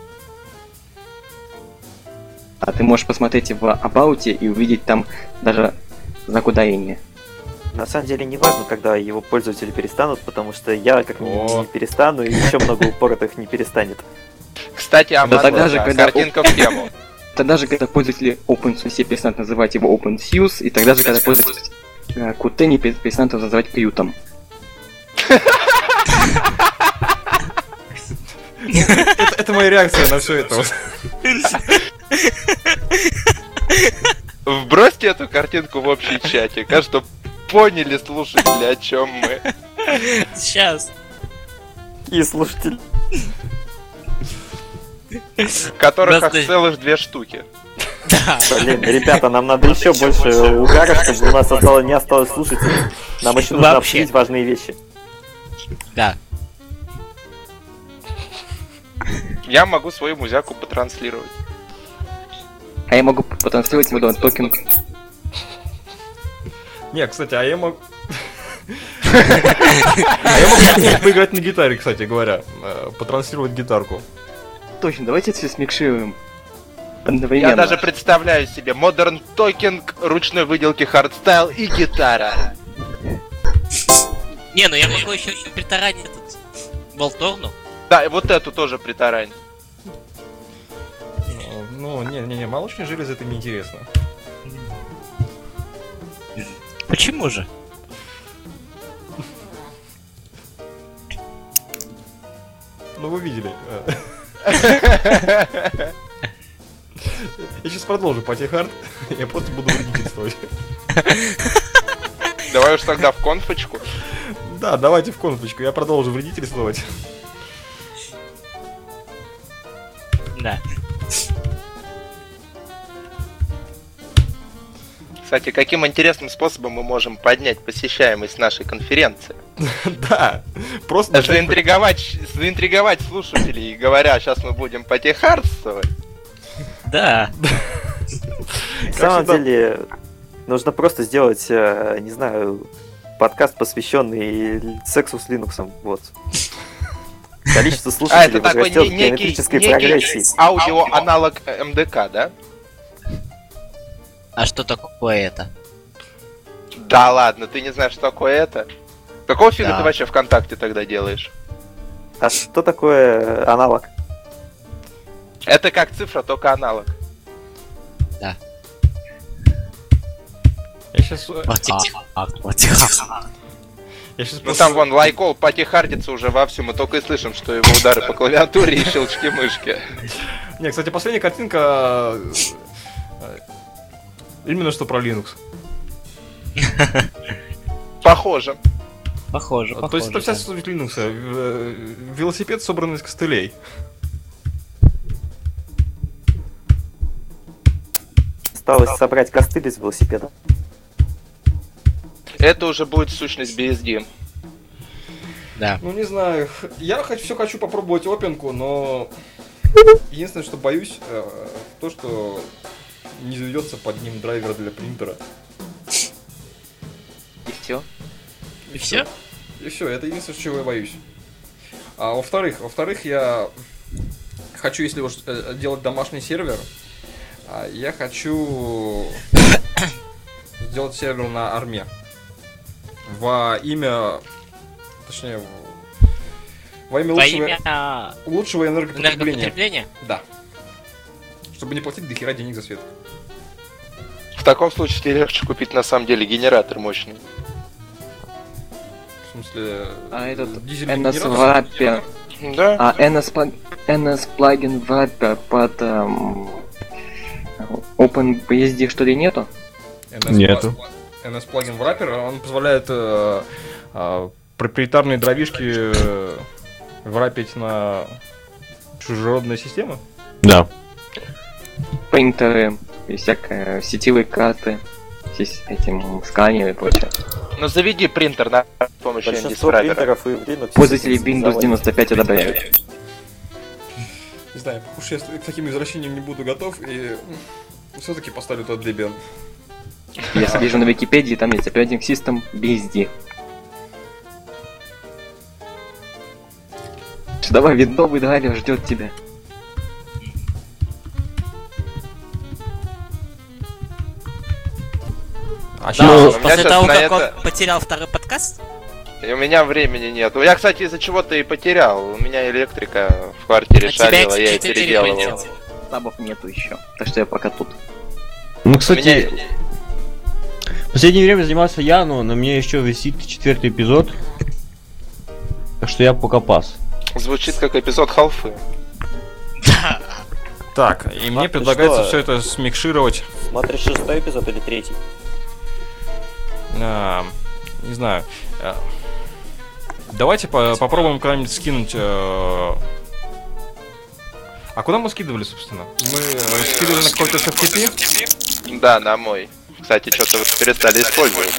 А ты можешь посмотреть в About и увидеть там даже знак ударения. На самом деле не важно, когда его пользователи перестанут, потому что я как минимум О. не перестану, и еще много упоротых не перестанет. Кстати, о Да тогда Mate, же, когда- картинка в тему. Тогда же, когда пользователи OpenSUSE перестанут называть его OpenSUSE, и тогда же, когда пользователи Qt не перестанут его называть Qt. Это моя реакция на все это. Вбросьте эту картинку в общий чатик, а что поняли слушатели, о чем мы. Сейчас. И слушатели. Которых Просто- аж целых 2 штуки. Да. Блин, ребята, нам надо еще больше угара, чтобы у нас не осталось слушателей. Нам еще нужно Вообще. обсудить важные вещи. Да. Я могу свою музяку потранслировать. А я могу потранслировать ему токен. Не, кстати, а я могу... А я могу поиграть на гитаре, кстати говоря. Потранслировать гитарку. Точно, давайте это все смикшируем. Одновременно. Я даже представляю себе Modern Talking, ручной выделки хардстайл и гитара. Не, ну я могу еще притаранить этот Волторну. Да, и вот эту тоже притарань. Ну, не, молочные железы это неинтересно. Почему же? Ну, вы видели. Я сейчас продолжу патихард. Я просто буду вредительствовать. Давай уж тогда в конфочку. Да, давайте в конфочку. Я продолжу вредительствовать. Да. Кстати, каким интересным способом мы можем поднять посещаемость нашей конференции? Да, просто... Заинтриговать слушателей, говоря, сейчас мы будем потихардствовать. Да. На самом всегда. деле, нужно просто сделать, не знаю, подкаст, посвященный сексу с Linux. Вот. Количество А, слушателей это такой возрастет в некий геометрической прогрессии. аудиоаналог МДК, да? А что такое это? Да ладно, ты не знаешь, что такое это? Какого фига Да. ты вообще ВКонтакте тогда делаешь? А что такое аналог? Это как цифра, только аналог. Я сейчас... Я сейчас Ну там вон лайкол потихардится уже вовсю, мы только и слышим, что его удары по клавиатуре и щелчки мышки. Не, кстати, последняя картинка... Именно что про Linux. Похоже. Похоже, То есть это вся суть Linux. Велосипед, собранный из костылей. Осталось собрать костыль из велосипеда. Это уже будет сущность BSD. Да. Ну, не знаю. Я все хочу попробовать опенку, но... Единственное, что боюсь, то, что не заведется под ним драйвер для принтера. И все. И все? И все, это единственное, чего я боюсь. А во-вторых, я хочу, если уж делать домашний сервер, я хочу сделать сервер на арме. Во имя лучшего энергопотребления. Да. Чтобы не платить до хера денег за свет. В таком случае легче купить на самом деле генератор мощный. В смысле... А этот дизельный NS генератор? Wrapper. Да. А NS плагин Wrapper под OpenBSD что ли нету? Нету. NS плагин Wrapper, он позволяет проприетарные дровишки врапить на чужеродные системы. Да. Принтеры и всякие сетевые карты, этим сканеры и прочее. Ну заведи принтер на помощью Большинство ND-драйвера. принтеров и в Linux Пользователи Windows заводят. 95 одобряют. Не знаю, уж я к таким извращениям не буду готов, и все-таки поставлю тот Debian. Я вижу на Википедии, там есть Operating System BSD. Давай, виндовый драйвер ждет тебя. А Да, Ну, у меня после сейчас того, на как это- он потерял второй подкаст? И у меня времени нет. Я, кстати, из-за чего-то и потерял. У меня электрика в квартире А тебя шалила, я и X4 переделывал. полетел. Табов нету еще. Так что я пока тут. Ну, У меня... кстати, в последнее время занимался я, но на мне еще висит 4-й эпизод. Так что я пока пас. Звучит как эпизод халфы. Так, и мне ты предлагается что? все это смикшировать. Смотришь 6-й эпизод или 3-й? Не знаю. Давайте попробуем куда-нибудь скинуть. А куда мы скидывали, собственно? Мы скидывали на какой-то FTP? Да, на мой. Кстати, что-то вы перестали использовать.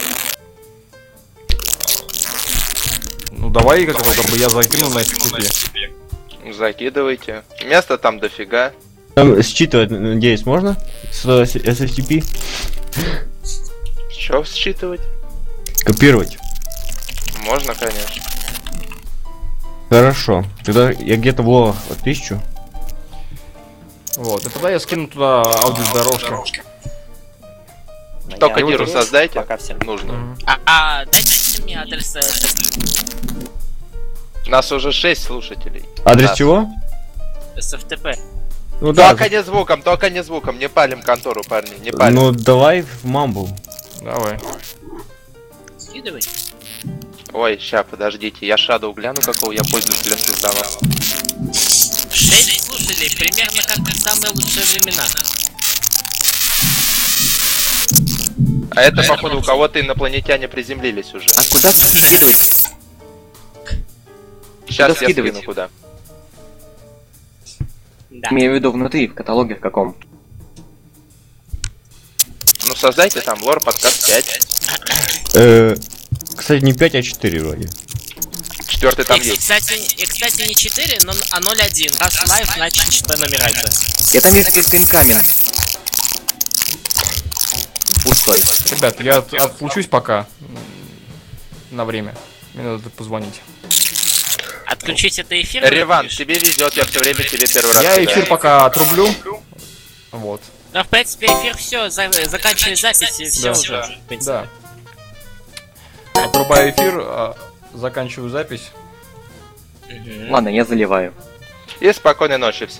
Ну давай как бы я закину на FTP. Закидывайте. Места там дофига. Там считывать, надеюсь, можно? С SFTP? Что считывать? Копировать. Можно, конечно. Хорошо. Тогда я где-то в логах отыщу. Вот, и тогда я скину туда аудиодорожку. Только Я диру вот создайте. Пока всем. Нужно. Дайте мне адрес Нас уже 6 слушателей. Адрес Да. чего? SFTP. Ну да. Только не звуком, не палим контору, парни, не палим. Ну давай в Мамбл. Давай. Скидывай. Ой, ща, подождите, я Shadow гляну, какого я пользователя создавал. 6 слушателей, примерно как в самые лучшие времена. А это, походу, у кого-то инопланетяне приземлились уже. А куда скидывать? Сейчас я скидывать? скину куда. Да. Имею в виду внутри, в каталоге в каком. Ну создайте там лор подкаст 5. Кстати, не 5, а 4 вроде. 4 там И, есть. кстати, не 4, но 0.1. Раз лайв, значит, что нумерация. Я там есть только инкаминг. Пустой. Ребят, я отлучусь пока. На время. Мне надо позвонить. Отключить это эфир. Реван, тебе везет, я все время тебе первый раз. Я кидаю. эфир пока отрублю. Вот. Да, в принципе, эфир все, заканчивай запись и все Да. уже. В принципе. Да. Отрубаю эфир, заканчиваю запись. Мгм. Ладно, я заливаю. И спокойной ночи всем.